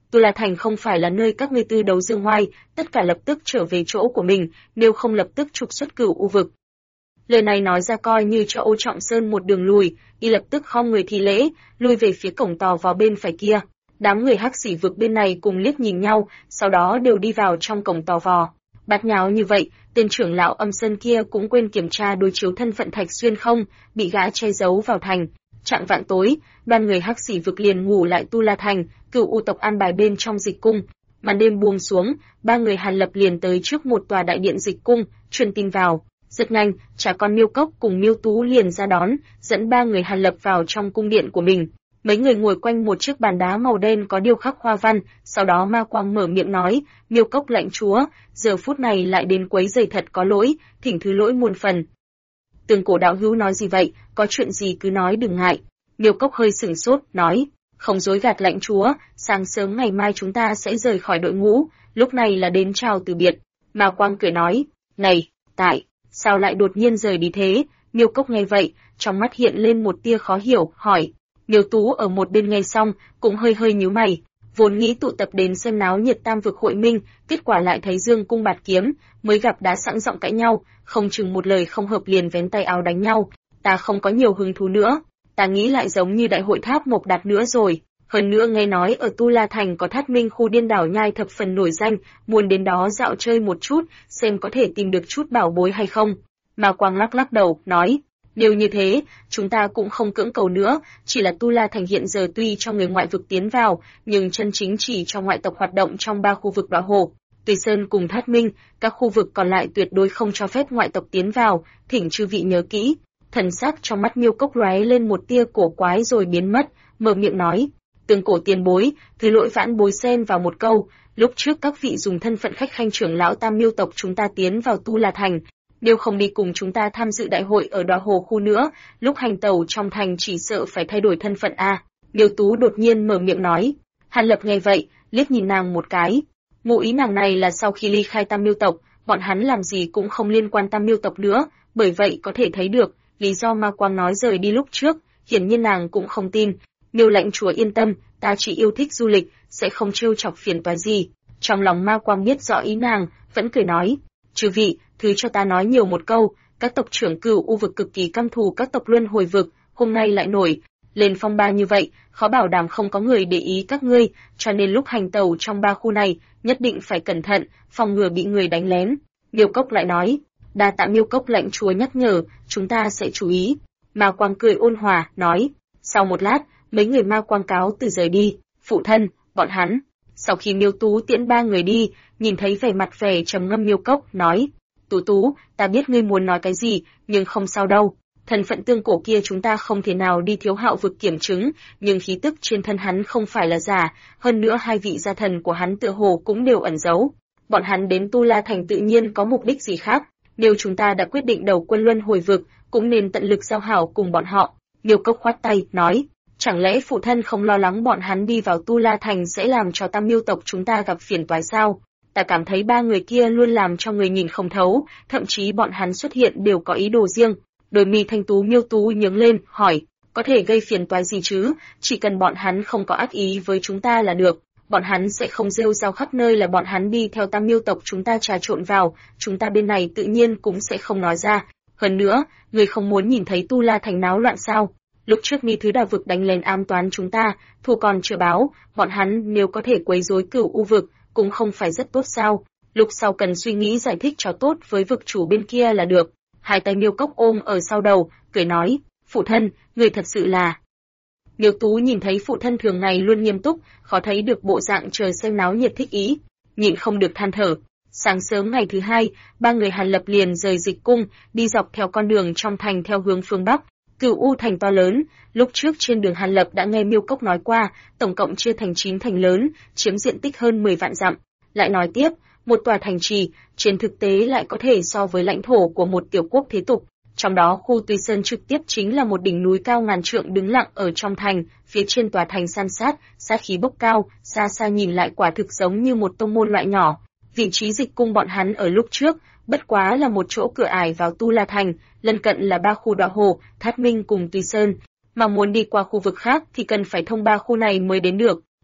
Tu La Thành không phải là nơi các ngươi tư đấu dương ngoai, tất cả lập tức trở về chỗ của mình, nếu không lập tức trục xuất Cửu U vực. Lời này nói ra coi như cho Ô Trọng Sơn một đường lùi, y lập tức khom người thi lễ, lui về phía cổng tò vào bên phải kia. Đám người Hắc Xỉ vực bên này cùng liếc nhìn nhau, sau đó đều đi vào trong cổng tò vò. Bát nháo như vậy, tên trưởng lão Âm Sơn kia cũng quên kiểm tra đối chiếu thân phận Thạch Xuyên không, bị gã che giấu vào thành. Chạng vạn tối, đoàn người Hắc Xỉ vực liền ngủ lại Tu La Thành, Cửu U tộc an bài bên trong dịch cung. Màn đêm buông xuống, ba người Hàn Lập liền tới trước một tòa đại điện dịch cung, truyền tin vào. Rất nhanh, cha con Miêu Cốc cùng Miêu Tú liền ra đón, dẫn ba người Hàn Lập vào trong cung điện của mình. Mấy người ngồi quanh một chiếc bàn đá màu đen có điêu khắc hoa văn, sau đó Ma Quang mở miệng nói, Miêu Cốc lãnh chúa, giờ phút này lại đến quấy rầy thật có lỗi, thỉnh thứ lỗi muôn phần. Tường Cổ đạo hữu nói gì vậy, có chuyện gì cứ nói đừng ngại. Miêu Cốc hơi sửng sốt, nói, không dối gạt lãnh chúa, sáng sớm ngày mai chúng ta sẽ rời khỏi đội ngũ, lúc này là đến chào từ biệt. Ma Quang cười nói, này, sao lại đột nhiên rời đi thế? Miêu Cốc nghe vậy, trong mắt hiện lên một tia khó hiểu, hỏi. Miêu Tú ở một bên nghe xong, cũng hơi nhíu mày, vốn nghĩ tụ tập đến xem náo nhiệt Tam vực hội minh, kết quả lại thấy Dương cung bạt kiếm, mới gặp đã sẵn giọng cãi nhau, không chừng một lời không hợp liền vén tay áo đánh nhau. Ta không có nhiều hứng thú nữa, ta nghĩ lại giống như đại hội Tháp Mộc Đạt nữa rồi. Hơn nữa nghe nói ở Tu La Thành có Thát Minh khu điên đảo nhai thập phần nổi danh, muốn đến đó dạo chơi một chút, xem có thể tìm được chút bảo bối hay không. Ma Quang lắc đầu, nói, nếu như thế, chúng ta cũng không cưỡng cầu nữa, chỉ là Tu La Thành hiện giờ tuy cho người ngoại vực tiến vào, nhưng chân chính chỉ cho ngoại tộc hoạt động trong 3 khu vực Đọa Hồ. Tùy Sơn cùng Thát Minh, các khu vực còn lại tuyệt đối không cho phép ngoại tộc tiến vào, thỉnh chư vị nhớ kỹ. Thần sắc trong mắt Miêu Cốc lóe lên một tia cổ quái rồi biến mất, mở miệng nói, Tường Cổ tiền bối, thứ lỗi vãn bối xen vào một câu, lúc trước các vị dùng thân phận khách khanh trưởng lão Tam Miêu tộc chúng ta tiến vào Tu La Thành, nếu không đi cùng chúng ta tham dự đại hội ở Đọa Hồ khu nữa, lúc hành tẩu trong thành chỉ sợ phải thay đổi thân phận a. Miêu Tú đột nhiên mở miệng nói. Hàn Lập nghe vậy, liếc nhìn nàng một cái. Ngụ ý nàng này là sau khi ly khai Tam Miêu tộc, bọn hắn làm gì cũng không liên quan Tam Miêu tộc nữa, bởi vậy có thể thấy được, lý do Ma Quang nói rời đi lúc trước, hiển nhiên nàng cũng không tin. Miêu lãnh chúa yên tâm, ta chỉ yêu thích du lịch, sẽ không trêu chọc phiền toái gì. Trong lòng Ma Quang biết rõ ý nàng, vẫn cười nói, chư vị, thứ cho ta nói nhiều một câu, các tộc trưởng Cửu U vực cực kỳ căm thù các tộc Luân Hồi vực, hôm nay lại nổi lên phong ba như vậy, khó bảo đảm không có người để ý các ngươi, cho nên lúc hành tẩu trong 3 khu này, nhất định phải cẩn thận, phòng ngừa bị người đánh lén. Miêu Cốc lại nói, đa tạ Miêu Cốc lãnh chúa nhắc nhở, chúng ta sẽ chú ý. Ma Quang cười ôn hòa, nói. Sau một lát, mấy người Ma Quang cáo từ rời đi, phụ thân, bọn hắn. Sau khi Miêu Tú tiễn 3 người đi, nhìn thấy vẻ trầm ngâm Miêu Cốc, nói, Tú, ta biết ngươi muốn nói cái gì, nhưng không sao đâu. Thân phận Tương Cổ kia chúng ta không thể nào đi Thiếu Hạo vực kiểm chứng, nhưng khí tức trên thân hắn không phải là giả, hơn nữa 2 vị gia thần của hắn tựa hồ cũng đều ẩn giấu. Bọn hắn đến Tu La Thành tự nhiên có mục đích gì khác, nếu chúng ta đã quyết định đầu quân Luân Hồi vực, cũng nên tận lực giao hảo cùng bọn họ. Miêu Cốc khoát tay, nói, chẳng lẽ phụ thân không lo lắng bọn hắn đi vào Tu La Thành sẽ làm cho Tam Miêu tộc chúng ta gặp phiền toái sao? Ta cảm thấy 3 người kia luôn làm cho người nhìn không thấu, thậm chí bọn hắn xuất hiện đều có ý đồ riêng. Đôi mi thanh tú Miêu Tú nhướng lên, hỏi, có thể gây phiền toái gì chứ, chỉ cần bọn hắn không có ác ý với chúng ta là được, bọn hắn sẽ không rêu rao khắp nơi là bọn hắn đi theo Tam Miêu tộc chúng ta trà trộn vào, chúng ta bên này tự nhiên cũng sẽ không nói ra. Hơn nữa, người không muốn nhìn thấy Tu La Thành náo loạn sao? Lúc trước Mi Thứ Đà vực đánh lên ám toán chúng ta, thù còn chưa báo, bọn hắn nếu có thể quấy rối Cửu U vực, cũng không phải rất tốt sao? Lúc sau cần suy nghĩ giải thích cho tốt với vực chủ bên kia là được. Hai tay Miêu Cốc ôm ở sau đầu, cười nói, phụ thân, người thật sự là. Miêu Tú nhìn thấy phụ thân thường ngày luôn nghiêm túc, khó thấy được bộ dạng trời xem náo nhiệt thích ý, nhịn không được than thở. Sáng sớm ngày thứ 2, 3 người Hàn Lập liền rời dịch cung, đi dọc theo con đường trong thành theo hướng phương Bắc. Cửu U thành to lớn, lúc trước trên đường Hàn Lập đã nghe Miêu Cốc nói qua, tổng cộng chia thành 9 thành lớn, chiếm diện tích hơn 10 vạn dặm. Lại nói tiếp, một tòa thành trì, trên thực tế lại có thể so với lãnh thổ của một tiểu quốc thế tục. Trong đó khu Tùy Sơn trực tiếp chính là một đỉnh núi cao ngàn trượng đứng lặng ở trong thành, phía trên tòa thành san sát khí bốc cao, xa xa nhìn lại quả thực giống như một tông môn loại nhỏ. Vị trí dịch cung bọn hắn ở lúc trước, bất quá là một chỗ cửa ải vào Tu La Thành, lân cận là 3 khu Đọa Hồ, Thát Minh cùng Tùy Sơn, mà muốn đi qua khu vực khác thì cần phải thông 3 khu này mới đến được.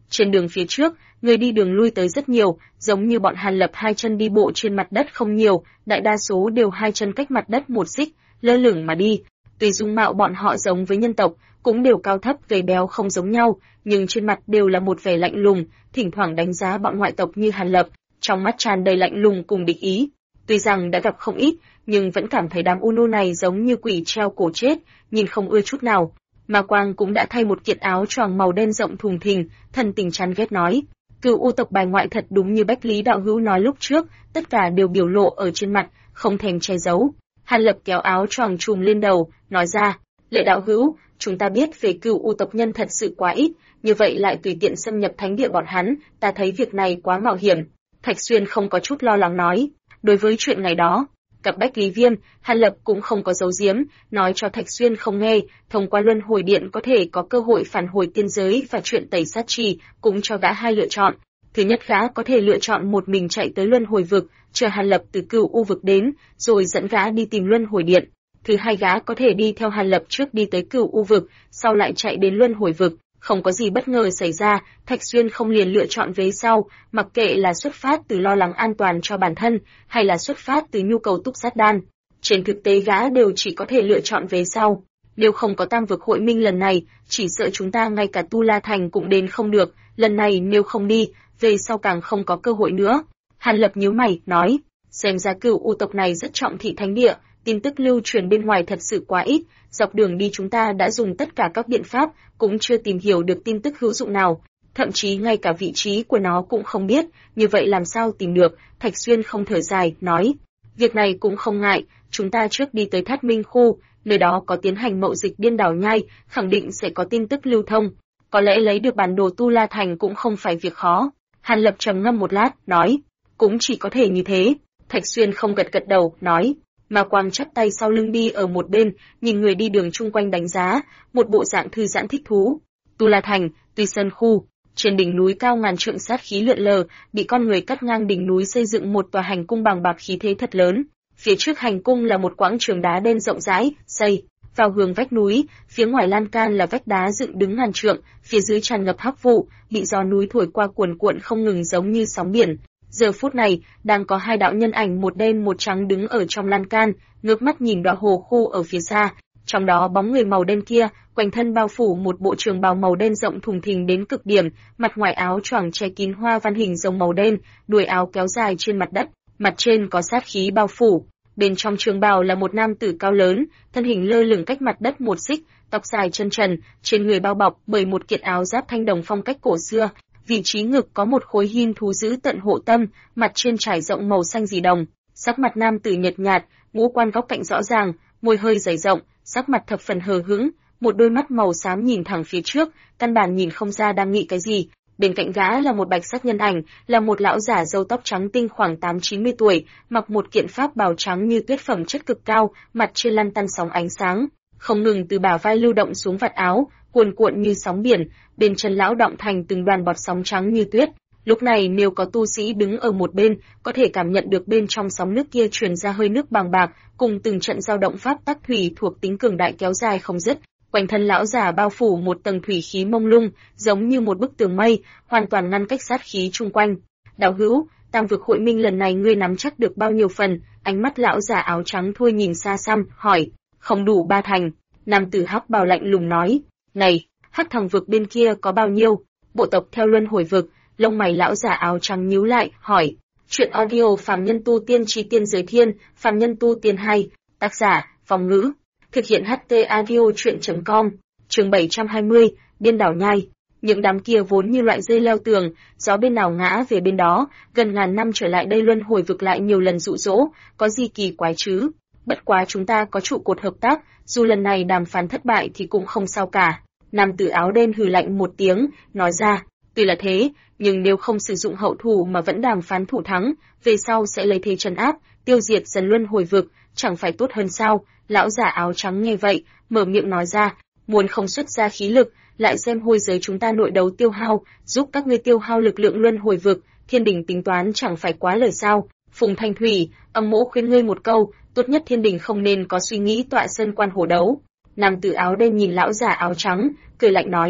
Trên đường phía trước, người đi đường lui tới rất nhiều, giống như bọn Hàn Lập hai chân đi bộ trên mặt đất không nhiều, đại đa số đều hai chân cách mặt đất một xích, lơ lửng mà đi. Tuy dung mạo bọn họ giống với nhân tộc, cũng đều cao thấp gầy béo không giống nhau, nhưng trên mặt đều là một vẻ lạnh lùng, thỉnh thoảng đánh giá bọn ngoại tộc như Hàn Lập, trong mắt tràn đầy lạnh lùng cùng địch ý. Tuy rằng đã gặp không ít, nhưng vẫn cảm thấy đám Unu này giống như quỷ treo cổ chết, nhìn không ưa chút nào. Ma Quang cũng đã thay một kiện áo choàng màu đen rộng thùng thình, thần tình chán ghét nói: Cửu U tộc bài ngoại thật đúng như Bách Lý đạo hữu nói lúc trước, tất cả đều biểu lộ ở trên mặt, không thèm che giấu. Hàn Lập kéo áo choàng trùm lên đầu, nói ra: Lệ đạo hữu, chúng ta biết về Cửu U tộc nhân thật sự quá ít, như vậy lại tùy tiện xâm nhập thánh địa bọn hắn, ta thấy việc này quá mạo hiểm. Thạch Xuyên không có chút lo lắng nói. Đối với chuyện ngày đó, gặp Bách Lý Viêm, Hàn Lập cũng không có giấu giếm, nói cho Thạch Xuyên không nghe, thông qua luân hồi điện có thể có cơ hội phản hồi tiên giới và chuyện tẩy sát trì, cũng cho gã hai lựa chọn. Thứ nhất, gã có thể lựa chọn một mình chạy tới luân hồi vực, chờ Hàn Lập từ Cửu U vực đến, rồi dẫn gã đi tìm luân hồi điện. Thứ hai, gã có thể đi theo Hàn Lập trước đi tới Cửu U vực, sau lại chạy đến luân hồi vực. Không có gì bất ngờ xảy ra, Thạch Xuyên không liền lựa chọn vế sau, mặc kệ là xuất phát từ lo lắng an toàn cho bản thân, hay là xuất phát từ nhu cầu túc sát đan. Trên thực tế gã đều chỉ có thể lựa chọn vế sau. Nếu không có Tam vực hội minh lần này, chỉ sợ chúng ta ngay cả Tu La Thành cũng đến không được, lần này nếu không đi, về sau càng không có cơ hội nữa. Hàn Lập nhíu mày, nói, xem ra Cửu U tộc này rất trọng thị thánh địa, tin tức lưu truyền bên ngoài thật sự quá ít, dọc đường đi chúng ta đã dùng tất cả các biện pháp, cũng chưa tìm hiểu được tin tức hữu dụng nào, thậm chí ngay cả vị trí của nó cũng không biết, như vậy làm sao tìm được? Thạch Xuyên không thở dài, nói, việc này cũng không ngại, chúng ta trước đi tới Thát Minh khu, nơi đó có tiến hành mậu dịch điên đảo nhai, khẳng định sẽ có tin tức lưu thông, có lẽ lấy được bản đồ Tu La Thành cũng không phải việc khó. Hàn Lập trầm ngâm một lát, nói, cũng chỉ có thể như thế. Thạch Xuyên không gật gật đầu, nói. Ma Quang chắp tay sau lưng đi ở một bên, nhìn người đi đường chung quanh đánh giá, một bộ dạng thư giãn thích thú. Tu La Thành, Tuy Sơn khu, trên đỉnh núi cao ngàn trượng sát khí lượn lờ, bị con người cắt ngang đỉnh núi xây dựng một tòa hành cung bằng bạc khí thế thật lớn. Phía trước hành cung là một quãng trường đá đen rộng rãi, xây vào hướng vách núi, phía ngoài lan can là vách đá dựng đứng ngàn trượng, phía dưới tràn ngập hắc vụ, bị gió núi thổi qua cuồn cuộn không ngừng giống như sóng biển. Giờ phút này, đang có hai đạo nhân ảnh một đen một trắng đứng ở trong lan can, ngước mắt nhìn đọa hồ khu ở phía xa. Trong đó bóng người màu đen kia, quanh thân bao phủ một bộ trường bào màu đen rộng thùng thình đến cực điểm, mặt ngoài áo choàng che kín hoa văn hình rồng màu đen, đuôi áo kéo dài trên mặt đất, mặt trên có sát khí bao phủ. Bên trong trường bào là một nam tử cao lớn, thân hình lơ lửng cách mặt đất một xích, tóc dài chân trần, trên người bao bọc bởi một kiện áo giáp thanh đồng phong cách cổ xưa. Vị trí ngực có một khối hin thú giữ tận hộ tâm, mặt trên trải rộng màu xanh dị đồng. Sắc mặt nam tử nhợt nhạt, ngũ quan góc cạnh rõ ràng, môi hơi dày rộng, sắc mặt thập phần hờ hững, một đôi mắt màu xám nhìn thẳng phía trước, căn bản nhìn không ra đang nghĩ cái gì. Bên cạnh gã là một bạch sắc nhân ảnh, là một lão giả râu tóc trắng tinh khoảng 8-90 tuổi, mặc một kiện pháp bào trắng như tuyết phẩm chất cực cao, mặt trên lăn tăn sóng ánh sáng, không ngừng từ bả vai lưu động xuống vạt áo, cuồn cuộn như sóng biển, bên chân lão động thành từng đoàn bọt sóng trắng như tuyết. Lúc này nếu có tu sĩ đứng ở một bên, có thể cảm nhận được bên trong sóng nước kia truyền ra hơi nước bàng bạc, cùng từng trận dao động pháp tắc thủy thuộc tính cường đại kéo dài không dứt. Quanh thân lão giả bao phủ một tầng thủy khí mông lung, giống như một bức tường mây, hoàn toàn ngăn cách sát khí chung quanh. Đạo hữu, Tam vực hội minh lần này ngươi nắm chắc được bao nhiêu phần? Ánh mắt lão giả áo trắng thôi nhìn xa xăm, hỏi. Không đủ 3 thành. Nam tử hắc bào lạnh lùng nói. Này, hắc thằng vực bên kia có bao nhiêu? Bộ tộc theo luân hồi vực. Lông mày lão giả áo trắng nhíu lại, hỏi. Chuyện audio phàm nhân tu tiên chi tiên giới thiên, phàm nhân tu tiên 2. Tác giả, Phong Ngữ. Thực hiện HT audio chuyện.com. Chương 720, Điên đảo nhai. Những đám kia vốn như loại dây leo tường, gió bên nào ngã về bên đó, gần ngàn năm trở lại đây luân hồi vực lại nhiều lần dụ dỗ, có gì kỳ quái chứ? Bất quá chúng ta có trụ cột hợp tác, dù lần này đàm phán thất bại thì cũng không sao cả. Nam tử áo đen hừ lạnh một tiếng, nói ra, tuy là thế, nhưng nếu không sử dụng hậu thủ mà vẫn đàm phán thủ thắng, về sau sẽ lấy thế trấn áp, tiêu diệt dần luân hồi vực, chẳng phải tốt hơn sao? Lão giả áo trắng nghe vậy, mở miệng nói ra, muốn không xuất ra khí lực, lại xem hôi giới chúng ta nội đấu tiêu hao, giúp các ngươi tiêu hao lực lượng luân hồi vực, thiên đình tính toán chẳng phải quá lời sao? Phùng Thanh Thủy, âm mỗ khuyên ngươi một câu, tốt nhất thiên đình không nên có suy nghĩ tọa sơn quan hổ đấu. Nam tử áo đen nhìn lão giả áo trắng, cười lạnh nói,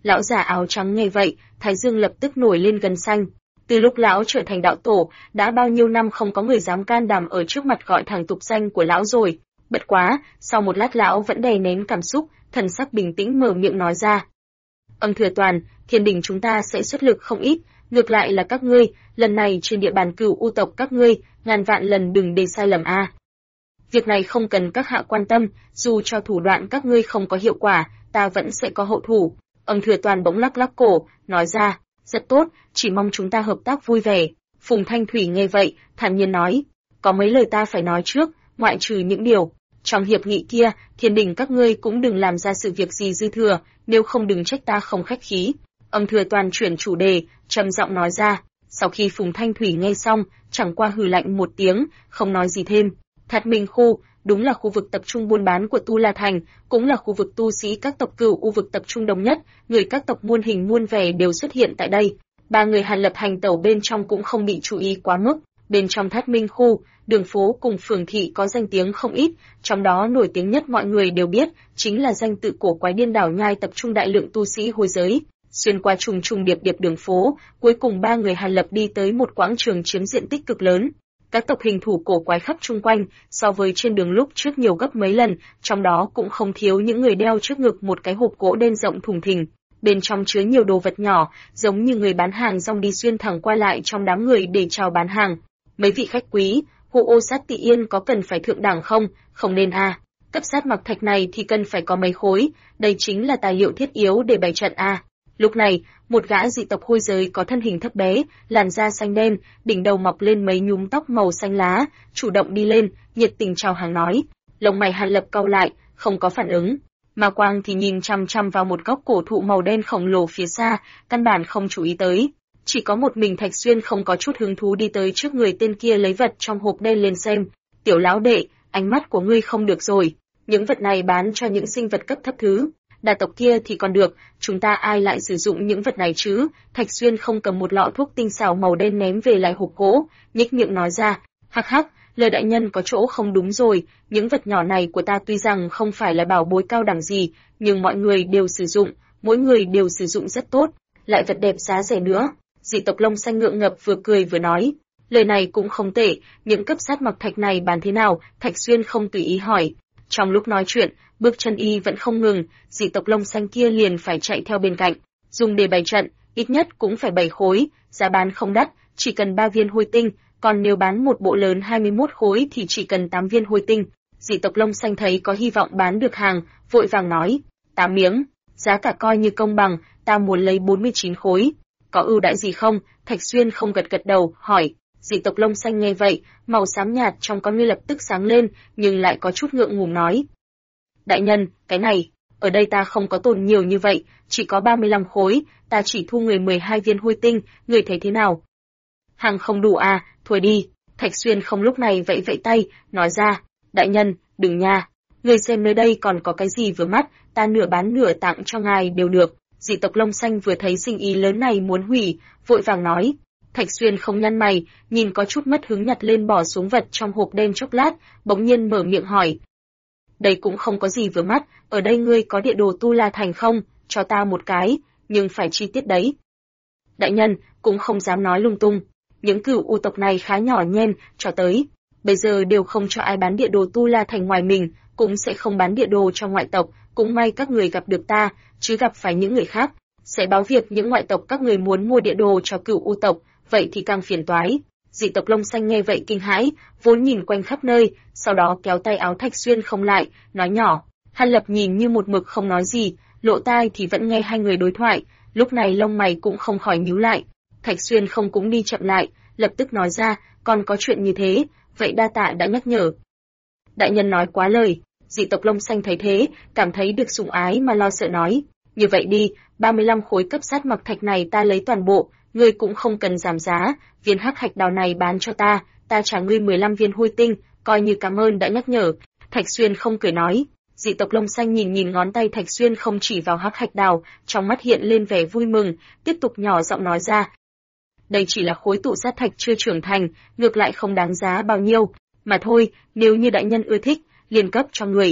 Lão già áo trắng nghe vậy, thái dương lập tức nổi lên gần xanh. Từ lúc lão trở thành đạo tổ, đã bao nhiêu năm không có người dám can đảm ở trước mặt gọi thẳng tục danh của lão rồi. Bất quá, sau một lát lão vẫn đè nén cảm xúc, thần sắc bình tĩnh mở miệng nói ra. Thừa Toàn, Thiên Đình chúng ta sẽ xuất lực không ít, ngược lại là các ngươi, lần này trên địa bàn Cửu U tộc các ngươi, ngàn vạn lần đừng để sai lầm a. Việc này không cần các hạ quan tâm, dù cho thủ đoạn các ngươi không có hiệu quả, ta vẫn sẽ có hậu thủ. Thừa Toàn bỗng lắc lắc cổ, nói ra, rất tốt, chỉ mong chúng ta hợp tác vui vẻ. Phùng Thanh Thủy nghe vậy, thản nhiên nói, có mấy lời ta phải nói trước, ngoại trừ những điều trong hiệp nghị kia, Thiên Đình các ngươi cũng đừng làm ra sự việc gì dư thừa, nếu không đừng trách ta không khách khí. Thừa Toàn chuyển chủ đề, trầm giọng nói ra. Sau khi Phùng Thanh Thủy nghe xong, chẳng qua hừ lạnh một tiếng, không nói gì thêm. Thạt Minh khu, đúng là khu vực tập trung buôn bán của Tu La Thành, cũng là khu vực tu sĩ các tộc Cửu U vực tập trung đông nhất, người các tộc muôn hình muôn vẻ đều xuất hiện tại đây. Ba người Hàn Lập hành tẩu bên trong cũng không bị chú ý quá mức. Bên trong Thát Minh khu, đường phố cùng phường thị có danh tiếng không ít, trong đó nổi tiếng nhất mọi người đều biết, chính là danh tự cổ quái điên đảo nhai tập trung đại lượng tu sĩ hôi giới. Xuyên qua trùng trùng điệp điệp đường phố, cuối cùng ba người Hàn Lập đi tới một quảng trường chiếm diện tích cực lớn. Các tộc hình thủ cổ quái khắp chung quanh, so với trên đường lúc trước nhiều gấp mấy lần, trong đó cũng không thiếu những người đeo trước ngực một cái hộp gỗ đen rộng thùng thình. Bên trong chứa nhiều đồ vật nhỏ, giống như người bán hàng rong đi xuyên thẳng qua lại trong đám người để chào bán hàng. Mấy vị khách quý, Hộ Ô Sát Tị Yên có cần phải thượng đẳng không? Không nên a. Cấp sát mặc thạch này thì cần phải có mấy khối, đây chính là tài liệu thiết yếu để bày trận a. Lúc này, một gã dị tộc hôi giới có thân hình thấp bé, làn da xanh đen, đỉnh đầu mọc lên mấy nhúm tóc màu xanh lá, chủ động đi lên, nhiệt tình chào hàng nói. Lông mày Hàn Lập cau lại, không có phản ứng. Ma Quang thì nhìn chăm chăm vào một góc cổ thụ màu đen khổng lồ phía xa, căn bản không chú ý tới. Chỉ có một mình Thạch Xuyên không có chút hứng thú đi tới trước người tên kia lấy vật trong hộp đen lên xem. Tiểu lão đệ, ánh mắt của ngươi không được rồi. Những vật này bán cho những sinh vật cấp thấp thứ. Đa tộc kia thì còn được, chúng ta ai lại sử dụng những vật này chứ? Thạch Xuyên không cầm một lọ thuốc tinh xảo màu đen ném về lại hộp gỗ, nhếch miệng nói ra. Hắc hắc, lời đại nhân có chỗ không đúng rồi, những vật nhỏ này của ta tuy rằng không phải là bảo bối cao đẳng gì, nhưng mọi người đều sử dụng, mỗi người đều sử dụng rất tốt, lại vật đẹp giá rẻ nữa. Dị tộc lông xanh ngượng ngập vừa cười vừa nói, lời này cũng không tệ, những cấp sát mặc thạch này bán thế nào? Thạch Xuyên không tùy ý hỏi. Trong lúc nói chuyện, bước chân y vẫn không ngừng, dị tộc lông xanh kia liền phải chạy theo bên cạnh, dùng để bày trận, ít nhất cũng phải 7 khối, giá bán không đắt, chỉ cần 3 viên hôi tinh, còn nếu bán một bộ lớn 21 khối thì chỉ cần 8 viên hôi tinh. Dị tộc lông xanh thấy có hy vọng bán được hàng, vội vàng nói, 8 miếng, giá cả coi như công bằng, ta muốn lấy 49 khối. Có ưu đãi gì không? Thạch Xuyên không gật gật đầu, hỏi. Dị tộc lông xanh nghe vậy, màu xám nhạt trong con ngươi lập tức sáng lên, nhưng lại có chút ngượng ngùng nói. Đại nhân, cái này, ở đây ta không có tồn nhiều như vậy, chỉ có 35 khối, ta chỉ thu người 12 viên hôi tinh, người thấy thế nào? Hàng không đủ à, thôi đi. Thạch Xuyên không lúc này vẫy vẫy tay, nói ra, đại nhân, đừng nha, người xem nơi đây còn có cái gì vừa mắt, ta nửa bán nửa tặng cho ngài đều được. Dị tộc lông xanh vừa thấy sinh ý lớn này muốn hủy, vội vàng nói. Thạch Xuyên không nhăn mày, nhìn có chút mất hứng nhặt lên bỏ xuống vật trong hộp đen chốc lát, bỗng nhiên mở miệng hỏi. Đây cũng không có gì vừa mắt, ở đây ngươi có địa đồ Tu La Thành không? Cho ta một cái, nhưng phải chi tiết đấy. Đại nhân, cũng không dám nói lung tung. Những Cửu U tộc này khá nhỏ nhen, cho tới bây giờ đều không cho ai bán địa đồ Tu La Thành ngoài mình, cũng sẽ không bán địa đồ cho ngoại tộc, cũng may các người gặp được ta, chứ gặp phải những người khác, sẽ báo việc những ngoại tộc các người muốn mua địa đồ cho Cửu U tộc, vậy thì càng phiền toái. Dị tộc lông xanh nghe vậy kinh hãi, vốn nhìn quanh khắp nơi, sau đó kéo tay áo Thạch Xuyên không lại, nói nhỏ. Hàn Lập nhìn như một mực không nói gì, lộ tai thì vẫn nghe hai người đối thoại, lúc này lông mày cũng không khỏi nhíu lại. Thạch Xuyên không cũng đi chậm lại, lập tức nói ra, còn có chuyện như thế, vậy đa tạ đã nhắc nhở. Đại nhân nói quá lời. Dị tộc lông xanh thấy thế, cảm thấy được sủng ái mà lo sợ nói, như vậy đi, 35 khối cấp sát mặc thạch này ta lấy toàn bộ, ngươi cũng không cần giảm giá, viên hắc hạch đào này bán cho ta trả ngươi 15 viên hôi tinh, coi như cảm ơn đã nhắc nhở. Thạch Xuyên không cười nói. Dị tộc lông xanh nhìn ngón tay Thạch Xuyên không chỉ vào hắc hạch đào, trong mắt hiện lên vẻ vui mừng, tiếp tục nhỏ giọng nói ra. Đây chỉ là khối tụ sát thạch chưa trưởng thành, ngược lại không đáng giá bao nhiêu, mà thôi, nếu như đại nhân ưa thích, liền cấp cho người.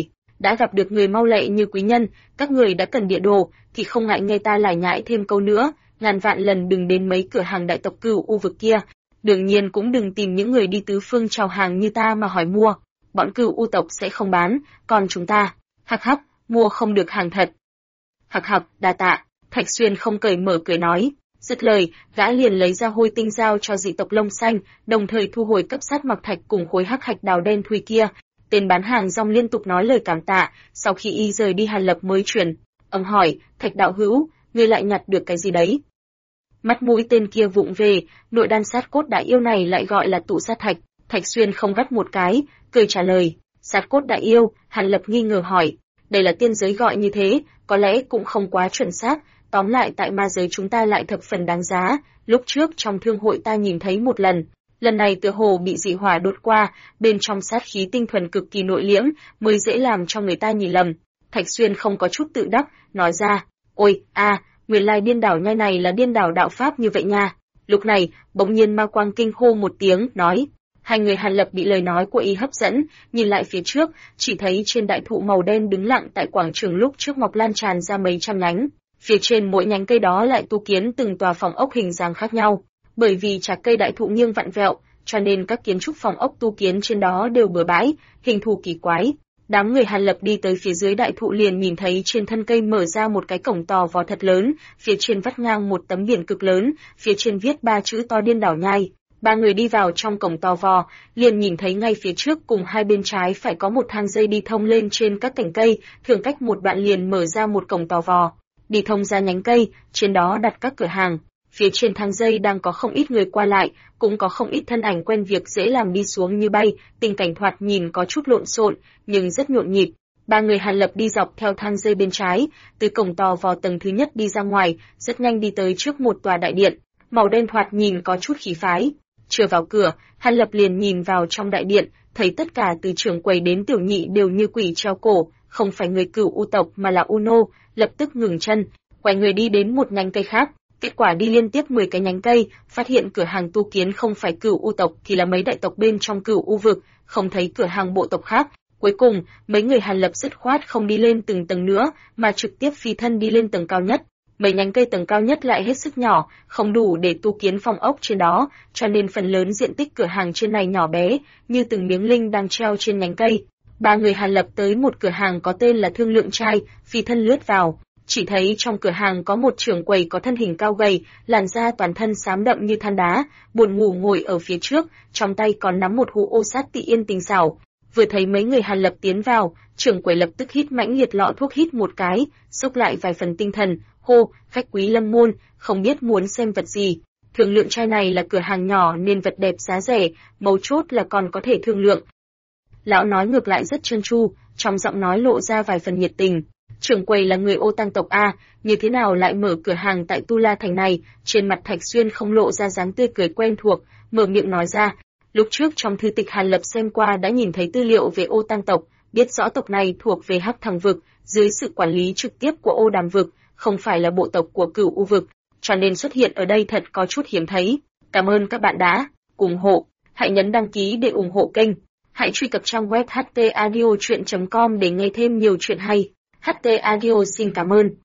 đã gặp được người mau lẹ như quý nhân, các người đã cần địa đồ, thì không ngại nghe ta lải nhải thêm câu nữa, ngàn vạn lần đừng đến mấy cửa hàng đại tộc Cửu U vực kia, đương nhiên cũng đừng tìm những người đi tứ phương chào hàng như ta mà hỏi mua, bọn Cửu U tộc sẽ không bán, còn chúng ta, hắc hắc, mua không được hàng thật. Hắc hắc, đa tạ, Thạch Xuyên không cởi mở cười nói. Dứt lời, gã liền lấy ra hôi tinh giao cho dị tộc lông xanh, đồng thời thu hồi cấp sát mặc thạch cùng khối hắc hạch đào đen thui kia. Tên bán hàng rong liên tục nói lời cảm tạ, sau khi y rời đi Hàn Lập mới truyền. Ông hỏi, Thạch đạo hữu, ngươi lại nhặt được cái gì đấy? Mắt mũi tên kia vụng về, nội đan sát cốt đại yêu này lại gọi là tụ sát thạch. Thạch Xuyên không gắt một cái, cười trả lời, sát cốt đại yêu. Hàn Lập nghi ngờ hỏi, đây là tiên giới gọi như thế, có lẽ cũng không quá chuẩn xác. Tóm lại tại ma giới chúng ta lại thập phần đáng giá, lúc trước trong thương hội ta nhìn thấy một lần này tựa hồ bị dị hỏa đốt qua, bên trong sát khí tinh thuần cực kỳ nội liễm, mới dễ làm cho người ta nhìn lầm. Thạch Xuyên không có chút tự đắc, nói ra, ôi, nguyên lai điên đảo nhai này là điên đảo đạo pháp như vậy nha. Lúc này, bỗng nhiên ma quang kinh hô một tiếng, nói. Hai người Hàn Lập bị lời nói của y hấp dẫn, nhìn lại phía trước, chỉ thấy trên đại thụ màu đen đứng lặng tại quảng trường lúc trước mọc lan tràn ra mấy trăm nhánh. Phía trên mỗi nhánh cây đó lại tu kiến từng tòa phòng ốc hình dáng khác nhau, bởi vì chạc cây đại thụ nghiêng vặn vẹo, cho nên các kiến trúc phòng ốc tu kiến trên đó đều bừa bãi, hình thù kỳ quái. Đám người Hàn Lập đi tới phía dưới đại thụ liền nhìn thấy trên thân cây mở ra một cái cổng tò vò thật lớn, phía trên vắt ngang một tấm biển cực lớn, phía trên viết 3 chữ to điên đảo nhai. Ba người đi vào trong cổng tò vò, liền nhìn thấy ngay phía trước cùng hai bên trái phải có một thang dây đi thông lên trên các cành cây, thường cách một đoạn liền mở ra một cổng tò vò. Đi thông ra nhánh cây, trên đó đặt các cửa hàng. Phía trên thang dây đang có không ít người qua lại, cũng có không ít thân ảnh quen việc dễ làm đi xuống như bay, tình cảnh thoạt nhìn có chút lộn xộn, nhưng rất nhộn nhịp. Ba người Hàn Lập đi dọc theo thang dây bên trái, từ cổng tò vò tầng thứ nhất đi ra ngoài, rất nhanh đi tới trước một tòa đại điện, màu đen thoạt nhìn có chút khí phái. Chưa vào cửa, Hàn Lập liền nhìn vào trong đại điện, thấy tất cả từ trưởng quầy đến tiểu nhị đều như quỷ treo cổ, không phải người Cửu U tộc mà là Uno, lập tức ngừng chân, quay người đi đến một nhánh cây khác. Kết quả đi liên tiếp 10 cái nhánh cây, phát hiện cửa hàng tu kiến không phải Cửu U tộc thì là mấy đại tộc bên trong Cửu U vực, không thấy cửa hàng bộ tộc khác. Cuối cùng, mấy người Hàn Lập dứt khoát không đi lên từng tầng nữa, mà trực tiếp phi thân đi lên tầng cao nhất. Mấy nhánh cây tầng cao nhất lại hết sức nhỏ, không đủ để tu kiến phòng ốc trên đó, cho nên phần lớn diện tích cửa hàng trên này nhỏ bé, như từng miếng linh đang treo trên nhánh cây. Ba người Hàn Lập tới một cửa hàng có tên là Thương Lượng Trai, phi thân lướt vào, chỉ thấy trong cửa hàng có một trưởng quầy có thân hình cao gầy, làn da toàn thân xám đậm như than đá, buồn ngủ ngồi ở phía trước, trong tay còn nắm một hũ ô sát tị yên tình xảo. Vừa thấy mấy người Hàn Lập tiến vào, trưởng quầy lập tức hít mãnh liệt lọ thuốc hít một cái, xúc lại vài phần tinh thần, hô, khách quý lâm môn, không biết muốn xem vật gì. Thương Lượng Trai này là cửa hàng nhỏ nên vật đẹp giá rẻ, mấu chốt là còn có thể thương lượng. Lão nói ngược lại rất trơn tru, trong giọng nói lộ ra vài phần nhiệt tình. Trưởng quầy là người Ô Tăng tộc A, như thế nào lại mở cửa hàng tại Tu La thành này? Trên mặt Thạch Xuyên không lộ ra dáng tươi cười quen thuộc, mở miệng nói ra. Lúc trước trong thư tịch Hàn Lập xem qua đã nhìn thấy tư liệu về Ô Tăng tộc, biết rõ tộc này thuộc về Hắc Thằng vực, dưới sự quản lý trực tiếp của Ô Đàm vực, không phải là bộ tộc của Cửu U vực, cho nên xuất hiện ở đây thật có chút hiếm thấy. Cảm ơn các bạn đã ủng hộ, hãy nhấn đăng ký để ủng hộ kênh. Hãy truy cập trang web htaudio.com để nghe thêm nhiều chuyện hay. HT Audio xin cảm ơn.